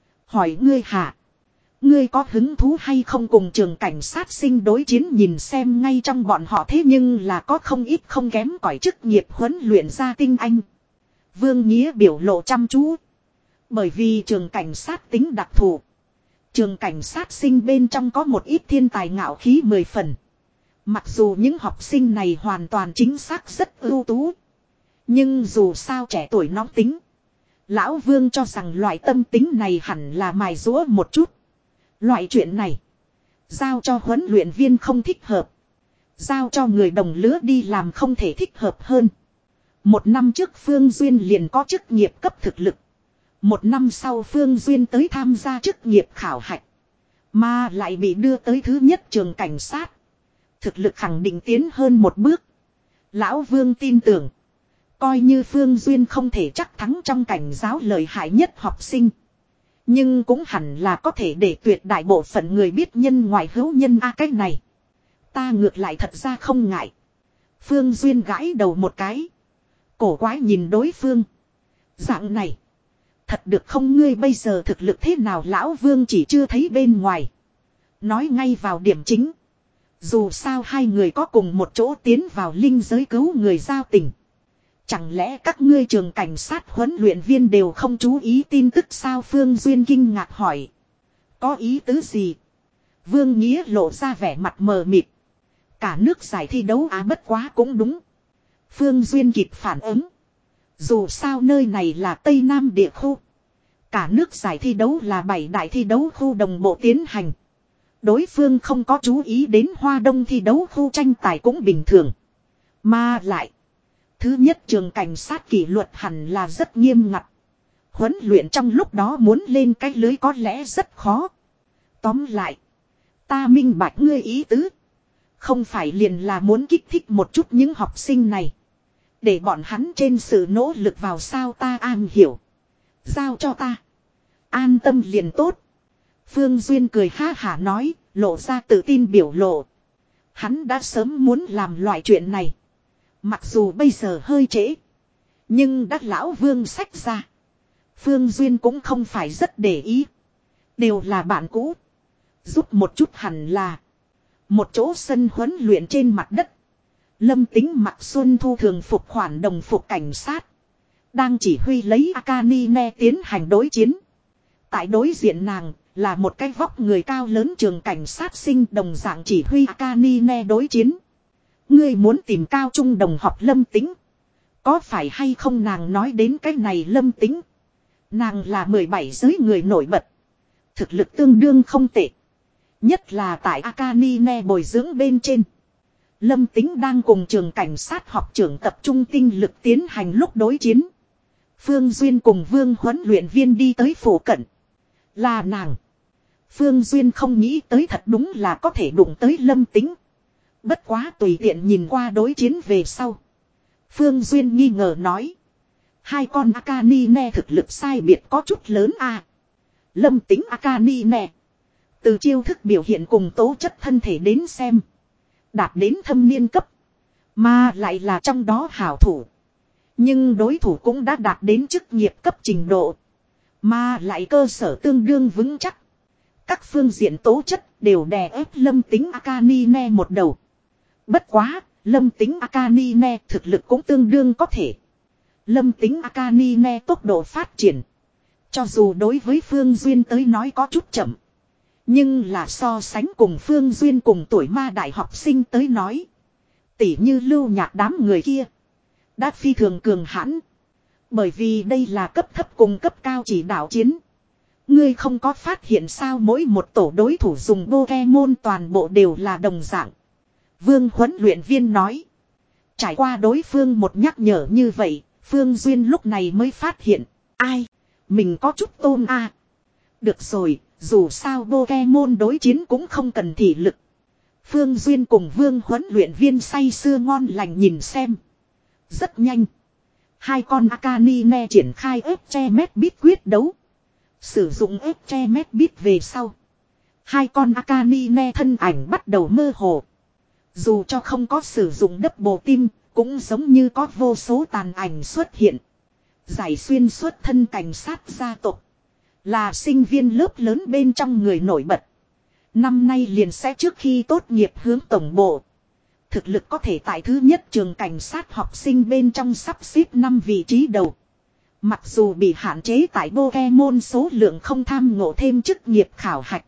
Hỏi ngươi hả? Ngươi có hứng thú hay không cùng trường cảnh sát sinh đối chiến? Nhìn xem ngay trong bọn họ thế nhưng là có không ít không kém cỏi chức nghiệp huấn luyện ra tinh anh. Vương Nghĩa biểu lộ chăm chú. Bởi vì trường cảnh sát tính đặc thù. Trường cảnh sát sinh bên trong có một ít thiên tài ngạo khí mười phần. Mặc dù những học sinh này hoàn toàn chính xác rất ưu tú. Nhưng dù sao trẻ tuổi nóng tính. Lão Vương cho rằng loại tâm tính này hẳn là mài rũa một chút. Loại chuyện này. Giao cho huấn luyện viên không thích hợp. Giao cho người đồng lứa đi làm không thể thích hợp hơn. Một năm trước Phương Duyên liền có chức nghiệp cấp thực lực. Một năm sau Phương Duyên tới tham gia chức nghiệp khảo hạch. Mà lại bị đưa tới thứ nhất trường cảnh sát. Thực lực khẳng định tiến hơn một bước. Lão Vương tin tưởng. Coi như Phương Duyên không thể chắc thắng trong cảnh giáo lợi hại nhất học sinh. Nhưng cũng hẳn là có thể để tuyệt đại bộ phận người biết nhân ngoài hữu nhân a à, cách này. Ta ngược lại thật ra không ngại. Phương Duyên gãi đầu một cái. Cổ quái nhìn đối phương. Dạng này. Thật được không? Ngươi bây giờ thực lực thế nào? Lão Vương chỉ chưa thấy bên ngoài. Nói ngay vào điểm chính. Dù sao hai người có cùng một chỗ tiến vào linh giới cứu người giao tình. Chẳng lẽ các ngươi trường cảnh sát huấn luyện viên đều không chú ý tin tức sao? Phương Duyên kinh ngạc hỏi. Có ý tứ gì? Vương Nghĩa lộ ra vẻ mặt mờ mịt. Cả nước giải thi đấu á bất quá cũng đúng. Phương Duyên kịp phản ứng. Dù sao nơi này là Tây Nam địa khu. Cả nước giải thi đấu là bảy đại thi đấu khu đồng bộ tiến hành. Đối phương không có chú ý đến Hoa Đông thi đấu khu tranh tài cũng bình thường. Mà lại. Thứ nhất trường cảnh sát kỷ luật hẳn là rất nghiêm ngặt. Huấn luyện trong lúc đó muốn lên cái lưới có lẽ rất khó. Tóm lại. Ta minh bạch ngươi ý tứ. Không phải liền là muốn kích thích một chút những học sinh này. Để bọn hắn trên sự nỗ lực vào sao ta an hiểu. Giao cho ta. An tâm liền tốt. Phương Duyên cười ha hả nói, lộ ra tự tin biểu lộ. Hắn đã sớm muốn làm loại chuyện này. Mặc dù bây giờ hơi trễ. Nhưng đã lão Vương sách ra. Phương Duyên cũng không phải rất để ý. Đều là bạn cũ. Giúp một chút hẳn là. Một chỗ sân huấn luyện trên mặt đất. Lâm Tính mặc xuân thu thường phục khoản đồng phục cảnh sát. Đang chỉ huy lấy Akanine tiến hành đối chiến. Tại đối diện nàng là một cái vóc người cao lớn trường cảnh sát sinh đồng dạng chỉ huy Akanine đối chiến. Ngươi muốn tìm cao trung đồng học Lâm Tính. Có phải hay không nàng nói đến cái này Lâm Tính. Nàng là mười bảy giới người nổi bật. Thực lực tương đương không tệ. Nhất là tại Akanine bồi dưỡng bên trên. Lâm Tính đang cùng trường cảnh sát học trưởng tập trung tinh lực tiến hành lúc đối chiến. Phương Duyên cùng Vương huấn luyện viên đi tới phủ cận. Là nàng. Phương Duyên không nghĩ tới thật đúng là có thể đụng tới Lâm Tính. Bất quá tùy tiện nhìn qua đối chiến về sau. Phương Duyên nghi ngờ nói. Hai con Akanine thực lực sai biệt có chút lớn à. Lâm Tính Akanine. Từ chiêu thức biểu hiện cùng tố chất thân thể đến xem. Đạt đến thâm niên cấp. Mà lại là trong đó hảo thủ. Nhưng đối thủ cũng đã đạt đến chức nghiệp cấp trình độ. Mà lại cơ sở tương đương vững chắc. Các phương diện tố chất đều đè ép Lâm Tính Akanine một đầu. Bất quá, Lâm Tính Akanine thực lực cũng tương đương có thể. Lâm Tính Akanine tốc độ phát triển. Cho dù đối với Phương Duyên tới nói có chút chậm. Nhưng là so sánh cùng Phương Duyên cùng tuổi ma đại học sinh tới nói. Tỉ như Lưu Nhạc đám người kia. Đã phi thường cường hãn. Bởi vì đây là cấp thấp cùng cấp cao chỉ đạo chiến. Ngươi không có phát hiện sao mỗi một tổ đối thủ dùng Pokemon toàn bộ đều là đồng dạng. Vương huấn luyện viên nói. Trải qua đối phương một nhắc nhở như vậy, Phương Duyên lúc này mới phát hiện. Ai? Mình có chút tôm à. Được rồi, dù sao Pokemon đối chiến cũng không cần thị lực. Phương Duyên cùng Vương huấn luyện viên say sưa ngon lành nhìn xem. Rất nhanh. Hai con Akanine triển khai ép che mét bít quyết đấu. Sử dụng ép che mét bít về sau. Hai con Akanine thân ảnh bắt đầu mơ hồ. Dù cho không có sử dụng double team, cũng giống như có vô số tàn ảnh xuất hiện. Giải xuyên xuất thân cảnh sát gia tộc. Là sinh viên lớp lớn bên trong người nổi bật. Năm nay liền sẽ trước khi tốt nghiệp hướng tổng bộ. Thực lực có thể tại thứ nhất trường cảnh sát học sinh bên trong sắp xếp năm vị trí đầu. Mặc dù bị hạn chế tại Pokemon số lượng không tham ngộ thêm chức nghiệp khảo hạch.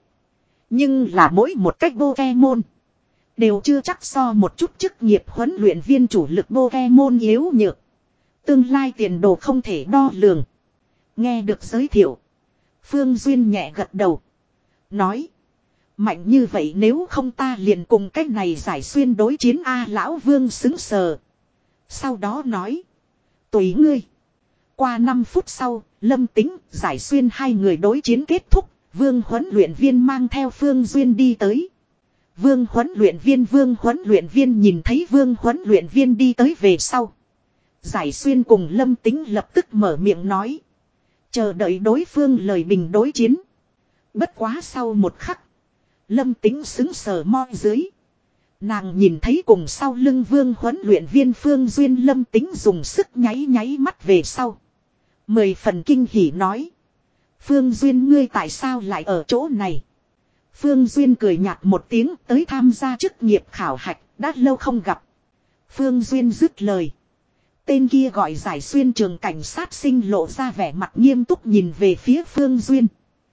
Nhưng là mỗi một cách Pokemon. Đều chưa chắc so một chút chức nghiệp huấn luyện viên chủ lực Pokemon yếu nhược. Tương lai tiền đồ không thể đo lường. Nghe được giới thiệu. Phương Duyên nhẹ gật đầu. Nói. Mạnh như vậy nếu không ta liền cùng cách này giải xuyên đối chiến A lão Vương xứng sờ. Sau đó nói. Tùy ngươi. Qua năm phút sau, Lâm Tính, giải xuyên hai người đối chiến kết thúc. Vương huấn luyện viên mang theo Phương Duyên đi tới. Vương huấn luyện viên Vương huấn luyện viên nhìn thấy Vương huấn luyện viên đi tới về sau. Giải xuyên cùng Lâm Tính lập tức mở miệng nói. Chờ đợi đối phương lời bình đối chiến. Bất quá sau một khắc. Lâm Tính xứng sờ mo dưới. Nàng nhìn thấy cùng sau lưng Vương huấn luyện viên Phương Duyên Lâm Tính dùng sức nháy nháy mắt về sau. Mười phần kinh hỉ nói. Phương Duyên ngươi tại sao lại ở chỗ này? Phương Duyên cười nhạt một tiếng tới tham gia chức nghiệp khảo hạch, đã lâu không gặp. Phương Duyên dứt lời. Tên kia gọi giải xuyên trường cảnh sát sinh lộ ra vẻ mặt nghiêm túc nhìn về phía Phương Duyên.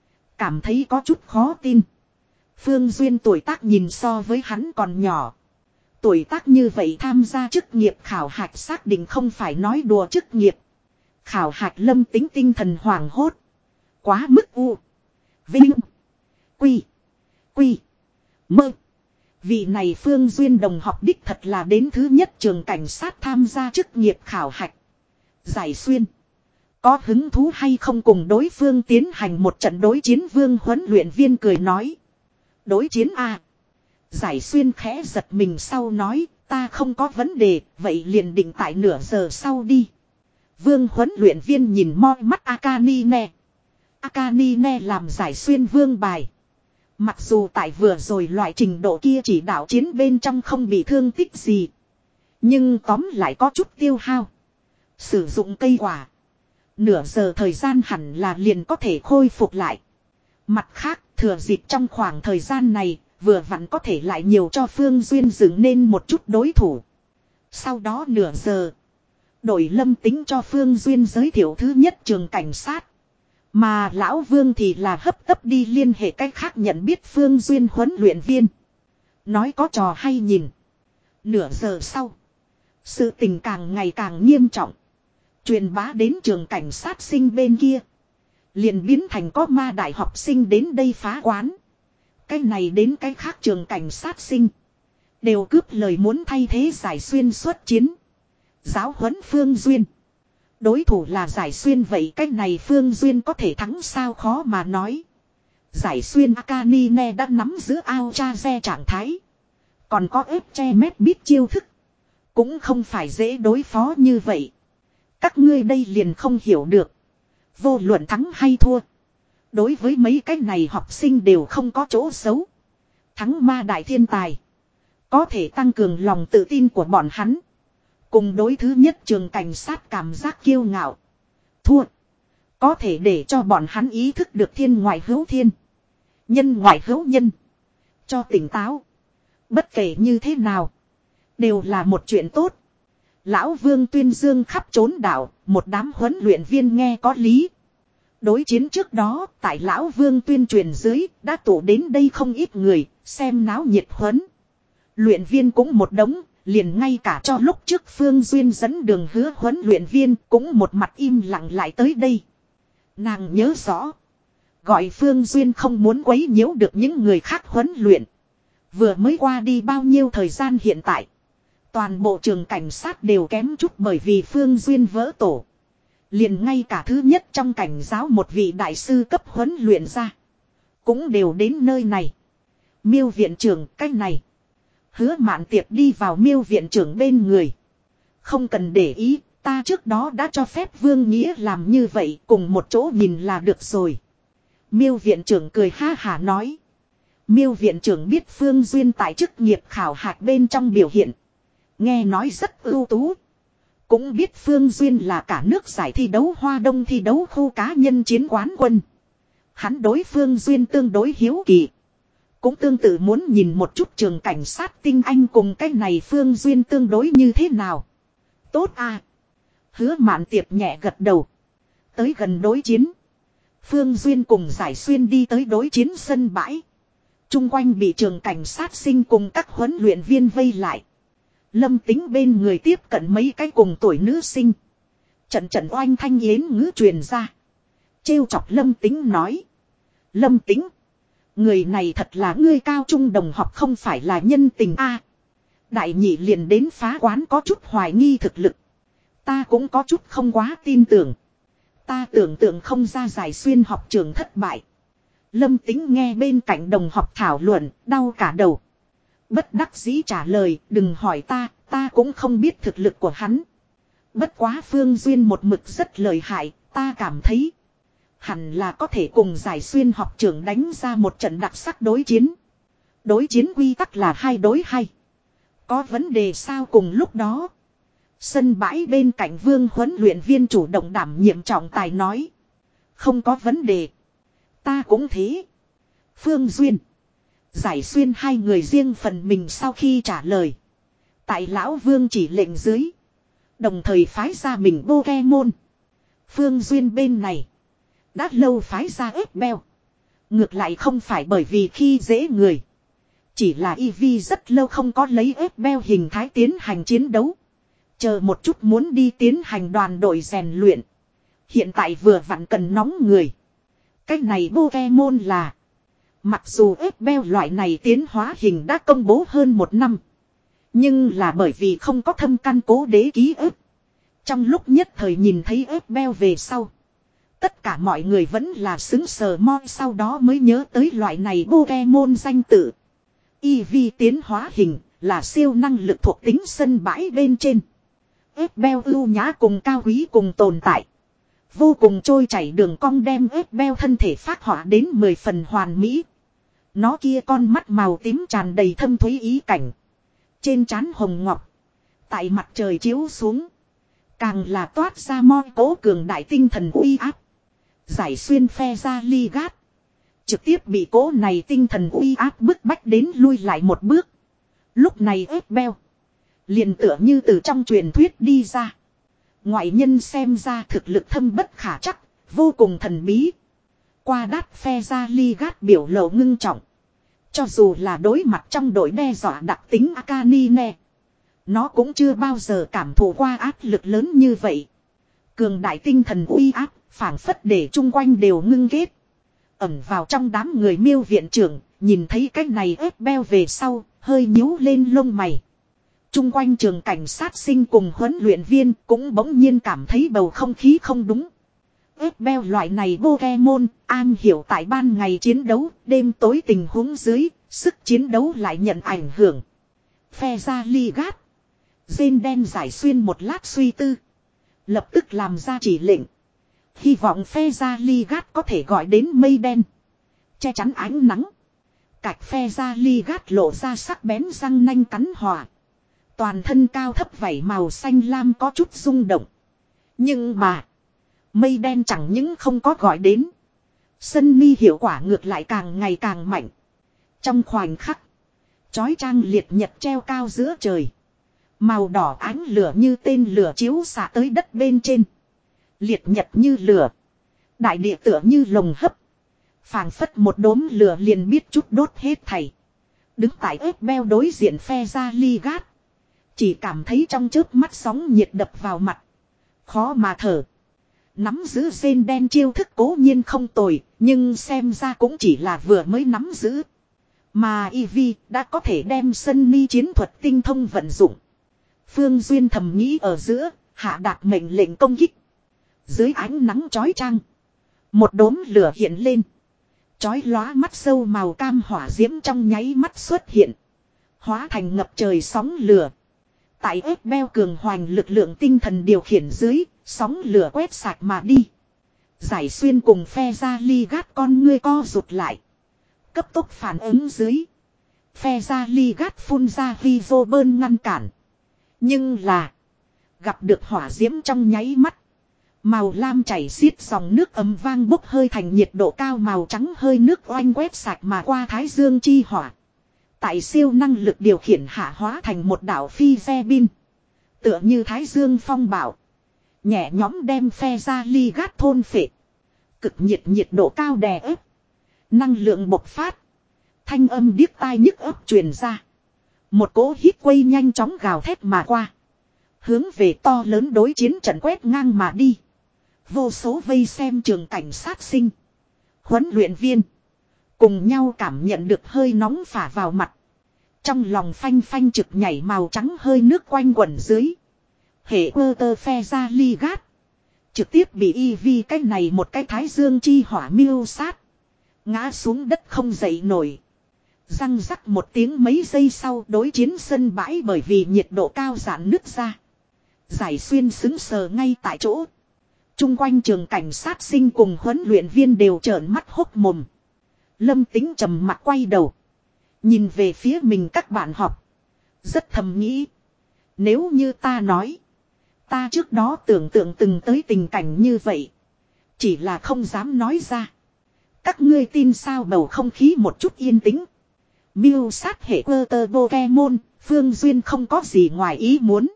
Cảm thấy có chút khó tin. Phương Duyên tuổi tác nhìn so với hắn còn nhỏ. Tuổi tác như vậy tham gia chức nghiệp khảo hạch xác định không phải nói đùa chức nghiệp. Khảo hạch Lâm Tính tinh thần hoảng hốt. Quá mức u. Vinh. Quy. Quy. Mơ. Vị này Phương Duyên đồng học đích thật là đến thứ nhất trường cảnh sát tham gia chức nghiệp khảo hạch. Giải Xuyên. Có hứng thú hay không cùng đối phương tiến hành một trận đối chiến? Vương huấn luyện viên cười nói. Đối chiến à? Giải Xuyên khẽ giật mình sau nói, ta không có vấn đề, vậy liền định tại nửa giờ sau đi. Vương huấn luyện viên nhìn moi mắt Akanine. Akanine làm Giải Xuyên vương bài. Mặc dù tại vừa rồi loại trình độ kia chỉ đạo chiến bên trong không bị thương tích gì. Nhưng tóm lại có chút tiêu hao. Sử dụng cây quả. Nửa giờ thời gian hẳn là liền có thể khôi phục lại. Mặt khác, thừa dịp trong khoảng thời gian này, vừa vặn có thể lại nhiều cho Phương Duyên dựng nên một chút đối thủ. Sau đó nửa giờ, đội Lâm Tính cho Phương Duyên giới thiệu thứ nhất trường cảnh sát. Mà Lão Vương thì là hấp tấp đi liên hệ cách khác nhận biết Phương Duyên huấn luyện viên. Nói có trò hay nhìn. Nửa giờ sau, sự tình càng ngày càng nghiêm trọng. Truyền bá đến trường cảnh sát sinh bên kia. Liền biến thành có ma đại học sinh đến đây phá quán. Cái này đến cái khác trường cảnh sát sinh. Đều cướp lời muốn thay thế Giải Xuyên xuất chiến. Giáo huấn Phương Duyên. Đối thủ là Giải Xuyên, vậy cái này Phương Duyên có thể thắng sao? Khó mà nói. Giải Xuyên Akanine đã nắm giữ ao cha xe trạng thái. Còn có ép che mét biết chiêu thức. Cũng không phải dễ đối phó như vậy. Các ngươi đây liền không hiểu được. Vô luận thắng hay thua. Đối với mấy cái này học sinh đều không có chỗ xấu. Thắng ma đại thiên tài. Có thể tăng cường lòng tự tin của bọn hắn. Cùng đối thứ nhất trường cảnh sát cảm giác kiêu ngạo. Thua. Có thể để cho bọn hắn ý thức được thiên ngoại hữu thiên. Nhân ngoại hữu nhân. Cho tỉnh táo. Bất kể như thế nào. Đều là một chuyện tốt. Lão Vương tuyên dương khắp trốn đảo. Một đám huấn luyện viên nghe có lý. Đối chiến trước đó, tại Lão Vương tuyên truyền dưới, đã tụ đến đây không ít người, xem náo nhiệt huấn. Luyện viên cũng một đống, liền ngay cả cho lúc trước Phương Duyên dẫn đường hứa huấn luyện viên cũng một mặt im lặng lại tới đây. Nàng nhớ rõ. Gọi Phương Duyên không muốn quấy nhiễu được những người khác huấn luyện. Vừa mới qua đi bao nhiêu thời gian hiện tại. Toàn bộ trường cảnh sát đều kém chút bởi vì Phương Duyên vỡ tổ. Liền ngay cả thứ nhất trong cảnh giáo một vị đại sư cấp huấn luyện ra. Cũng đều đến nơi này. Miêu viện trưởng cách này. Hứa Mạn Tiệp đi vào Miêu viện trưởng bên người. Không cần để ý, ta trước đó đã cho phép Vương Nghĩa làm như vậy, cùng một chỗ nhìn là được rồi. Miêu viện trưởng cười ha hả nói. Miêu viện trưởng biết Phương Duyên tại chức nghiệp khảo hạch bên trong biểu hiện. Nghe nói rất ưu tú. Cũng biết Phương Duyên là cả nước giải thi đấu Hoa Đông thi đấu khu cá nhân chiến quán quân. Hắn đối Phương Duyên tương đối hiếu kỳ. Cũng tương tự muốn nhìn một chút trường cảnh sát tinh anh cùng cái này Phương Duyên tương đối như thế nào. Tốt à. Hứa Mạn Tiệp nhẹ gật đầu. Tới gần đối chiến. Phương Duyên cùng Giải Xuyên đi tới đối chiến sân bãi. Trung quanh bị trường cảnh sát sinh cùng các huấn luyện viên vây lại. Lâm Tính bên người tiếp cận mấy cái cùng tuổi nữ sinh. Trận trận oanh thanh yến ngữ truyền ra. Trêu chọc Lâm Tính nói. Lâm Tính. Người này thật là ngươi cao trung đồng học không phải là nhân tình a. Đại nhị liền đến phá quán có chút hoài nghi thực lực. Ta cũng có chút không quá tin tưởng. Ta tưởng tượng không ra Giải Xuyên học trường thất bại. Lâm Tính nghe bên cạnh đồng học thảo luận, đau cả đầu. Bất đắc dĩ trả lời, đừng hỏi ta, ta cũng không biết thực lực của hắn. Bất quá Phương Duyên một mực rất lợi hại, ta cảm thấy. Hẳn là có thể cùng Giải Xuyên học trưởng đánh ra một trận đặc sắc đối chiến. Đối chiến quy tắc là hai đối hai. Có vấn đề sao? Cùng lúc đó. Sân bãi bên cạnh Vương huấn luyện viên chủ động đảm nhiệm trọng tài nói. Không có vấn đề. Ta cũng thế. Phương Duyên. Giải Xuyên hai người riêng phần mình sau khi trả lời. Tại Lão Vương chỉ lệnh dưới. Đồng thời phái ra mình Pokemon. Phương Duyên bên này. Đã lâu phái ra ép beo. Ngược lại không phải bởi vì khi dễ người. Chỉ là Eevee rất lâu không có lấy ép beo hình thái tiến hành chiến đấu. Chờ một chút muốn đi tiến hành đoàn đội rèn luyện. Hiện tại vừa vặn cần nóng người. Cách này Pokemon là. Mặc dù ép beo loại này tiến hóa hình đã công bố hơn một năm. Nhưng là bởi vì không có thâm căn cố đế ký ức. Trong lúc nhất thời nhìn thấy ép beo về sau. Tất cả mọi người vẫn là xứng sờ mo, sau đó mới nhớ tới loại này Pokemon danh tự. Eevee tiến hóa hình là siêu năng lực thuộc tính sân bãi bên trên. Ép beo ưu nhã cùng cao quý cùng tồn tại. Vô cùng trôi chảy đường cong đem ép beo thân thể phát họa đến mười phần hoàn mỹ. Nó kia con mắt màu tím tràn đầy thâm thúy ý cảnh. Trên trán hồng ngọc. Tại mặt trời chiếu xuống. Càng là toát ra moi cố cường đại tinh thần uy áp. Giải xuyên phe ra ly gát. Trực tiếp bị cố này tinh thần uy áp bức bách đến lui lại một bước. Lúc này ép beo. Liền tựa như từ trong truyền thuyết đi ra. Ngoại nhân xem ra thực lực thâm bất khả chắc. Vô cùng thần bí. Qua đát phe ra ly gát biểu lộ ngưng trọng. Cho dù là đối mặt trong đội đe dọa đặc tính Akanine. Nó cũng chưa bao giờ cảm thụ qua áp lực lớn như vậy. Cường đại tinh thần uy áp, phảng phất để chung quanh đều ngưng kết. Ẩn vào trong đám người miêu viện trưởng, nhìn thấy cái này ép beo về sau, hơi nhíu lên lông mày. Chung quanh trường cảnh sát sinh cùng huấn luyện viên cũng bỗng nhiên cảm thấy bầu không khí không đúng. Ép beo loại này Pokemon, an hiểu tại ban ngày chiến đấu, đêm tối tình huống dưới, sức chiến đấu lại nhận ảnh hưởng. Phe ra ly gát. Rên đen giải xuyên một lát suy tư. Lập tức làm ra chỉ lệnh. Hy vọng phe ra ly gát có thể gọi đến mây đen. Che chắn ánh nắng. Cạch phe ra ly gát lộ ra sắc bén răng nanh cắn hòa. Toàn thân cao thấp vảy màu xanh lam có chút rung động. Nhưng mà. Mây đen chẳng những không có gọi đến. Sân mi hiệu quả ngược lại càng ngày càng mạnh. Trong khoảnh khắc. Chói chang liệt nhật treo cao giữa trời. Màu đỏ ánh lửa như tên lửa chiếu xạ tới đất bên trên. Liệt nhật như lửa. Đại địa tựa như lồng hấp. Phảng phất một đốm lửa liền biết chút đốt hết thảy. Đứng tại ép beo đối diện phe ra ly gát. Chỉ cảm thấy trong chớp mắt sóng nhiệt đập vào mặt. Khó mà thở. Nắm giữ rên đen chiêu thức cố nhiên không tồi. Nhưng xem ra cũng chỉ là vừa mới nắm giữ. Mà Eevee đã có thể đem sân ni chiến thuật tinh thông vận dụng. Phương Duyên thầm nghĩ ở giữa, hạ đạt mệnh lệnh công kích. Dưới ánh nắng chói chang. Một đốm lửa hiện lên. Chói lóa mắt sâu màu cam hỏa diễm trong nháy mắt xuất hiện. Hóa thành ngập trời sóng lửa. Tại ép beo cường hoành lực lượng tinh thần điều khiển dưới, sóng lửa quét sạch mà đi. Giải xuyên cùng phe ra ly gát con ngươi co rụt lại. Cấp tốc phản ứng dưới. Phe ra ly gát phun ra vi vô bơn ngăn cản. Nhưng là. Gặp được hỏa diễm trong nháy mắt. Màu lam chảy xiết dòng nước ấm vang bốc hơi thành nhiệt độ cao màu trắng hơi nước oanh quét sạch mà qua thái dương chi hỏa. Tại siêu năng lực điều khiển hạ hóa thành một đảo phi xe bin. Tựa như thái dương phong bạo. Nhẹ nhóm đem phe ra ly gát thôn phệ. Cực nhiệt nhiệt độ cao đè ép. Năng lượng bộc phát. Thanh âm điếc tai nhức ấp truyền ra. Một cỗ hít quay nhanh chóng gào thét mà qua. Hướng về to lớn đối chiến trận quét ngang mà đi. Vô số vây xem trường cảnh sát sinh. Huấn luyện viên. Cùng nhau cảm nhận được hơi nóng phả vào mặt. Trong lòng phanh phanh trực nhảy màu trắng hơi nước quanh quẩn dưới. Hệ quơ tơ phe ra ly gát. Trực tiếp bị Eevee cái này một cái thái dương chi hỏa miêu sát. Ngã xuống đất không dậy nổi. Răng rắc một tiếng mấy giây sau đối chiến sân bãi bởi vì nhiệt độ cao giãn nứt ra. Giải xuyên xứng sờ ngay tại chỗ. Trung quanh trường cảnh sát sinh cùng huấn luyện viên đều trợn mắt hốc mồm. Lâm Tính trầm mặt quay đầu. Nhìn về phía mình các bạn học. Rất thầm nghĩ. Nếu như ta nói. Ta trước đó tưởng tượng từng tới tình cảnh như vậy. Chỉ là không dám nói ra. Các ngươi tin sao bầu không khí một chút yên tĩnh. Miêu sát hệ cơ tơ Pokemon, Phương Duyên không có gì ngoài ý muốn.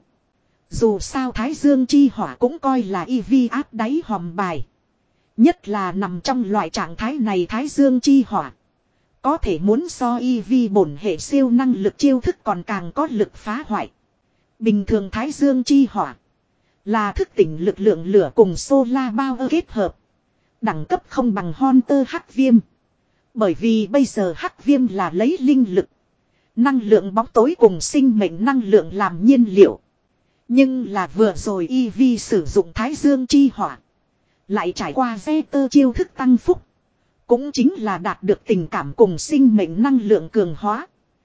Dù sao Thái Dương chi hỏa cũng coi là Eevee áp đáy hòm bài. Nhất là nằm trong loại trạng thái này Thái Dương chi hỏa. Có thể muốn so Eevee bổn hệ siêu năng lực chiêu thức còn càng có lực phá hoại. Bình thường Thái Dương chi hỏa là thức tỉnh lực lượng lửa cùng Solar Power kết hợp. Đẳng cấp không bằng Hunter hắc viêm. Bởi vì bây giờ hắc viêm là lấy linh lực, năng lượng bóng tối cùng sinh mệnh năng lượng làm nhiên liệu. Nhưng là vừa rồi y vi sử dụng thái dương chi hỏa. Lại trải qua ve tơ chiêu thức tăng phúc. Cũng chính là đạt được tình cảm cùng sinh mệnh năng lượng cường hóa.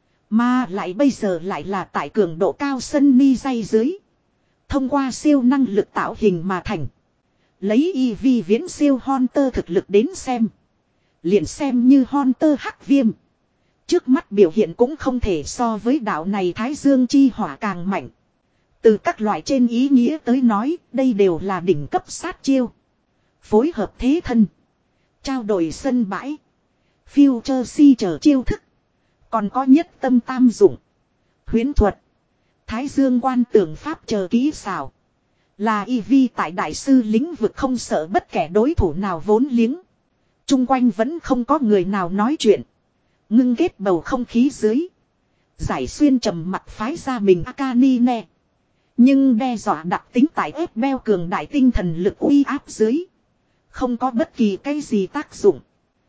Mà lại bây giờ lại là tại cường độ cao sân ni dây dưới. Thông qua siêu năng lực tạo hình mà thành. Lấy y vi viễn siêu Hunter thực lực đến xem. Liền xem như Hunter hắc viêm. Trước mắt biểu hiện cũng không thể so với đạo này thái dương chi hỏa càng mạnh. Từ các loại trên ý nghĩa tới nói, đây đều là đỉnh cấp sát chiêu. Phối hợp thế thân. Trao đổi sân bãi. Future si chờ chiêu thức. Còn có nhất tâm tam dụng. Huyễn thuật. Thái dương quan tưởng pháp chờ kỹ xảo. Là y vi tại đại sư lĩnh vực không sợ bất kể đối thủ nào vốn liếng. Trung quanh vẫn không có người nào nói chuyện. Ngưng kết bầu không khí dưới. Giải xuyên trầm mặt phái ra mình Akanine. Nhưng đe dọa đặc tính tại ép beo cường đại tinh thần lực uy áp dưới. Không có bất kỳ cái gì tác dụng.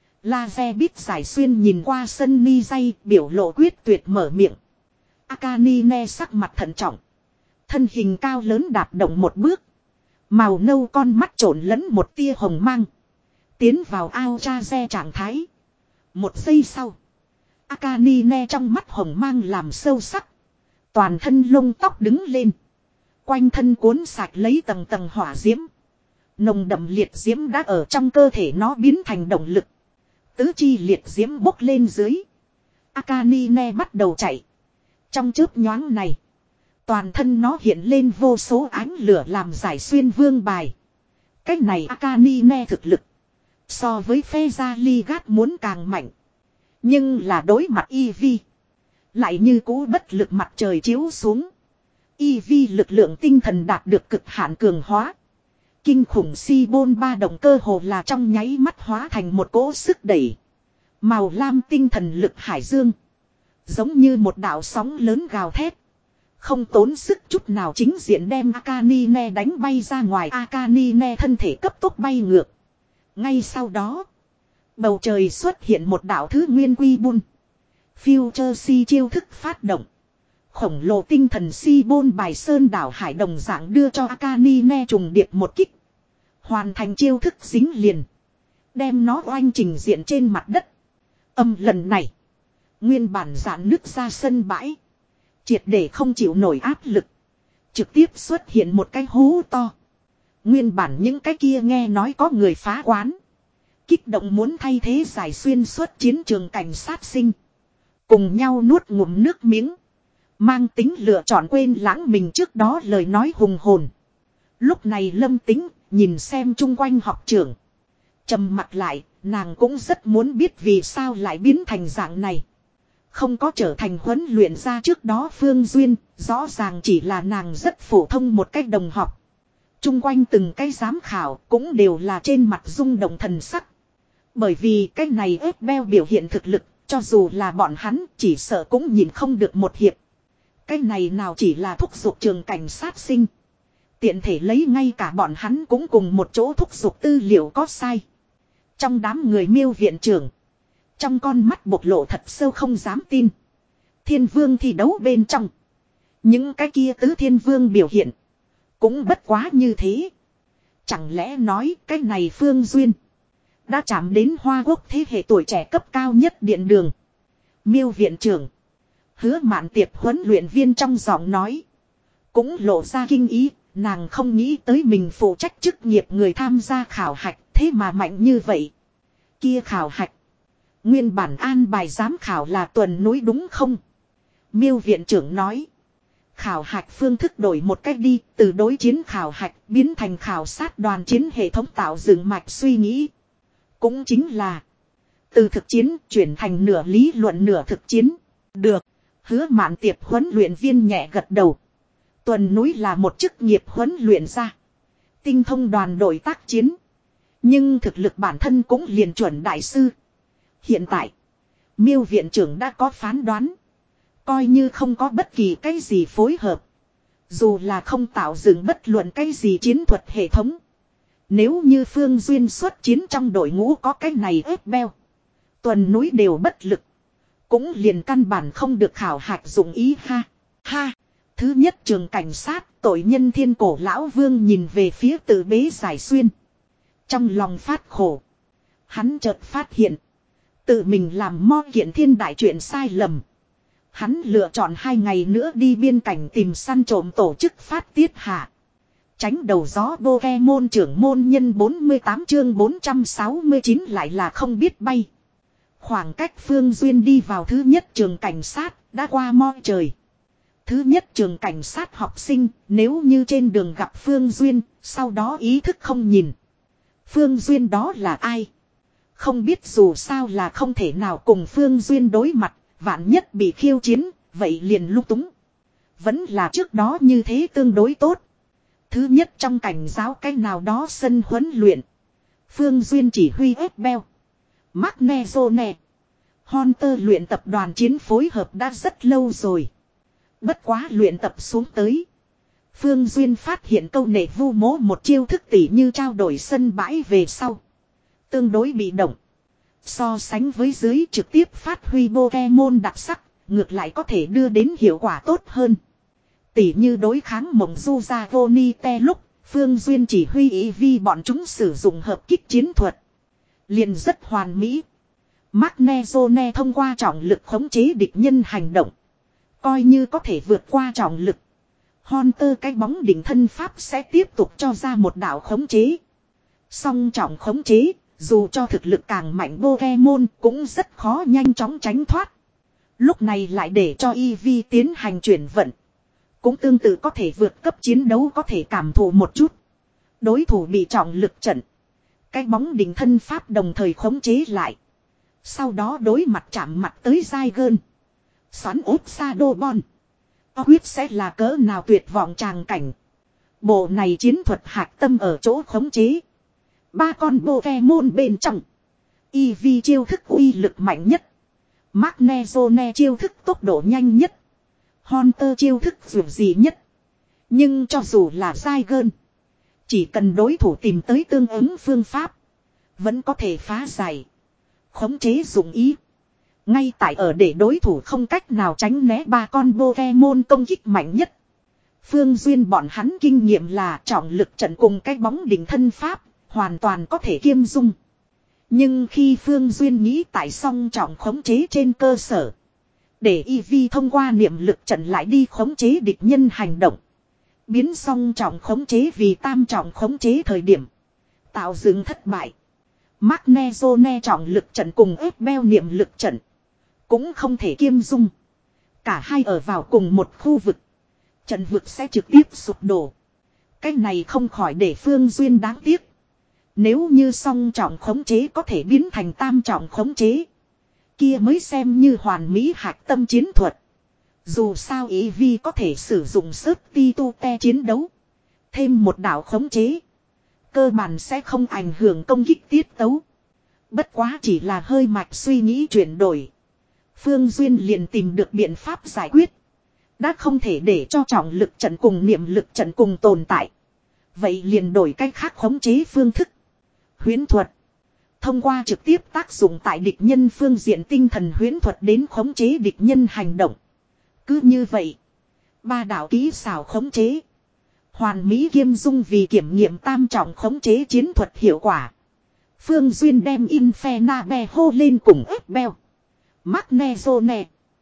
Laze biết giải xuyên nhìn qua sân ni dây biểu lộ quyết tuyệt mở miệng. Akanine sắc mặt thận trọng. Thân hình cao lớn đạp động một bước. Màu nâu con mắt trộn lẫn một tia hồng mang. Tiến vào ao cha xe trạng thái. Một giây sau. Akanine trong mắt hồng mang làm sâu sắc. Toàn thân lông tóc đứng lên. Quanh thân cuốn sạch lấy tầng tầng hỏa diễm. Nồng đậm liệt diễm đã ở trong cơ thể nó biến thành động lực. Tứ chi liệt diễm bốc lên dưới. Akanine bắt đầu chạy. Trong chớp nhoáng này. Toàn thân nó hiện lên vô số ánh lửa làm giải xuyên vương bài. Cách này Akanine thực lực. So với phe gia ly gát muốn càng mạnh. Nhưng là đối mặt y vi. Lại như cũ bất lực mặt trời chiếu xuống. Y vi lực lượng tinh thần đạt được cực hạn cường hóa. Kinh khủng si bôn ba động cơ hồ là trong nháy mắt hóa thành một cỗ sức đẩy. Màu lam tinh thần lực hải dương. Giống như một đạo sóng lớn gào thét. Không tốn sức chút nào chính diện đem Akanine đánh bay ra ngoài. Akanine thân thể cấp tốc bay ngược. Ngay sau đó. Bầu trời xuất hiện một đạo thứ nguyên quy bun. Future si chiêu thức phát động. Khổng lồ tinh thần si bôn bài sơn đảo hải đồng dạng đưa cho Akanine trùng điệp một kích. Hoàn thành chiêu thức dính liền. Đem nó oanh trình diện trên mặt đất. Âm lần này. Nguyên bản dạn nứt ra sân bãi. Triệt để không chịu nổi áp lực. Trực tiếp xuất hiện một cái hố to. Nguyên bản những cái kia nghe nói có người phá quán. Kích động muốn thay thế giải xuyên xuất chiến trường cảnh sát sinh. Cùng nhau nuốt ngụm nước miếng. Mang tính lựa chọn quên lãng mình trước đó lời nói hùng hồn. Lúc này Lâm Tính nhìn xem chung quanh học trưởng. Trầm mặt lại, nàng cũng rất muốn biết vì sao lại biến thành dạng này. Không có trở thành huấn luyện ra trước đó Phương Duyên, rõ ràng chỉ là nàng rất phổ thông một cách đồng học. Chung quanh từng cái giám khảo cũng đều là trên mặt rung động thần sắc. Bởi vì cái này ép beo biểu hiện thực lực, cho dù là bọn hắn chỉ sợ cũng nhìn không được một hiệp. Cái này nào chỉ là thúc giục trường cảnh sát sinh. Tiện thể lấy ngay cả bọn hắn cũng cùng một chỗ thúc giục tư liệu có sai. Trong đám người Miêu viện trưởng. Trong con mắt bộc lộ thật sâu không dám tin. Thiên vương thi đấu bên trong. Những cái kia tứ thiên vương biểu hiện. Cũng bất quá như thế. Chẳng lẽ nói cái này Phương Duyên. Đã chạm đến Hoa Quốc thế hệ tuổi trẻ cấp cao nhất điện đường. Miêu viện trưởng. Hứa Mạn Tiệp huấn luyện viên trong giọng nói. Cũng lộ ra kinh ý. Nàng không nghĩ tới mình phụ trách chức nghiệp người tham gia khảo hạch. Thế mà mạnh như vậy. Kia khảo hạch. Nguyên bản an bài giám khảo là Tuần Núi đúng không? Miêu viện trưởng nói. Khảo hạch phương thức đổi một cách đi. Từ đối chiến khảo hạch biến thành khảo sát đoàn chiến hệ thống tạo dựng mạch suy nghĩ. Cũng chính là. Từ thực chiến chuyển thành nửa lý luận nửa thực chiến. Được. Hứa Mạn Tiệp huấn luyện viên nhẹ gật đầu. Tuần Núi là một chức nghiệp huấn luyện ra. Tinh thông đoàn đội tác chiến. Nhưng thực lực bản thân cũng liền chuẩn đại sư. Hiện tại. Miêu viện trưởng đã có phán đoán. Coi như không có bất kỳ cái gì phối hợp. Dù là không tạo dựng bất luận cái gì chiến thuật hệ thống. Nếu như Phương Duyên xuất chiến trong đội ngũ có cái này ép beo. Tuần núi đều bất lực. Cũng liền căn bản không được khảo hạch dụng ý ha. Ha. Thứ nhất trường cảnh sát tội nhân thiên cổ lão vương nhìn về phía Từ Bế Giải Xuyên. Trong lòng phát khổ. Hắn chợt phát hiện. Tự mình làm mo kiện thiên đại chuyện sai lầm. Hắn lựa chọn hai ngày nữa đi biên cảnh tìm săn trộm tổ chức phát tiết hạ. Tránh đầu gió Pokemon trưởng môn nhân bốn mươi tám chương bốn trăm sáu mươi chín lại là không biết bay. Khoảng cách Phương Duyên đi vào thứ nhất trường cảnh sát đã qua mo trời. Thứ nhất trường cảnh sát học sinh nếu như trên đường gặp Phương Duyên sau đó ý thức không nhìn. Phương Duyên đó là ai? Không biết dù sao là không thể nào cùng Phương Duyên đối mặt. Vạn nhất bị khiêu chiến, vậy liền lung túng. Vẫn là trước đó như thế tương đối tốt. Thứ nhất trong cảnh giáo cái nào đó sân huấn luyện. Phương Duyên chỉ huy ép beo. Magnezone. Hunter luyện tập đoàn chiến phối hợp đã rất lâu rồi. Bất quá luyện tập xuống tới. Phương Duyên phát hiện câu nệ vu mố một chiêu thức tỉ như trao đổi sân bãi về sau. Tương đối bị động. So sánh với dưới trực tiếp phát huy Pokemon đặc sắc, ngược lại có thể đưa đến hiệu quả tốt hơn. Tỉ như đối kháng mộng du ra Vonite lúc, Phương Duyên chỉ huy ý vi bọn chúng sử dụng hợp kích chiến thuật. Liền rất hoàn mỹ. Magnezone thông qua trọng lực khống chế địch nhân hành động. Coi như có thể vượt qua trọng lực. Hunter cái bóng đỉnh thân pháp sẽ tiếp tục cho ra một đạo khống chế. Song trọng khống chế. Dù cho thực lực càng mạnh Pokemon cũng rất khó nhanh chóng tránh thoát. Lúc này lại để cho Eevee tiến hành chuyển vận. Cũng tương tự có thể vượt cấp chiến đấu có thể cảm thụ một chút. Đối thủ bị trọng lực trận. Cái bóng đỉnh thân pháp đồng thời khống chế lại. Sau đó đối mặt chạm mặt tới Zygon. Xoắn úp Shadowball. Quyết sẽ là cỡ nào tuyệt vọng tràng cảnh. Bộ này chiến thuật hạch tâm ở chỗ khống chế. Ba con Pokemon bên trong. Eevee chiêu thức uy lực mạnh nhất. Magnezone chiêu thức tốc độ nhanh nhất. Hunter chiêu thức dù gì nhất. Nhưng cho dù là Zygon. Chỉ cần đối thủ tìm tới tương ứng phương pháp. Vẫn có thể phá giải. Khống chế dụng ý. Ngay tại ở để đối thủ không cách nào tránh né ba con Pokemon công kích mạnh nhất. Phương Duyên bọn hắn kinh nghiệm là trọng lực trận cùng cái bóng đỉnh thân pháp. Hoàn toàn có thể kiêm dung. Nhưng khi Phương Duyên nghĩ tại song trọng khống chế trên cơ sở. Để Eevee thông qua niệm lực trận lại đi khống chế địch nhân hành động. Biến song trọng khống chế vì tam trọng khống chế thời điểm. Tạo dựng thất bại. Magnezone trọng lực trận cùng ép beo niệm lực trận. Cũng không thể kiêm dung. Cả hai ở vào cùng một khu vực. Trận vực sẽ trực tiếp sụp đổ. Cái này không khỏi để Phương Duyên đáng tiếc. Nếu như song trọng khống chế có thể biến thành tam trọng khống chế. Kia mới xem như hoàn mỹ hạch tâm chiến thuật. Dù sao Eevee có thể sử dụng sức ti tu te chiến đấu. Thêm một đạo khống chế. Cơ bản sẽ không ảnh hưởng công kích tiết tấu. Bất quá chỉ là hơi mạch suy nghĩ chuyển đổi. Phương Duyên liền tìm được biện pháp giải quyết. Đã không thể để cho trọng lực trận cùng niệm lực trận cùng tồn tại. Vậy liền đổi cách khác khống chế phương thức. Huyễn thuật. Thông qua trực tiếp tác dụng tại địch nhân phương diện tinh thần huyễn thuật đến khống chế địch nhân hành động. Cứ như vậy. Ba đạo kỹ xảo khống chế. Hoàn mỹ kiêm dung vì kiểm nghiệm tam trọng khống chế chiến thuật hiệu quả. Phương Duyên đem Infernape hô lên cùng ép beo. Magnezone.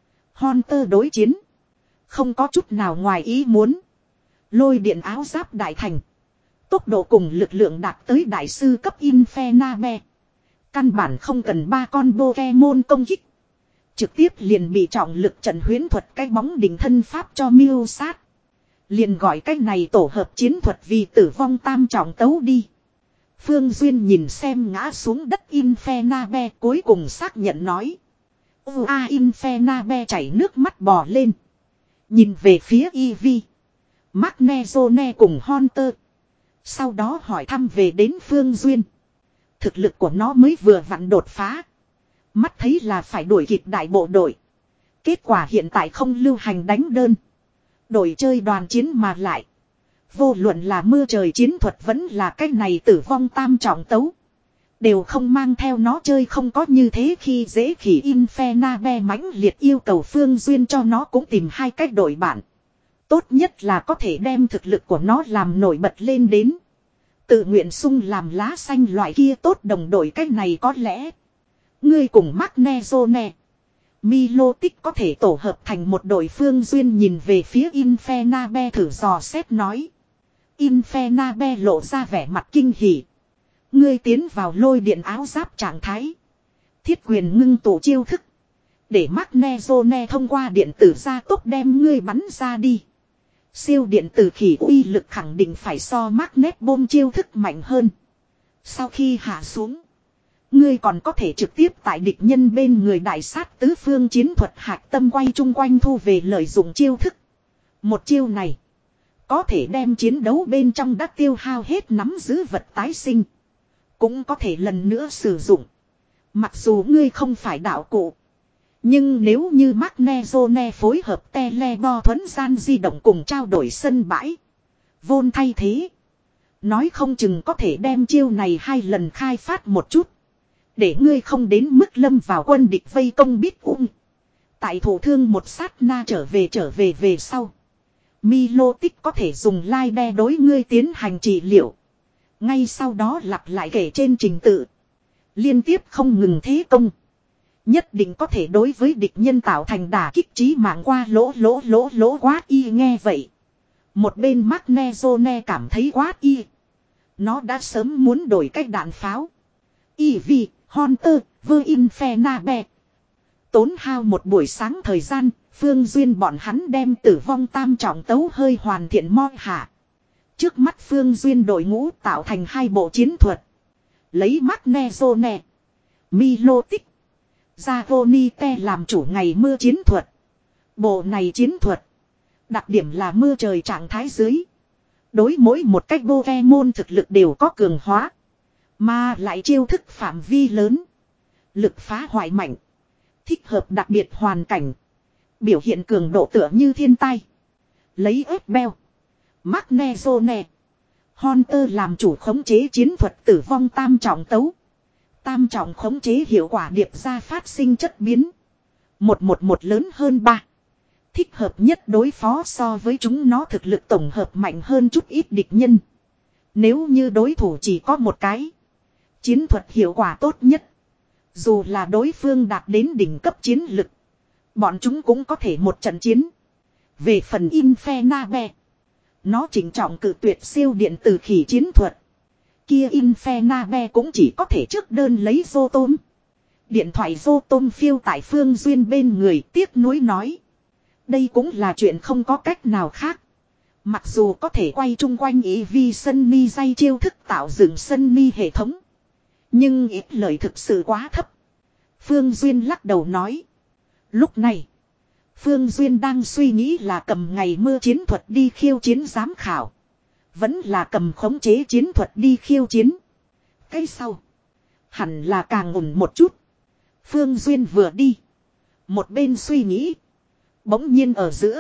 Hunter đối chiến. Không có chút nào ngoài ý muốn. Lôi điện áo giáp đại thành. Tốc độ cùng lực lượng đạt tới đại sư cấp Infernape. Căn bản không cần ba con Pokemon công kích. Trực tiếp liền bị trọng lực trận huyễn thuật cái bóng đỉnh thân pháp cho miêu sát. Liền gọi cái này tổ hợp chiến thuật vì tử vong tam trọng tấu đi. Phương Duyên nhìn xem ngã xuống đất Infernape cuối cùng xác nhận nói. Ua Infernape chảy nước mắt bò lên. Nhìn về phía Eevee. Magnezone cùng Hunter. Sau đó hỏi thăm về đến Phương Duyên. Thực lực của nó mới vừa vặn đột phá. Mắt thấy là phải đuổi kịp đại bộ đội. Kết quả hiện tại không lưu hành đánh đơn. Đổi chơi đoàn chiến mà lại. Vô luận là mưa trời chiến thuật vẫn là cái này tử vong tam trọng tấu. Đều không mang theo nó chơi, không có như thế khi dễ khỉ Infernabe mãnh liệt yêu cầu Phương Duyên cho nó cũng tìm hai cách đổi bản. Tốt nhất là có thể đem thực lực của nó làm nổi bật lên đến. Tự nguyện sung làm lá xanh loại kia tốt đồng đội cách này có lẽ. Ngươi cùng Magnezone. Milotic có thể tổ hợp thành một đội. Phương Duyên nhìn về phía Infernabe thử dò xét nói. Infernabe lộ ra vẻ mặt kinh hỉ. Ngươi tiến vào lôi điện áo giáp trạng thái. Thiết quyền ngưng tụ chiêu thức. Để Magnezone thông qua điện tử gia tốc đem ngươi bắn ra đi. Siêu điện tử khỉ uy lực khẳng định phải so Magnet bom chiêu thức mạnh hơn. Sau khi hạ xuống. Ngươi còn có thể trực tiếp tại địch nhân bên người đại sát tứ phương chiến thuật hạch tâm quay chung quanh thu về lợi dụng chiêu thức. Một chiêu này. Có thể đem chiến đấu bên trong đã tiêu hao hết nắm giữ vật tái sinh. Cũng có thể lần nữa sử dụng. Mặc dù ngươi không phải đạo cụ. Nhưng nếu như Magnezone phối hợp Telebo thuấn gian di động cùng trao đổi sân bãi. Vôn thay thế. Nói không chừng có thể đem chiêu này hai lần khai phát một chút. Để ngươi không đến mức lâm vào quân địch vây công biết ung. Tại thủ thương một sát na trở về trở về về sau. Milotic có thể dùng lai đe đối ngươi tiến hành trị liệu. Ngay sau đó lặp lại kể trên trình tự. Liên tiếp không ngừng thế công. Nhất định có thể đối với địch nhân tạo thành đả kích trí mạng qua lỗ lỗ lỗ lỗ quát y nghe vậy. Một bên Magnezone cảm thấy quát y. Nó đã sớm muốn đổi cách đạn pháo. Y vì, Hunter, vơ Infernabe. Tốn hao một buổi sáng thời gian, Phương Duyên bọn hắn đem tử vong tam trọng tấu hơi hoàn thiện mo hạ. Trước mắt Phương Duyên đội ngũ tạo thành hai bộ chiến thuật. Lấy Magnezone, Milotic, Zagonite làm chủ ngày mưa chiến thuật. Bộ này chiến thuật. Đặc điểm là mưa trời trạng thái dưới. Đối mỗi một cách Pokemon thực lực đều có cường hóa. Mà lại chiêu thức phạm vi lớn. Lực phá hoại mạnh. Thích hợp đặc biệt hoàn cảnh. Biểu hiện cường độ tựa như thiên tai. Lấy ớt beo. Magnezone. Hunter làm chủ khống chế chiến thuật tử vong tam trọng tấu. Tam trọng khống chế hiệu quả điệp ra phát sinh chất biến. Một một một lớn hơn ba. Thích hợp nhất đối phó so với chúng nó thực lực tổng hợp mạnh hơn chút ít địch nhân. Nếu như đối thủ chỉ có một cái. Chiến thuật hiệu quả tốt nhất. Dù là đối phương đạt đến đỉnh cấp chiến lực. Bọn chúng cũng có thể một trận chiến. Về phần Infernabe. Nó chỉnh trọng cự tuyệt siêu điện từ khỉ chiến thuật. Kia Infernabe cũng chỉ có thể trước đơn lấy Rotom. Điện thoại Rotom phiêu tại Phương Duyên bên người tiếc nuối nói. Đây cũng là chuyện không có cách nào khác. Mặc dù có thể quay chung quanh ý vi sân mi dây chiêu thức tạo dựng sân mi hệ thống. Nhưng ít lợi thực sự quá thấp. Phương Duyên lắc đầu nói. Lúc này. Phương Duyên đang suy nghĩ là cầm ngày mưa chiến thuật đi khiêu chiến giám khảo. Vẫn là cầm khống chế chiến thuật đi khiêu chiến. Cái sau. Hẳn là càng ổn một chút. Phương Duyên vừa đi. Một bên suy nghĩ. Bỗng nhiên ở giữa.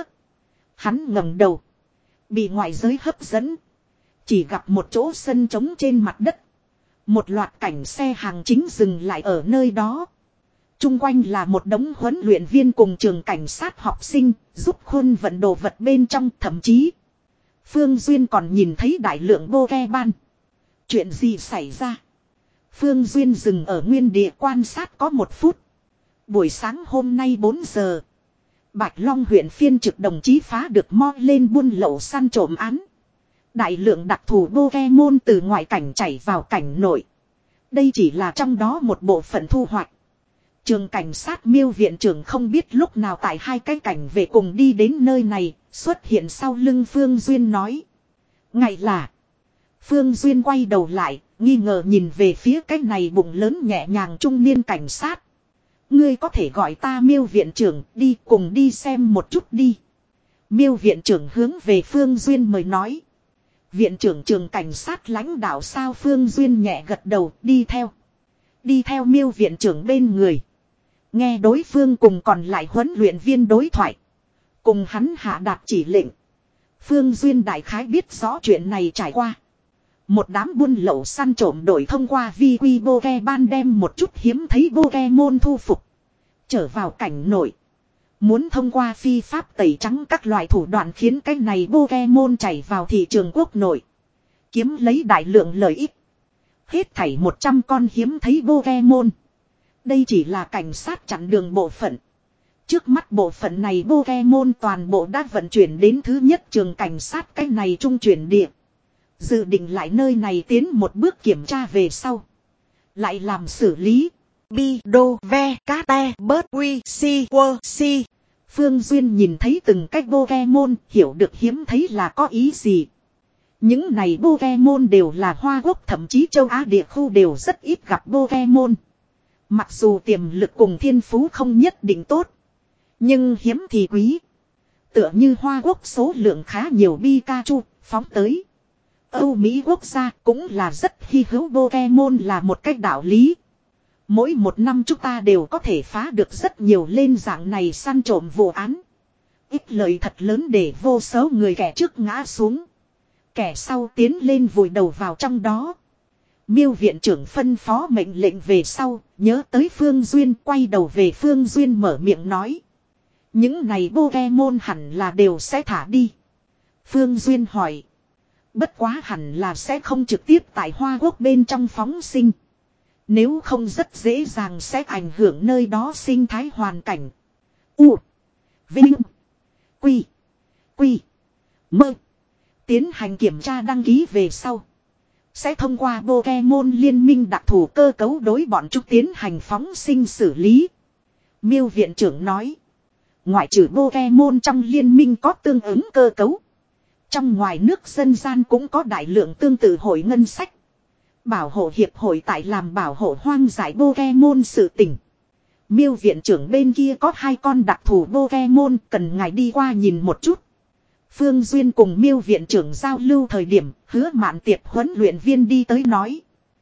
Hắn ngẩng đầu. Bị ngoại giới hấp dẫn. Chỉ gặp một chỗ sân trống trên mặt đất. Một loạt cảnh xe hàng chính dừng lại ở nơi đó. Trung quanh là một đống huấn luyện viên cùng trường cảnh sát học sinh, giúp khuôn vận đồ vật bên trong thậm chí. Phương Duyên còn nhìn thấy đại lượng Pokemon. Chuyện gì xảy ra? Phương Duyên dừng ở nguyên địa quan sát có một phút. Buổi sáng hôm nay bốn giờ. Bạch Long huyện phiên trực đồng chí phá được mo lên buôn lậu săn trộm án. Đại lượng đặc thù Pokemon từ ngoại cảnh chảy vào cảnh nội. Đây chỉ là trong đó một bộ phận thu hoạch. Trường cảnh sát Miêu viện trưởng không biết lúc nào tại hai cái cảnh về cùng đi đến nơi này, xuất hiện sau lưng Phương Duyên nói. Ngày là. Phương Duyên quay đầu lại, nghi ngờ nhìn về phía cái này bụng lớn nhẹ nhàng trung niên cảnh sát. Ngươi có thể gọi ta Miêu viện trưởng đi cùng đi xem một chút đi. Miêu viện trưởng hướng về Phương Duyên mời nói. Viện trưởng trường cảnh sát lãnh đạo sao? Phương Duyên nhẹ gật đầu đi theo. Đi theo Miêu viện trưởng bên người. Nghe đối phương cùng còn lại huấn luyện viên đối thoại. Cùng hắn hạ đạt chỉ lệnh. Phương Duyên đại khái biết rõ chuyện này trải qua. Một đám buôn lậu săn trộm đội thông qua vi quy Pokemon đem một chút hiếm thấy Pokemon thu phục. Trở vào cảnh nội. Muốn thông qua phi pháp tẩy trắng các loại thủ đoạn khiến cái này Pokemon chảy vào thị trường quốc nội. Kiếm lấy đại lượng lợi ích. Hết thảy một trăm con hiếm thấy Pokemon. Đây chỉ là cảnh sát chặn đường bộ phận. Trước mắt bộ phận này Pokemon toàn bộ đã vận chuyển đến thứ nhất trường cảnh sát cái này trung chuyển địa. Dự định lại nơi này tiến một bước kiểm tra về sau. Lại làm xử lý. Bido ve kate bớt quy si quơ si. Phương Duyên nhìn thấy từng cách Pokemon hiểu được hiếm thấy là có ý gì. Những này Pokemon đều là Hoa Quốc thậm chí châu Á địa khu đều rất ít gặp Pokemon. Mặc dù tiềm lực cùng thiên phú không nhất định tốt. Nhưng hiếm thì quý. Tựa như Hoa Quốc số lượng khá nhiều Pikachu phóng tới. Âu Mỹ quốc gia cũng là rất hy hữu Pokemon là một cách đạo lý. Mỗi một năm chúng ta đều có thể phá được rất nhiều lên dạng này săn trộm vụ án. Ít lợi thật lớn để vô số người kẻ trước ngã xuống. Kẻ sau tiến lên vùi đầu vào trong đó. Miêu viện trưởng phân phó mệnh lệnh về sau, nhớ tới Phương Duyên quay đầu về Phương Duyên mở miệng nói. Những này Pokemon hẳn là đều sẽ thả đi. Phương Duyên hỏi. Bất quá hẳn là sẽ không trực tiếp tại Hoa Quốc bên trong phóng sinh. Nếu không rất dễ dàng sẽ ảnh hưởng nơi đó sinh thái hoàn cảnh. U. Vinh. Quy. Quy. Mơ. Tiến hành kiểm tra đăng ký về sau. Sẽ thông qua Pokemon liên minh đặc thù cơ cấu đối bọn chúng tiến hành phóng sinh xử lý. Miêu viện trưởng nói. Ngoại trừ Pokemon trong liên minh có tương ứng cơ cấu. Trong ngoài nước dân gian cũng có đại lượng tương tự hội ngân sách. Bảo hộ hiệp hội tại làm bảo hộ hoang dại Pokemon sự tỉnh. Miêu viện trưởng bên kia có hai con đặc thù Pokemon cần ngài đi qua nhìn một chút. Phương Duyên cùng Miêu viện trưởng giao lưu thời điểm Hứa Mạn Tiệp huấn luyện viên đi tới nói.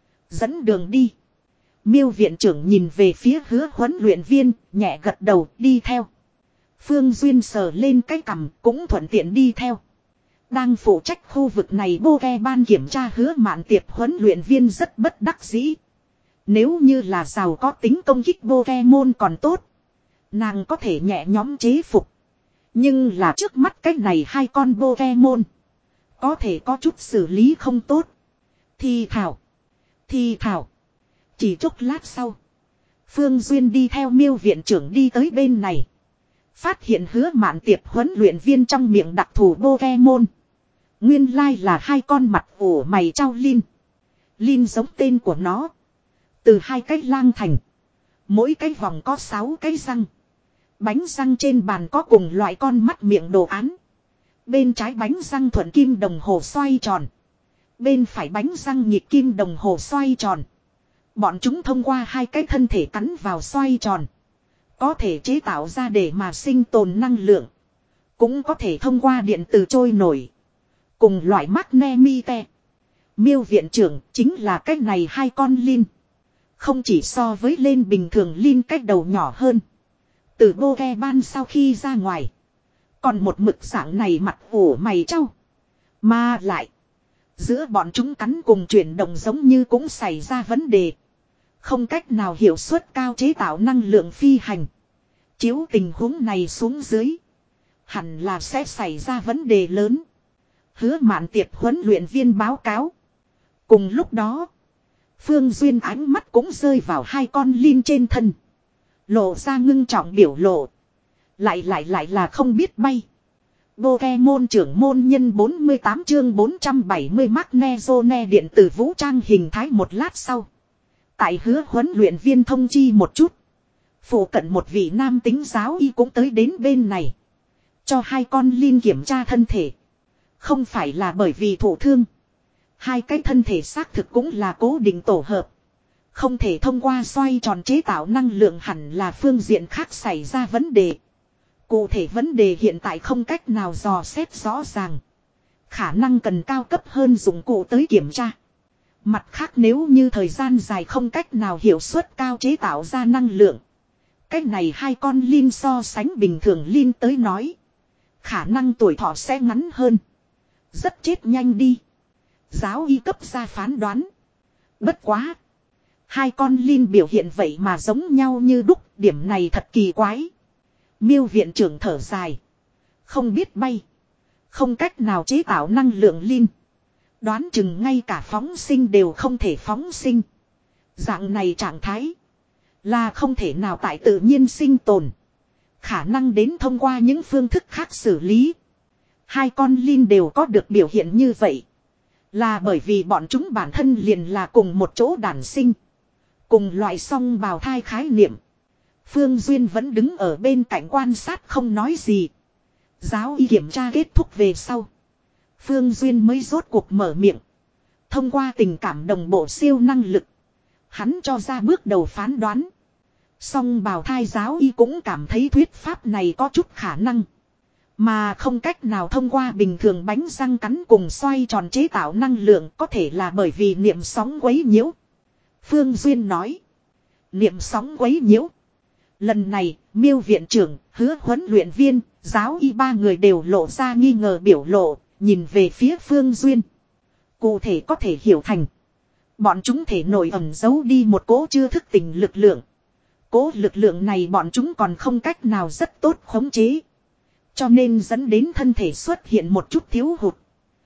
Dẫn đường đi. Miêu viện trưởng nhìn về phía Hứa huấn luyện viên nhẹ gật đầu đi theo. Phương Duyên sờ lên cái cằm cũng thuận tiện đi theo. Đang phụ trách khu vực này Pokemon kiểm tra Hứa Mạn Tiệp huấn luyện viên rất bất đắc dĩ. Nếu như là giàu có tính công kích Pokemon còn tốt. Nàng có thể nhẹ nhóm chế phục. Nhưng là trước mắt cái này hai con Pokemon. Có thể có chút xử lý không tốt. Thì thảo. Thì thảo. Chỉ chốc lát sau. Phương Duyên đi theo Miêu viện trưởng đi tới bên này. Phát hiện Hứa Mạn Tiệp huấn luyện viên trong miệng đặc thù Pokemon. Nguyên lai là hai con mặt ổ mày trao Lin. Lin giống tên của nó. Từ hai cái lang thành. Mỗi cái vòng có sáu cái răng. Bánh răng trên bàn có cùng loại con mắt miệng đồ án. Bên trái bánh răng thuận kim đồng hồ xoay tròn. Bên phải bánh răng nhịp kim đồng hồ xoay tròn. Bọn chúng thông qua hai cái thân thể cắn vào xoay tròn. Có thể chế tạo ra để mà sinh tồn năng lượng. Cũng có thể thông qua điện từ trôi nổi. Cùng loại magnetite. Miêu viện trưởng chính là cái này hai con Lin. Không chỉ so với lên bình thường Lin cách đầu nhỏ hơn. Từ Pokemon sau khi ra ngoài. Còn một mực dạng này mặt ổ mày trâu. Mà lại. Giữa bọn chúng cắn cùng chuyển động giống như cũng xảy ra vấn đề. Không cách nào hiệu suất cao chế tạo năng lượng phi hành. Chiếu tình huống này xuống dưới. Hẳn là sẽ xảy ra vấn đề lớn. Hứa Mạn Tiệp huấn luyện viên báo cáo. Cùng lúc đó. Phương Duyên ánh mắt cũng rơi vào hai con Lin trên thân. Lộ ra ngưng trọng biểu lộ. Lại lại lại là không biết bay. Pokemon trưởng môn nhân bốn mươi tám chương bốn trăm bảy mươi Magnezone điện tử vũ trang hình thái một lát sau. Tại Hứa huấn luyện viên thông chi một chút. Phụ cận một vị nam tính giáo y cũng tới đến bên này. Cho hai con Lin kiểm tra thân thể. Không phải là bởi vì thụ thương. Hai cái thân thể xác thực cũng là cố định tổ hợp. Không thể thông qua xoay tròn chế tạo năng lượng hẳn là phương diện khác xảy ra vấn đề. Cụ thể vấn đề hiện tại không cách nào dò xét rõ ràng. Khả năng cần cao cấp hơn dụng cụ tới kiểm tra. Mặt khác nếu như thời gian dài không cách nào hiệu suất cao chế tạo ra năng lượng. Cách này hai con Lin so sánh bình thường Lin tới nói. Khả năng tuổi thọ sẽ ngắn hơn. Rất chết nhanh đi. Giáo y cấp ra phán đoán. Bất quá. Hai con Linh biểu hiện vậy mà giống nhau như đúc, điểm này thật kỳ quái. Miêu viện trưởng thở dài. Không biết bay. Không cách nào chế tạo năng lượng Linh. Đoán chừng ngay cả phóng sinh đều không thể phóng sinh. Dạng này trạng thái. Là không thể nào tại tự nhiên sinh tồn. Khả năng đến thông qua những phương thức khác xử lý. Hai con Linh đều có được biểu hiện như vậy. Là bởi vì bọn chúng bản thân liền là cùng một chỗ đản sinh. Cùng loại song bào thai khái niệm. Phương Duyên vẫn đứng ở bên cạnh quan sát không nói gì. Giáo y kiểm tra kết thúc về sau. Phương Duyên mới rốt cuộc mở miệng. Thông qua tình cảm đồng bộ siêu năng lực. Hắn cho ra bước đầu phán đoán. Song bào thai giáo y cũng cảm thấy thuyết pháp này có chút khả năng. Mà không cách nào thông qua bình thường bánh răng cắn cùng xoay tròn chế tạo năng lượng có thể là bởi vì niệm sóng quấy nhiễu. Phương Duyên nói. Niệm sóng quấy nhiễu. Lần này, Miêu viện trưởng, Hứa huấn luyện viên, giáo y ba người đều lộ ra nghi ngờ biểu lộ, nhìn về phía Phương Duyên. Cụ thể có thể hiểu thành. Bọn chúng thể nổi ẩn giấu đi một cỗ chưa thức tỉnh lực lượng. Cỗ lực lượng này bọn chúng còn không cách nào rất tốt khống chế. Cho nên dẫn đến thân thể xuất hiện một chút thiếu hụt.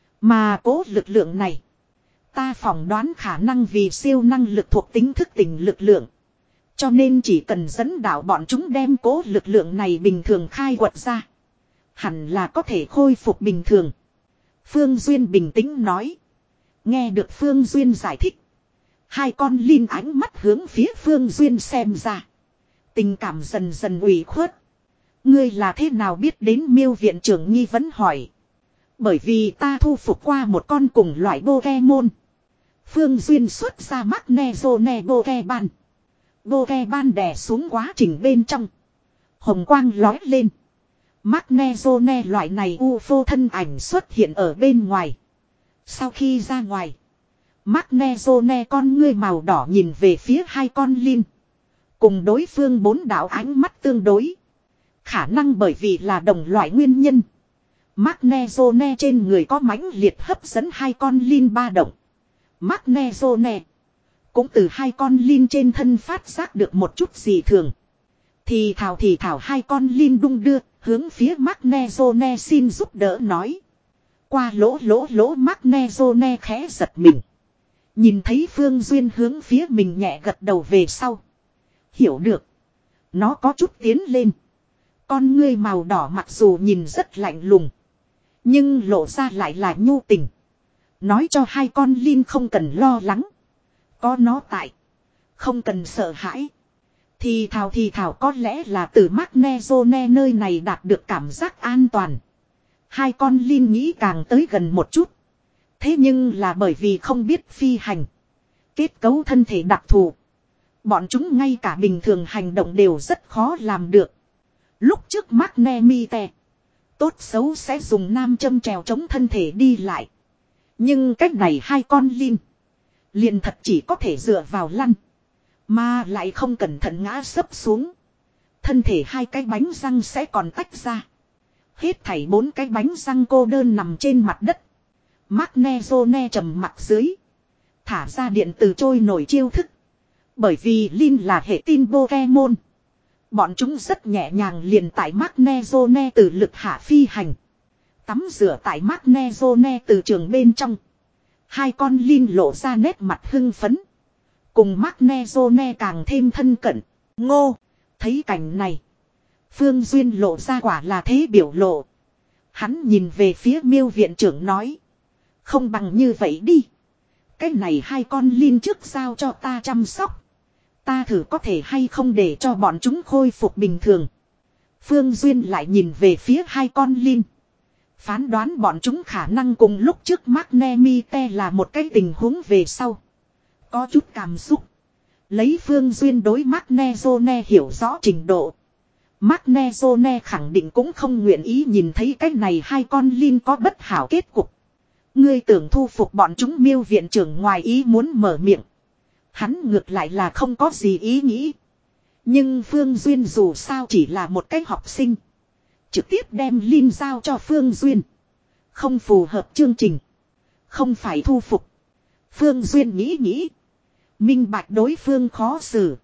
Mà cỗ lực lượng này. Ta phỏng đoán khả năng vì siêu năng lực thuộc tính thức tỉnh lực lượng. Cho nên chỉ cần dẫn đạo bọn chúng đem cố lực lượng này bình thường khai quật ra. Hẳn là có thể khôi phục bình thường. Phương Duyên bình tĩnh nói. Nghe được Phương Duyên giải thích. Hai con Linh ánh mắt hướng phía Phương Duyên xem ra. Tình cảm dần dần ủy khuất. Ngươi là thế nào biết đến Miêu viện trưởng nghi vấn hỏi. Bởi vì ta thu phục qua một con cùng loại Pokemon. Phương Duyên xuất ra Magnezone Pokemon. Pokemon đè xuống quá trình bên trong. Hồng quang lói lên. Magnezone loại này u ép ô thân ảnh xuất hiện ở bên ngoài. Sau khi ra ngoài. Magnezone con ngươi màu đỏ nhìn về phía hai con Linh. Cùng đối phương bốn đạo ánh mắt tương đối. Khả năng bởi vì là đồng loại nguyên nhân. Magnezone trên người có mãnh liệt hấp dẫn hai con Linh ba động. Magnezone cũng từ hai con Linh trên thân phát giác được một chút gì thường. Thì thảo thì thảo hai con Linh đung đưa, hướng phía Magnezone xin giúp đỡ nói. Qua lỗ lỗ lỗ Magnezone khẽ giật mình. Nhìn thấy Phương Duyên hướng phía mình nhẹ gật đầu về sau. Hiểu được. Nó có chút tiến lên. Con ngươi màu đỏ mặc dù nhìn rất lạnh lùng. Nhưng lộ ra lại là nhu tình. Nói cho hai con Linh không cần lo lắng. Có nó tại. Không cần sợ hãi. Thì thảo thì thảo có lẽ là từ Magnezone nơi này đạt được cảm giác an toàn. Hai con Linh nghĩ càng tới gần một chút. Thế nhưng là bởi vì không biết phi hành. Kết cấu thân thể đặc thù. Bọn chúng ngay cả bình thường hành động đều rất khó làm được. Lúc trước Magnemite. Tốt xấu sẽ dùng nam châm trèo chống thân thể đi lại. Nhưng cách này hai con Linh. Liền thật chỉ có thể dựa vào lăn. Mà lại không cẩn thận ngã sấp xuống. Thân thể hai cái bánh răng sẽ còn tách ra. Hết thảy bốn cái bánh răng cô đơn nằm trên mặt đất. Magnezone trầm mặt dưới. Thả ra điện từ trôi nổi chiêu thức. Bởi vì Linh là hệ tin Pokemon. Bọn chúng rất nhẹ nhàng liền tại Magnezone từ lực hạ phi hành. Tắm rửa tại Magnezone từ trường bên trong. Hai con Linh lộ ra nét mặt hưng phấn. Cùng Magnezone càng thêm thân cận. Ngô. Thấy cảnh này. Phương Duyên lộ ra quả là thế biểu lộ. Hắn nhìn về phía Miêu viện trưởng nói. Không bằng như vậy đi. Cái này hai con Linh trước giao cho ta chăm sóc. Ta thử có thể hay không để cho bọn chúng khôi phục bình thường. Phương Duyên lại nhìn về phía hai con Linh. Phán đoán bọn chúng khả năng cùng lúc trước Magnemite là một cái tình huống về sau. Có chút cảm xúc. Lấy Phương Duyên đối Magnezone hiểu rõ trình độ. Magnezone khẳng định cũng không nguyện ý nhìn thấy cái này hai con Linh có bất hảo kết cục. Ngươi tưởng thu phục bọn chúng. Miêu viện trưởng ngoài ý muốn mở miệng. Hắn ngược lại là không có gì ý nghĩ. Nhưng Phương Duyên dù sao chỉ là một cái học sinh. Trực tiếp đem Linh giao cho Phương Duyên. Không phù hợp chương trình. Không phải thu phục. Phương Duyên nghĩ nghĩ. Minh bạch đối phương khó xử.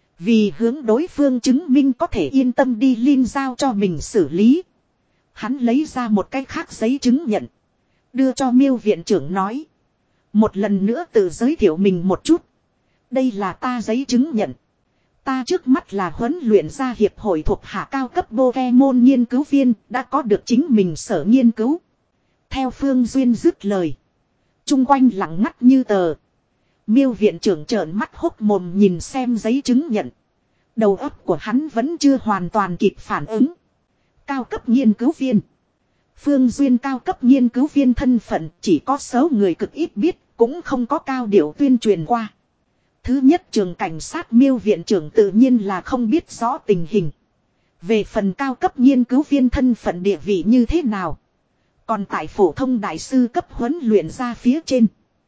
Vì hướng đối phương chứng minh có thể yên tâm đi Linh giao cho mình xử lý. Hắn lấy ra một cái khác giấy chứng nhận. Đưa cho Miêu viện trưởng nói. Một lần nữa tự giới thiệu mình một chút. Đây là ta giấy chứng nhận. Ta trước mắt là huấn luyện gia hiệp hội thuộc hạ cao cấp Pokemon nghiên cứu viên, đã có được chính mình sở nghiên cứu. Theo Phương Duyên dứt lời. Trung quanh lặng ngắt như tờ. Miêu viện trưởng trợn mắt hốc mồm nhìn xem giấy chứng nhận. Đầu óc của hắn vẫn chưa hoàn toàn kịp phản ứng. Cao cấp nghiên cứu viên. Phương Duyên cao cấp nghiên cứu viên thân phận chỉ có số người cực ít biết, cũng không có cao điệu tuyên truyền qua. Thứ nhất trường cảnh sát Miêu viện trưởng tự nhiên là không biết rõ tình hình. Về phần cao cấp nghiên cứu viên thân phận địa vị như thế nào. Còn tại phổ thông đại sư cấp huấn luyện ra phía trên.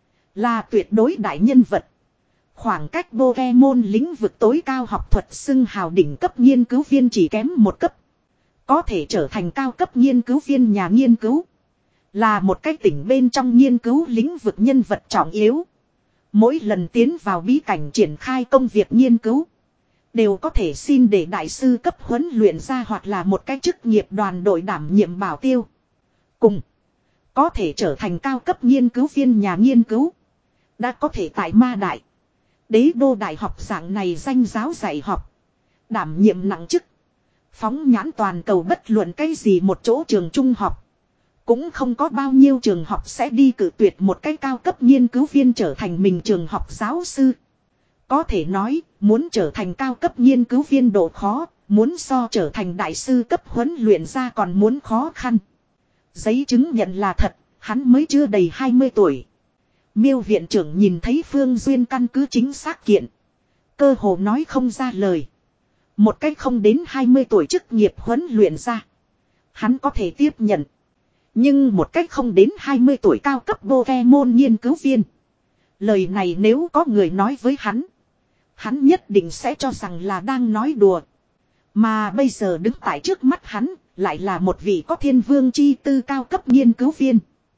Là tuyệt đối đại nhân vật. Khoảng cách Pokemon lĩnh vực tối cao học thuật xưng hào đỉnh cấp nghiên cứu viên chỉ kém một cấp. Có thể trở thành cao cấp nghiên cứu viên nhà nghiên cứu. Là một cái tỉnh bên trong nghiên cứu lĩnh vực nhân vật trọng yếu. Mỗi lần tiến vào bí cảnh triển khai công việc nghiên cứu. Đều có thể xin để đại sư cấp huấn luyện ra hoặc là một cái chức nghiệp đoàn đội đảm nhiệm bảo tiêu. Cùng. Có thể trở thành cao cấp nghiên cứu viên nhà nghiên cứu. Đã có thể tại Ma Đại. Đế đô đại học dạng này danh giáo dạy học. Đảm nhiệm nặng chức. Phóng nhãn toàn cầu bất luận cái gì một chỗ trường trung học. Cũng không có bao nhiêu trường học sẽ đi cử tuyệt một cái cao cấp nghiên cứu viên trở thành mình trường học giáo sư. Có thể nói, muốn trở thành cao cấp nghiên cứu viên độ khó, muốn so trở thành đại sư cấp huấn luyện ra còn muốn khó khăn. Giấy chứng nhận là thật, hắn mới chưa đầy hai mươi tuổi. Miêu viện trưởng nhìn thấy Phương Duyên căn cứ chính xác kiện. Cơ hồ nói không ra lời. Một cách không đến hai mươi tuổi chức nghiệp huấn luyện ra. Hắn có thể tiếp nhận. Nhưng một cách không đến hai mươi tuổi cao cấp Pokemon nghiên cứu viên. Lời này nếu có người nói với hắn. Hắn nhất định sẽ cho rằng là đang nói đùa. Mà bây giờ đứng tại trước mắt hắn. Lại là một vị có thiên vương chi tư cao cấp nghiên cứu viên.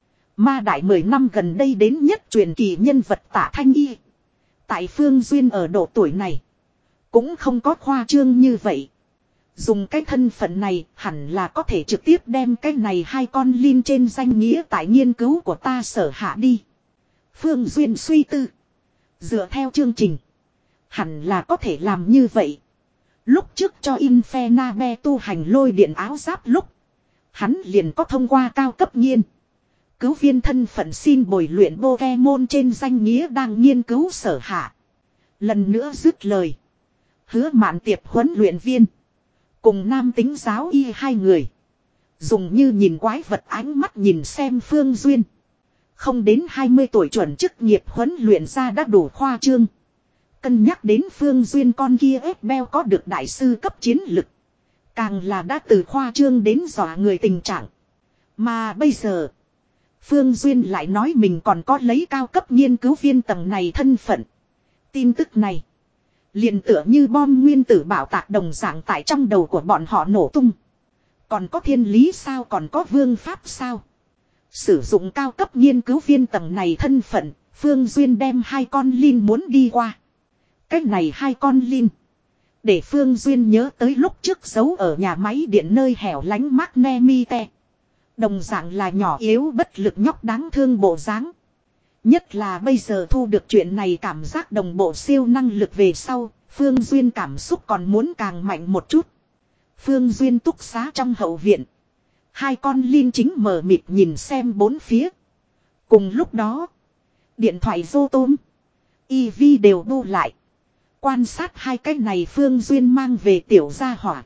Ma Đại mười năm gần đây đến nhất truyền kỳ nhân vật Tạ Thanh Y. Tại Phương Duyên ở độ tuổi này. Cũng không có khoa trương như vậy. Dùng cái thân phận này hẳn là có thể trực tiếp đem cái này hai con Linh trên danh nghĩa tại nghiên cứu của ta sở hạ đi. Phương Duyên suy tư. Dựa theo chương trình. Hẳn là có thể làm như vậy. Lúc trước cho Infenabe tu hành lôi điện áo giáp lúc. Hắn liền có thông qua cao cấp nghiên. Cứu viên thân phận xin bồi luyện Pokemon trên danh nghĩa đang nghiên cứu sở hạ. Lần nữa dứt lời. Hứa Mạn Tiệp huấn luyện viên. Cùng nam tính giáo y hai người. Dùng như nhìn quái vật ánh mắt nhìn xem Phương Duyên. Không đến hai mươi tuổi chuẩn chức nghiệp huấn luyện ra đã đủ khoa trương. Cân nhắc đến Phương Duyên con kia ép beo có được đại sư cấp chiến lực. Càng là đã từ khoa trương đến dọa người tình trạng. Mà bây giờ. Phương Duyên lại nói mình còn có lấy cao cấp nghiên cứu viên tầng này thân phận. Tin tức này. Liền tựa như bom nguyên tử bảo tạc đồng dạng tại trong đầu của bọn họ nổ tung. Còn có thiên lý sao, còn có vương pháp sao? Sử dụng cao cấp nghiên cứu viên tầng này thân phận, Phương Duyên đem hai con Linh muốn đi qua. Cách này hai con Linh. Để Phương Duyên nhớ tới lúc trước giấu ở nhà máy điện nơi hẻo lánh Magnemite. Đồng dạng là nhỏ yếu bất lực nhóc đáng thương bộ dáng. Nhất là bây giờ thu được chuyện này cảm giác đồng bộ siêu năng lực về sau, Phương Duyên cảm xúc còn muốn càng mạnh một chút. Phương Duyên túc xá trong hậu viện. Hai con Linh chính mờ mịt nhìn xem bốn phía. Cùng lúc đó, điện thoại vô tôm, Eevee đều bu lại. Quan sát hai cái này Phương Duyên mang về tiểu gia hỏa.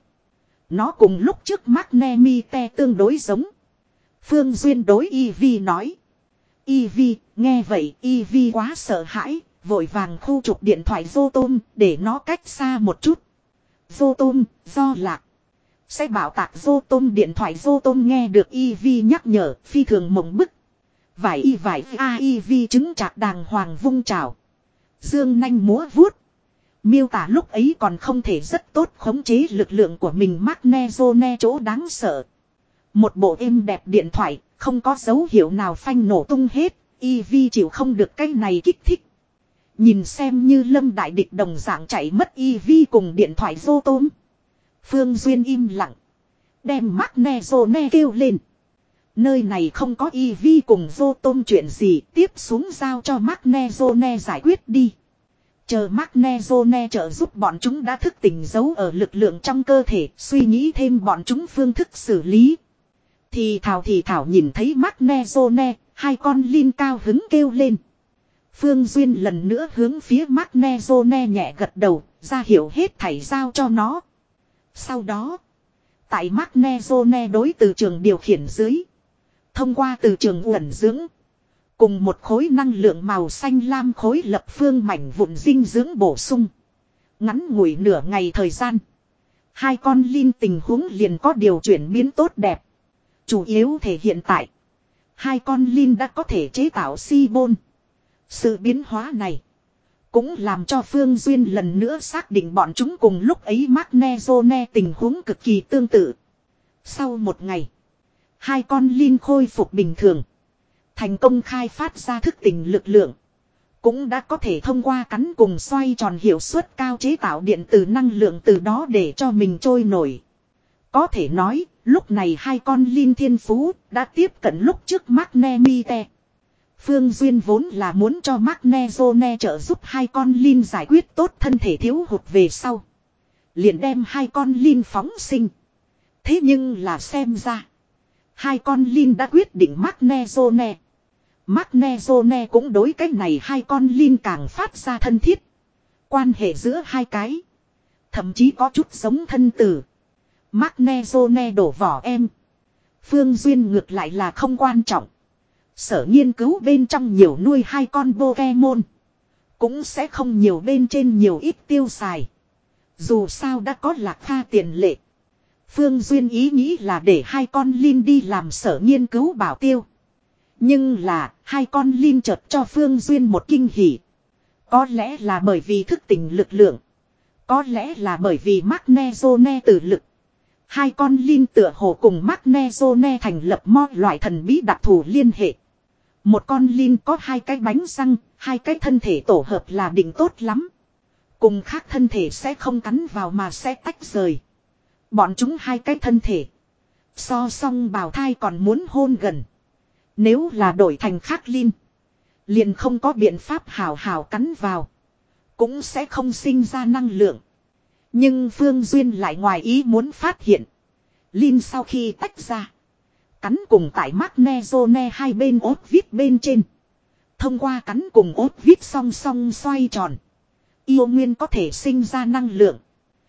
Nó cùng lúc trước Magnemite tương đối giống. Phương Duyên đối Eevee nói. Eevee, nghe vậy Eevee quá sợ hãi, vội vàng khu trục điện thoại vô tôm để nó cách xa một chút. Vô tôm, do lạc. Sẽ bảo tạc vô tôm điện thoại vô tôm nghe được Eevee nhắc nhở, phi thường mộng bức. Vải y vải a Eevee chứng chạc đàng hoàng vung trào. Dương nanh múa vuốt. Miêu tả lúc ấy còn không thể rất tốt khống chế lực lượng của mình Magnezone chỗ đáng sợ. Một bộ êm đẹp điện thoại, không có dấu hiệu nào phanh nổ tung hết, Eevee chịu không được cái này kích thích. Nhìn xem như lâm đại địch đồng dạng chạy mất Eevee cùng điện thoại vô tôm. Phương Duyên im lặng. Đem Magnezone kêu lên. Nơi này không có Eevee cùng vô tôm chuyện gì, tiếp xuống giao cho Magnezone giải quyết đi. Chờ Magnezone trợ giúp bọn chúng đã thức tỉnh giấu ở lực lượng trong cơ thể, suy nghĩ thêm bọn chúng phương thức xử lý. Thì thảo thì thảo nhìn thấy Magnezone, hai con Lin cao hứng kêu lên. Phương Duyên lần nữa hướng phía Magnezone nhẹ gật đầu, ra hiệu hết thảy giao cho nó. Sau đó, tại Magnezone đối từ trường điều khiển dưới. Thông qua từ trường uẩn dưỡng. Cùng một khối năng lượng màu xanh lam khối lập phương mảnh vụn dinh dưỡng bổ sung. Ngắn ngủi nửa ngày thời gian. Hai con Lin tình huống liền có điều chuyển biến tốt đẹp. Chủ yếu thể hiện tại. Hai con Lin đã có thể chế tạo si-bôn. Sự biến hóa này. Cũng làm cho Phương Duyên lần nữa xác định bọn chúng cùng lúc ấy Magnezone tình huống cực kỳ tương tự. Sau một ngày. Hai con Lin khôi phục bình thường. Thành công khai phát ra thức tỉnh lực lượng. Cũng đã có thể thông qua cắn cùng xoay tròn hiệu suất cao chế tạo điện từ năng lượng từ đó để cho mình trôi nổi. Có thể nói, lúc này hai con Lin thiên phú đã tiếp cận lúc trước Magnemite. Phương Duyên vốn là muốn cho Magnezone trợ giúp hai con Lin giải quyết tốt thân thể thiếu hụt về sau. Liền đem hai con Lin phóng sinh. Thế nhưng là xem ra. Hai con Lin đã quyết định Magnezone. Magnezone cũng đối cái này hai con Lin càng phát ra thân thiết. Quan hệ giữa hai cái. Thậm chí có chút giống thân tử. Magnezone đổ vỏ em. Phương Duyên ngược lại là không quan trọng. Sở nghiên cứu bên trong nhiều nuôi hai con Pokemon. Cũng sẽ không nhiều bên trên nhiều ít tiêu xài. Dù sao đã có Lạc Pha tiền lệ. Phương Duyên ý nghĩ là để hai con Lin đi làm sở nghiên cứu bảo tiêu. Nhưng là hai con Lin chợt cho Phương Duyên một kinh hỉ. Có lẽ là bởi vì thức tỉnh lực lượng. Có lẽ là bởi vì Magnezone tử lực. Hai con Lin tựa hồ cùng Magnezone thành lập mo loại thần bí đặc thù liên hệ. Một con Lin có hai cái bánh răng, hai cái thân thể tổ hợp là định tốt lắm. Cùng khác thân thể sẽ không cắn vào mà sẽ tách rời. Bọn chúng hai cái thân thể. So song bào thai còn muốn hôn gần. Nếu là đổi thành khác Lin. Liền không có biện pháp hào hào cắn vào. Cũng sẽ không sinh ra năng lượng. Nhưng Phương Duyên lại ngoài ý muốn phát hiện. Lin sau khi tách ra. Cắn cùng tại Magnezone hai bên ốt vít bên trên. Thông qua cắn cùng ốt vít song song xoay tròn. Yêu nguyên có thể sinh ra năng lượng.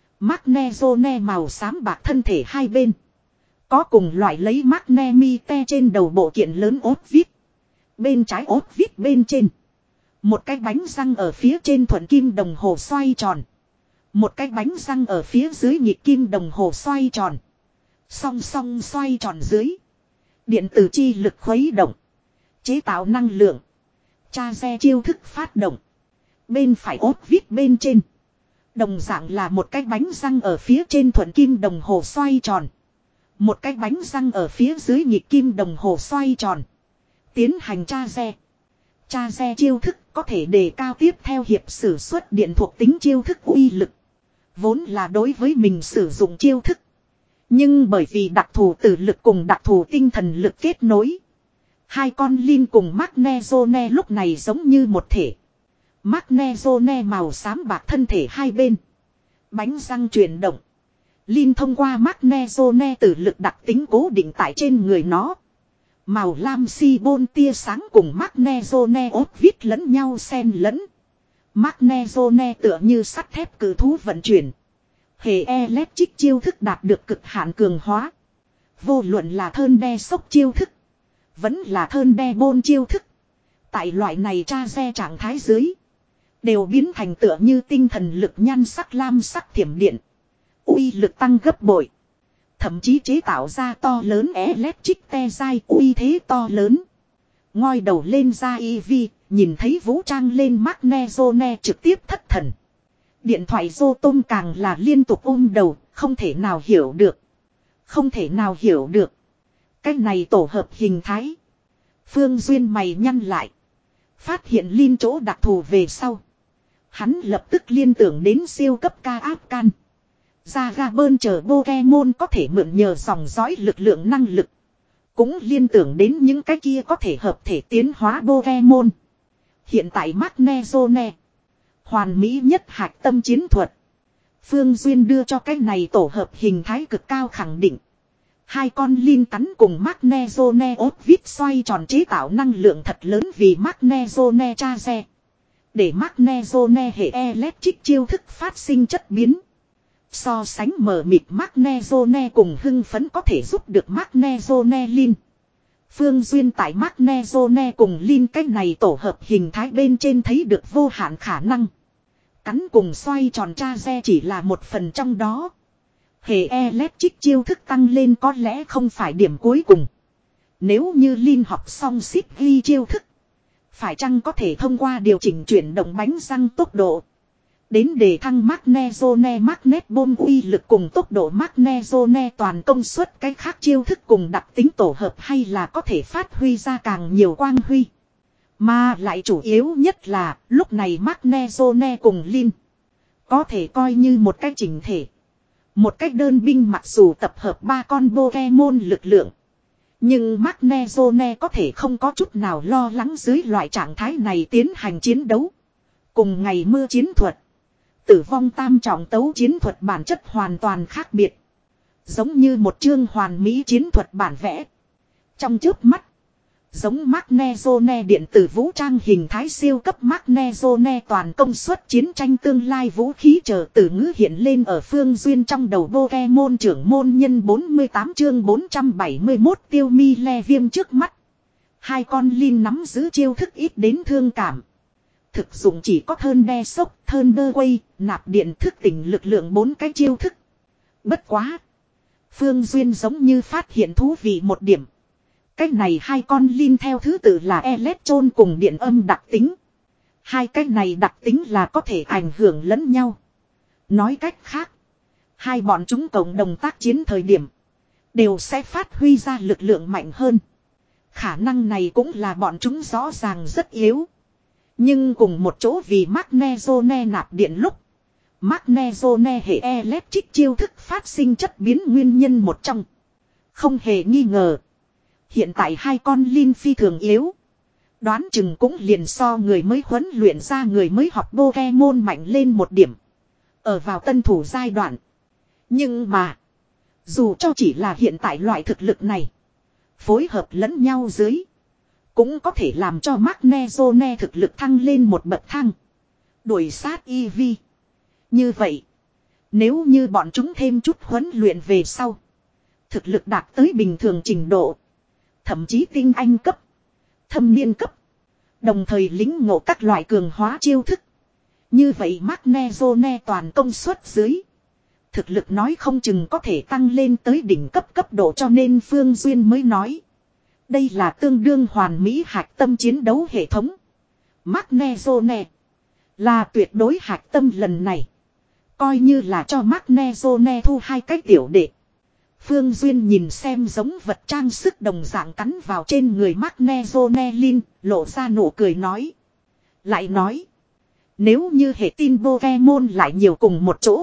Magnezone màu xám bạc thân thể hai bên. Có cùng loại lấy Magnemite trên đầu bộ kiện lớn ốt vít. Bên trái ốt vít bên trên. Một cái bánh răng ở phía trên thuận kim đồng hồ xoay tròn. Một cái bánh răng ở phía dưới nhịp kim đồng hồ xoay tròn. Song song xoay tròn dưới. Điện tử chi lực khuấy động. Chế tạo năng lượng. Cha xe chiêu thức phát động. Bên phải ốt vít bên trên. Đồng dạng là một cái bánh răng ở phía trên thuận kim đồng hồ xoay tròn. Một cái bánh răng ở phía dưới nhịp kim đồng hồ xoay tròn. Tiến hành cha xe. Cha xe chiêu thức có thể đề cao tiếp theo hiệp sử xuất điện thuộc tính chiêu thức uy lực. Vốn là đối với mình sử dụng chiêu thức. Nhưng bởi vì đặc thù tử lực cùng đặc thù tinh thần lực kết nối. Hai con Lin cùng Magnezone lúc này giống như một thể. Magnezone màu xám bạc thân thể hai bên. Bánh răng chuyển động. Lin thông qua Magnezone tử lực đặc tính cố định tại trên người nó. Màu lam si-bôn tia sáng cùng Magnezone ốt vít lẫn nhau xen lẫn. Magnezone tựa như sắt thép cử thú vận chuyển. Hệ electric chiêu thức đạt được cực hạn cường hóa. Vô luận là thơn đe sốc chiêu thức. Vẫn là thơn đe bôn chiêu thức. Tại loại này tra xe trạng thái dưới. Đều biến thành tựa như tinh thần lực nhan sắc lam sắc thiểm điện. Uy lực tăng gấp bội. Thậm chí chế tạo ra to lớn electric te dai uy thế to lớn. Ngoi đầu lên ra Eevee, nhìn thấy vũ trang lên Magnezone trực tiếp thất thần. Điện thoại Dô Tôm càng là liên tục ôm đầu, không thể nào hiểu được. Không thể nào hiểu được. Cái này tổ hợp hình thái. Phương Duyên mày nhăn lại. Phát hiện Lin chỗ đặc thù về sau. Hắn lập tức liên tưởng đến siêu cấp ca áp can. Jagabern chờ Pokemon có thể mượn nhờ dòng dõi lực lượng năng lực. Cũng liên tưởng đến những cái kia có thể hợp thể tiến hóa Pokemon. Hiện tại Magnezone. Hoàn mỹ nhất hạch tâm chiến thuật. Phương Duyên đưa cho cái này tổ hợp hình thái cực cao khẳng định. Hai con Lin cắn cùng Magnezone ốt vít xoay tròn chế tạo năng lượng thật lớn vì Magnezone cha xe. Để Magnezone hệ electric chiêu thức phát sinh chất biến. So sánh mở mịt Magnezone cùng hưng phấn có thể giúp được Magnezone Lin. Phương Duyên tại Magnezone cùng Lin cách này tổ hợp hình thái bên trên thấy được vô hạn khả năng. Cắn cùng xoay tròn cha xe chỉ là một phần trong đó. Hệ electric chiêu thức tăng lên có lẽ không phải điểm cuối cùng. Nếu như Lin học xong ship ghi chiêu thức. Phải chăng có thể thông qua điều chỉnh chuyển động bánh răng tốc độ. Đến để thăng Magnezone Magnet Bomb uy lực cùng tốc độ Magnezone toàn công suất cái khác chiêu thức cùng đặc tính tổ hợp hay là có thể phát huy ra càng nhiều quang huy. Mà lại chủ yếu nhất là lúc này Magnezone cùng Lin. Có thể coi như một cách chỉnh thể. Một cách đơn binh mặc dù tập hợp ba con Pokemon lực lượng. Nhưng Magnezone có thể không có chút nào lo lắng dưới loại trạng thái này tiến hành chiến đấu. Cùng ngày mưa chiến thuật. Tử vong tam trọng tấu chiến thuật bản chất hoàn toàn khác biệt. Giống như một chương hoàn mỹ chiến thuật bản vẽ. Trong chớp mắt. Giống Magnezone điện tử vũ trang hình thái siêu cấp Magnezone toàn công suất chiến tranh tương lai vũ khí chờ từ ngữ hiện lên ở Phương Duyên trong đầu Pokemon trưởng môn nhân bốn mươi tám chương bốn trăm bảy mươi mốt tiêu mi le viêm trước mắt. Hai con Lin nắm giữ chiêu thức ít đến thương cảm. Thực dụng chỉ có thơn đe sốc, thơn đơ quay, nạp điện thức tỉnh lực lượng bốn cái chiêu thức. Bất quá. Phương Duyên giống như phát hiện thú vị một điểm. Cách này hai con Lin theo thứ tự là Electron cùng điện âm đặc tính. Hai cách này đặc tính là có thể ảnh hưởng lẫn nhau. Nói cách khác. Hai bọn chúng cộng đồng tác chiến thời điểm. Đều sẽ phát huy ra lực lượng mạnh hơn. Khả năng này cũng là bọn chúng rõ ràng rất yếu. Nhưng cùng một chỗ vì Magnezone nạp điện lúc. Magnezone hệ electric chiêu thức phát sinh chất biến nguyên nhân một trong. Không hề nghi ngờ. Hiện tại hai con Lin phi thường yếu. Đoán chừng cũng liền so người mới huấn luyện ra người mới học Pokemon mạnh lên một điểm. Ở vào tân thủ giai đoạn. Nhưng mà. Dù cho chỉ là hiện tại loại thực lực này. Phối hợp lẫn nhau dưới. Cũng có thể làm cho Magnezone thực lực thăng lên một bậc thang. Đuổi sát Eevee. Như vậy. Nếu như bọn chúng thêm chút huấn luyện về sau. Thực lực đạt tới bình thường trình độ. Thậm chí tinh anh cấp. Thâm niên cấp. Đồng thời lính ngộ các loại cường hóa chiêu thức. Như vậy Magnezone toàn công suất dưới. Thực lực nói không chừng có thể tăng lên tới đỉnh cấp cấp độ cho nên Phương Duyên mới nói. Đây là tương đương hoàn mỹ hạch tâm chiến đấu hệ thống. Magnezone. Là tuyệt đối hạch tâm lần này. Coi như là cho Magnezone thu hai cái tiểu đệ. Phương Duyên nhìn xem giống vật trang sức đồng dạng cắn vào trên người Magnezone Lin, lộ ra nụ cười nói. Lại nói. Nếu như hệ tin Pokemon lại nhiều cùng một chỗ.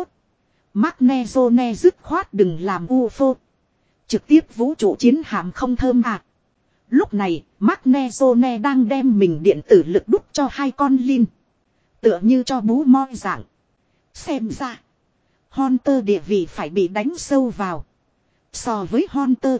Magnezone dứt khoát đừng làm u ép ô. Trực tiếp vũ trụ chiến hạm không thơm à. Lúc này, Magnezone đang đem mình điện tử lực đút cho hai con Lin. Tựa như cho bú moi dạng. Xem ra. Hunter địa vị phải bị đánh sâu vào. So với Hunter.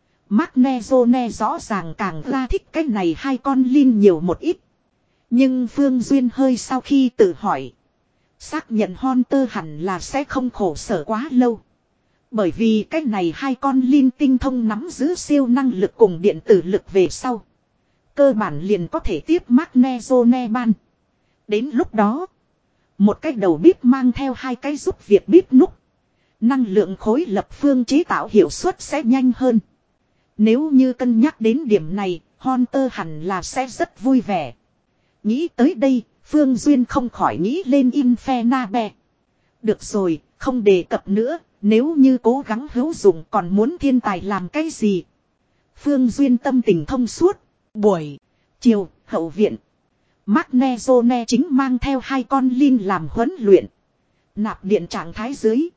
Magnezone rõ ràng càng ra thích cái này hai con Lin nhiều một ít. Nhưng Phương Duyên hơi sau khi tự hỏi. Xác nhận Hunter hẳn là sẽ không khổ sở quá lâu. Bởi vì cái này hai con Lin tinh thông nắm giữ siêu năng lực cùng điện tử lực về sau. Cơ bản liền có thể tiếp Magnezone ban. Đến lúc đó. Một cái đầu bếp mang theo hai cái giúp việc bếp núc. Năng lượng khối lập phương chế tạo hiệu suất sẽ nhanh hơn. Nếu như cân nhắc đến điểm này, Hunter hẳn là sẽ rất vui vẻ. Nghĩ tới đây, Phương Duyên không khỏi nghĩ lên Infernape. Được rồi, không đề cập nữa, nếu như cố gắng hữu dụng còn muốn thiên tài làm cái gì. Phương Duyên tâm tình thông suốt, buổi, chiều, hậu viện. Magnezone chính mang theo hai con Lin làm huấn luyện. Nạp điện trạng thái dưới.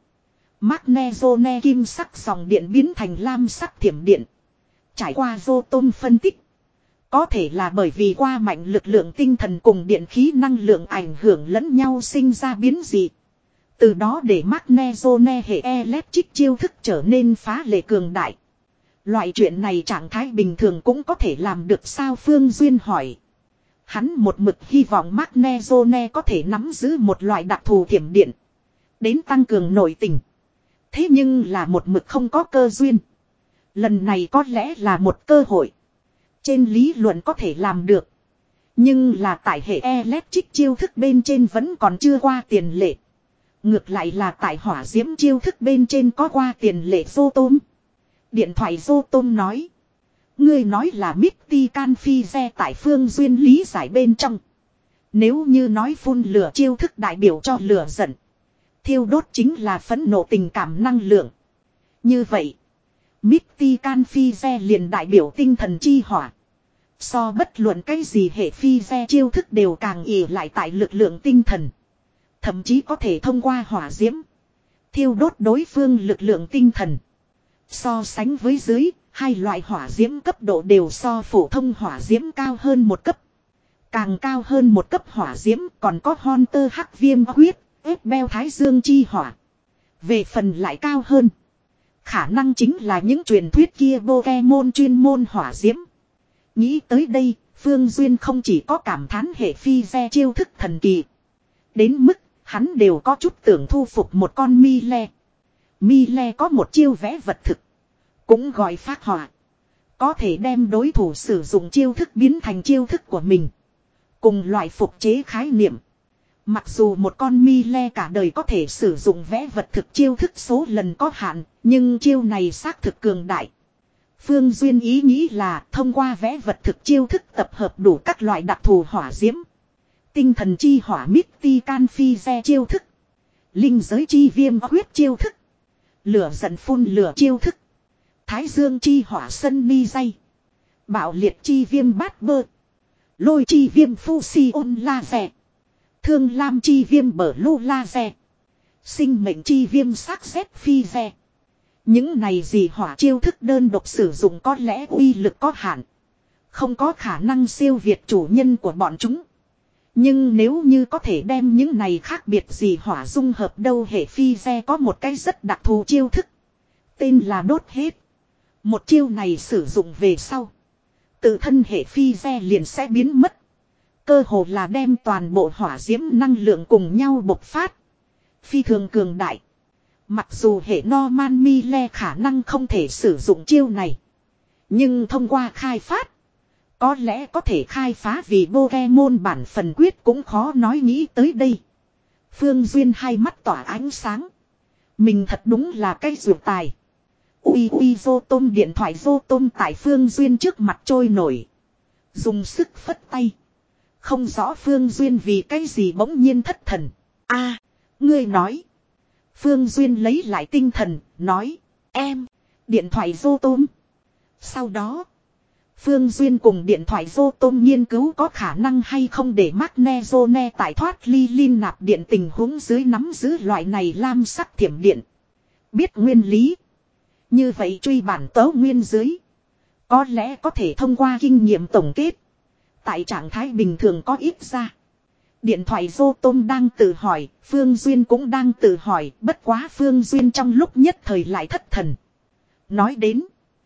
Magnezone kim sắc dòng điện biến thành lam sắc thiểm điện. Trải qua Rotom phân tích. Có thể là bởi vì qua mạnh lực lượng tinh thần cùng điện khí năng lượng ảnh hưởng lẫn nhau sinh ra biến dị. Từ đó để Magnezone hệ electric chiêu thức trở nên phá lệ cường đại. Loại chuyện này trạng thái bình thường cũng có thể làm được sao, Phương Duyên hỏi. Hắn một mực hy vọng Magnezone có thể nắm giữ một loại đặc thù thiểm điện. Đến tăng cường nội tình. Thế nhưng là một mực không có cơ duyên. Lần này có lẽ là một cơ hội. Trên lý luận có thể làm được. Nhưng là tại hệ electric chiêu thức bên trên vẫn còn chưa qua tiền lệ. Ngược lại là tại hỏa diễm chiêu thức bên trên có qua tiền lệ Rotom. Điện thoại Rotom nói. Ngươi nói là Mystical Physe tại Phương Duyên lý giải bên trong. Nếu như nói phun lửa chiêu thức đại biểu cho lửa giận. Thiêu đốt chính là phẫn nộ tình cảm năng lượng. Như vậy. Mystical Physe liền đại biểu tinh thần chi hỏa. So bất luận cái gì hệ Physe chiêu thức đều càng ỷ lại tại lực lượng tinh thần. Thậm chí có thể thông qua hỏa diễm. Thiêu đốt đối phương lực lượng tinh thần. So sánh với dưới, hai loại hỏa diễm cấp độ đều so phổ thông hỏa diễm cao hơn một cấp. Càng cao hơn một cấp hỏa diễm còn có Hunter hắc viêm huyết, ép beo thái dương chi hỏa. Về phần lại cao hơn. Khả năng chính là những truyền thuyết kia Pokemon chuyên môn hỏa diễm. Nghĩ tới đây, Phương Duyên không chỉ có cảm thán hệ Physe chiêu thức thần kỳ. Đến mức, hắn đều có chút tưởng thu phục một con Mile. Mile có một chiêu vẽ vật thực. Cũng gọi phát hỏa. Có thể đem đối thủ sử dụng chiêu thức biến thành chiêu thức của mình. Cùng loại phục chế khái niệm. Mặc dù một con Mile cả đời có thể sử dụng vẽ vật thực chiêu thức số lần có hạn, nhưng chiêu này xác thực cường đại. Phương Duyên ý nghĩ là thông qua vẽ vật thực chiêu thức tập hợp đủ các loại đặc thù hỏa diễm. Tinh thần chi hỏa Mystical Physe chiêu thức. Linh giới chi viêm huyết chiêu thức. Lửa giận phun lửa chiêu thức. Thái dương chi hỏa sân ni dây. Bạo liệt chi viêm bát bơ. Lôi chi viêm phu si ôn la rè. Thương lam chi viêm bở lu la rè. Sinh mệnh chi viêm sắc xét phi rè. Những này gì hỏa chiêu thức đơn độc sử dụng có lẽ uy lực có hạn. Không có khả năng siêu việt chủ nhân của bọn chúng. Nhưng nếu như có thể đem những này khác biệt gì hỏa dung hợp đâu, hệ Physe có một cái rất đặc thù chiêu thức. Tên là đốt hết. Một chiêu này sử dụng về sau. Tự thân hệ Physe liền sẽ biến mất. Cơ hồ là đem toàn bộ hỏa diễm năng lượng cùng nhau bộc phát. Phi thường cường đại. Mặc dù hệ Norman Mile khả năng không thể sử dụng chiêu này. Nhưng thông qua khai phát. Có lẽ có thể khai phá vì Pokemon bản phần quyết cũng khó nói, nghĩ tới đây. Phương Duyên hai mắt tỏa ánh sáng. Mình thật đúng là cái ruột tài. Ui ui Rotom, điện thoại Rotom tại Phương Duyên trước mặt trôi nổi. Dùng sức phất tay. Không rõ Phương Duyên vì cái gì bỗng nhiên thất thần. A, ngươi nói. Phương Duyên lấy lại tinh thần, nói. Em, điện thoại Rotom. Sau đó. Phương Duyên cùng điện thoại Rotom nghiên cứu có khả năng hay không để Magnezone tại thoát ly linh nạp điện tình huống dưới nắm giữ loại này lam sắc thiểm điện. Biết nguyên lý. Như vậy truy bản tấu nguyên dưới. Có lẽ có thể thông qua kinh nghiệm tổng kết. Tại trạng thái bình thường có ít ra. Điện thoại Rotom đang tự hỏi, Phương Duyên cũng đang tự hỏi, bất quá Phương Duyên trong lúc nhất thời lại thất thần. Nói đến.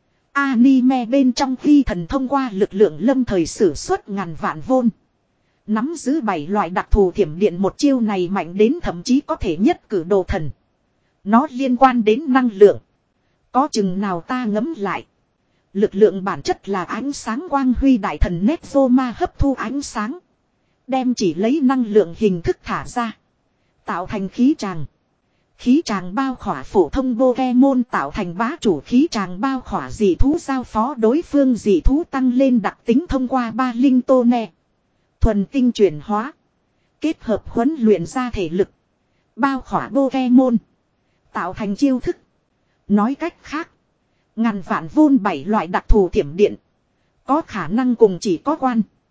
Anime bên trong khi thần thông qua lực lượng lâm thời sử xuất ngàn vạn vôn. Nắm giữ bảy loại đặc thù thiểm điện, một chiêu này mạnh đến thậm chí có thể nhất cử đồ thần. Nó liên quan đến năng lượng. Có chừng nào ta ngấm lại. Lực lượng bản chất là ánh sáng quang huy đại thần Nezoma hấp thu ánh sáng. Đem chỉ lấy năng lượng hình thức thả ra. Tạo thành khí tràng. Khí tràng bao khỏa phổ thông Pokemon tạo thành bá chủ khí tràng bao khỏa dị thú giao phó đối phương dị thú tăng lên đặc tính thông qua ba linh tô nè. Thuần tinh chuyển hóa. Kết hợp huấn luyện ra thể lực. Bao khỏa Pokemon. Tạo thành chiêu thức. Nói cách khác. Ngàn vạn vôn bảy loại đặc thù thiểm điện. Có khả năng cùng chỉ có quan.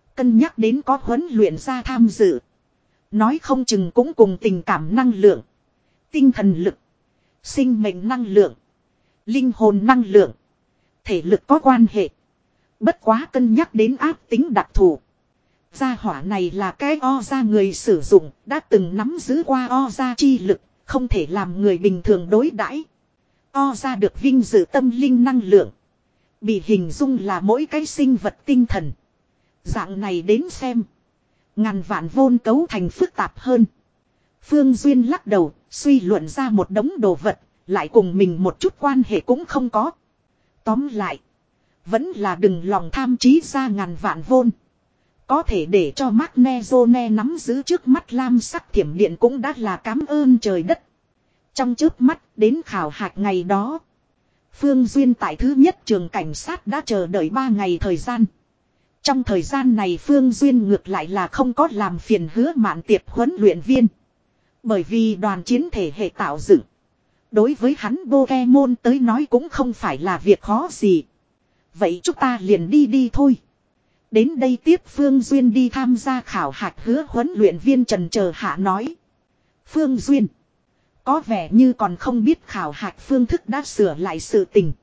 Cân nhắc đến có huấn luyện ra tham dự. Nói không chừng cũng cùng tình cảm năng lượng, tinh thần lực, sinh mệnh năng lượng, linh hồn năng lượng, thể lực có quan hệ. Bất quá cân nhắc đến áp tính đặc thù. Gia hỏa này là cái o ra người sử dụng, đã từng nắm giữ qua o ra chi lực, không thể làm người bình thường đối đãi. O ra được vinh dự tâm linh năng lượng, bị hình dung là mỗi cái sinh vật tinh thần. Dạng này đến xem, ngàn vạn vôn cấu thành phức tạp hơn. Phương Duyên lắc đầu, suy luận ra một đống đồ vật, lại cùng mình một chút quan hệ cũng không có. Tóm lại, vẫn là đừng lòng tham trí ra ngàn vạn vôn. Có thể để cho Magnezone nắm giữ trước mắt lam sắc thiểm điện cũng đã là cảm ơn trời đất. Trong trước mắt đến khảo hạch ngày đó, Phương Duyên tại thứ nhất trường cảnh sát đã chờ đợi ba ngày thời gian. Trong thời gian này Phương Duyên ngược lại là không có làm phiền Hứa Mạn Tiệp huấn luyện viên. Bởi vì đoàn chiến thể hệ tạo dựng, đối với hắn Pokemon tới nói cũng không phải là việc khó gì. Vậy chúng ta liền đi đi thôi. Đến đây tiếp Phương Duyên đi tham gia khảo hạch Hứa huấn luyện viên trần chờ hạ nói. Phương Duyên, có vẻ như còn không biết khảo hạch phương thức đã sửa lại sự tình.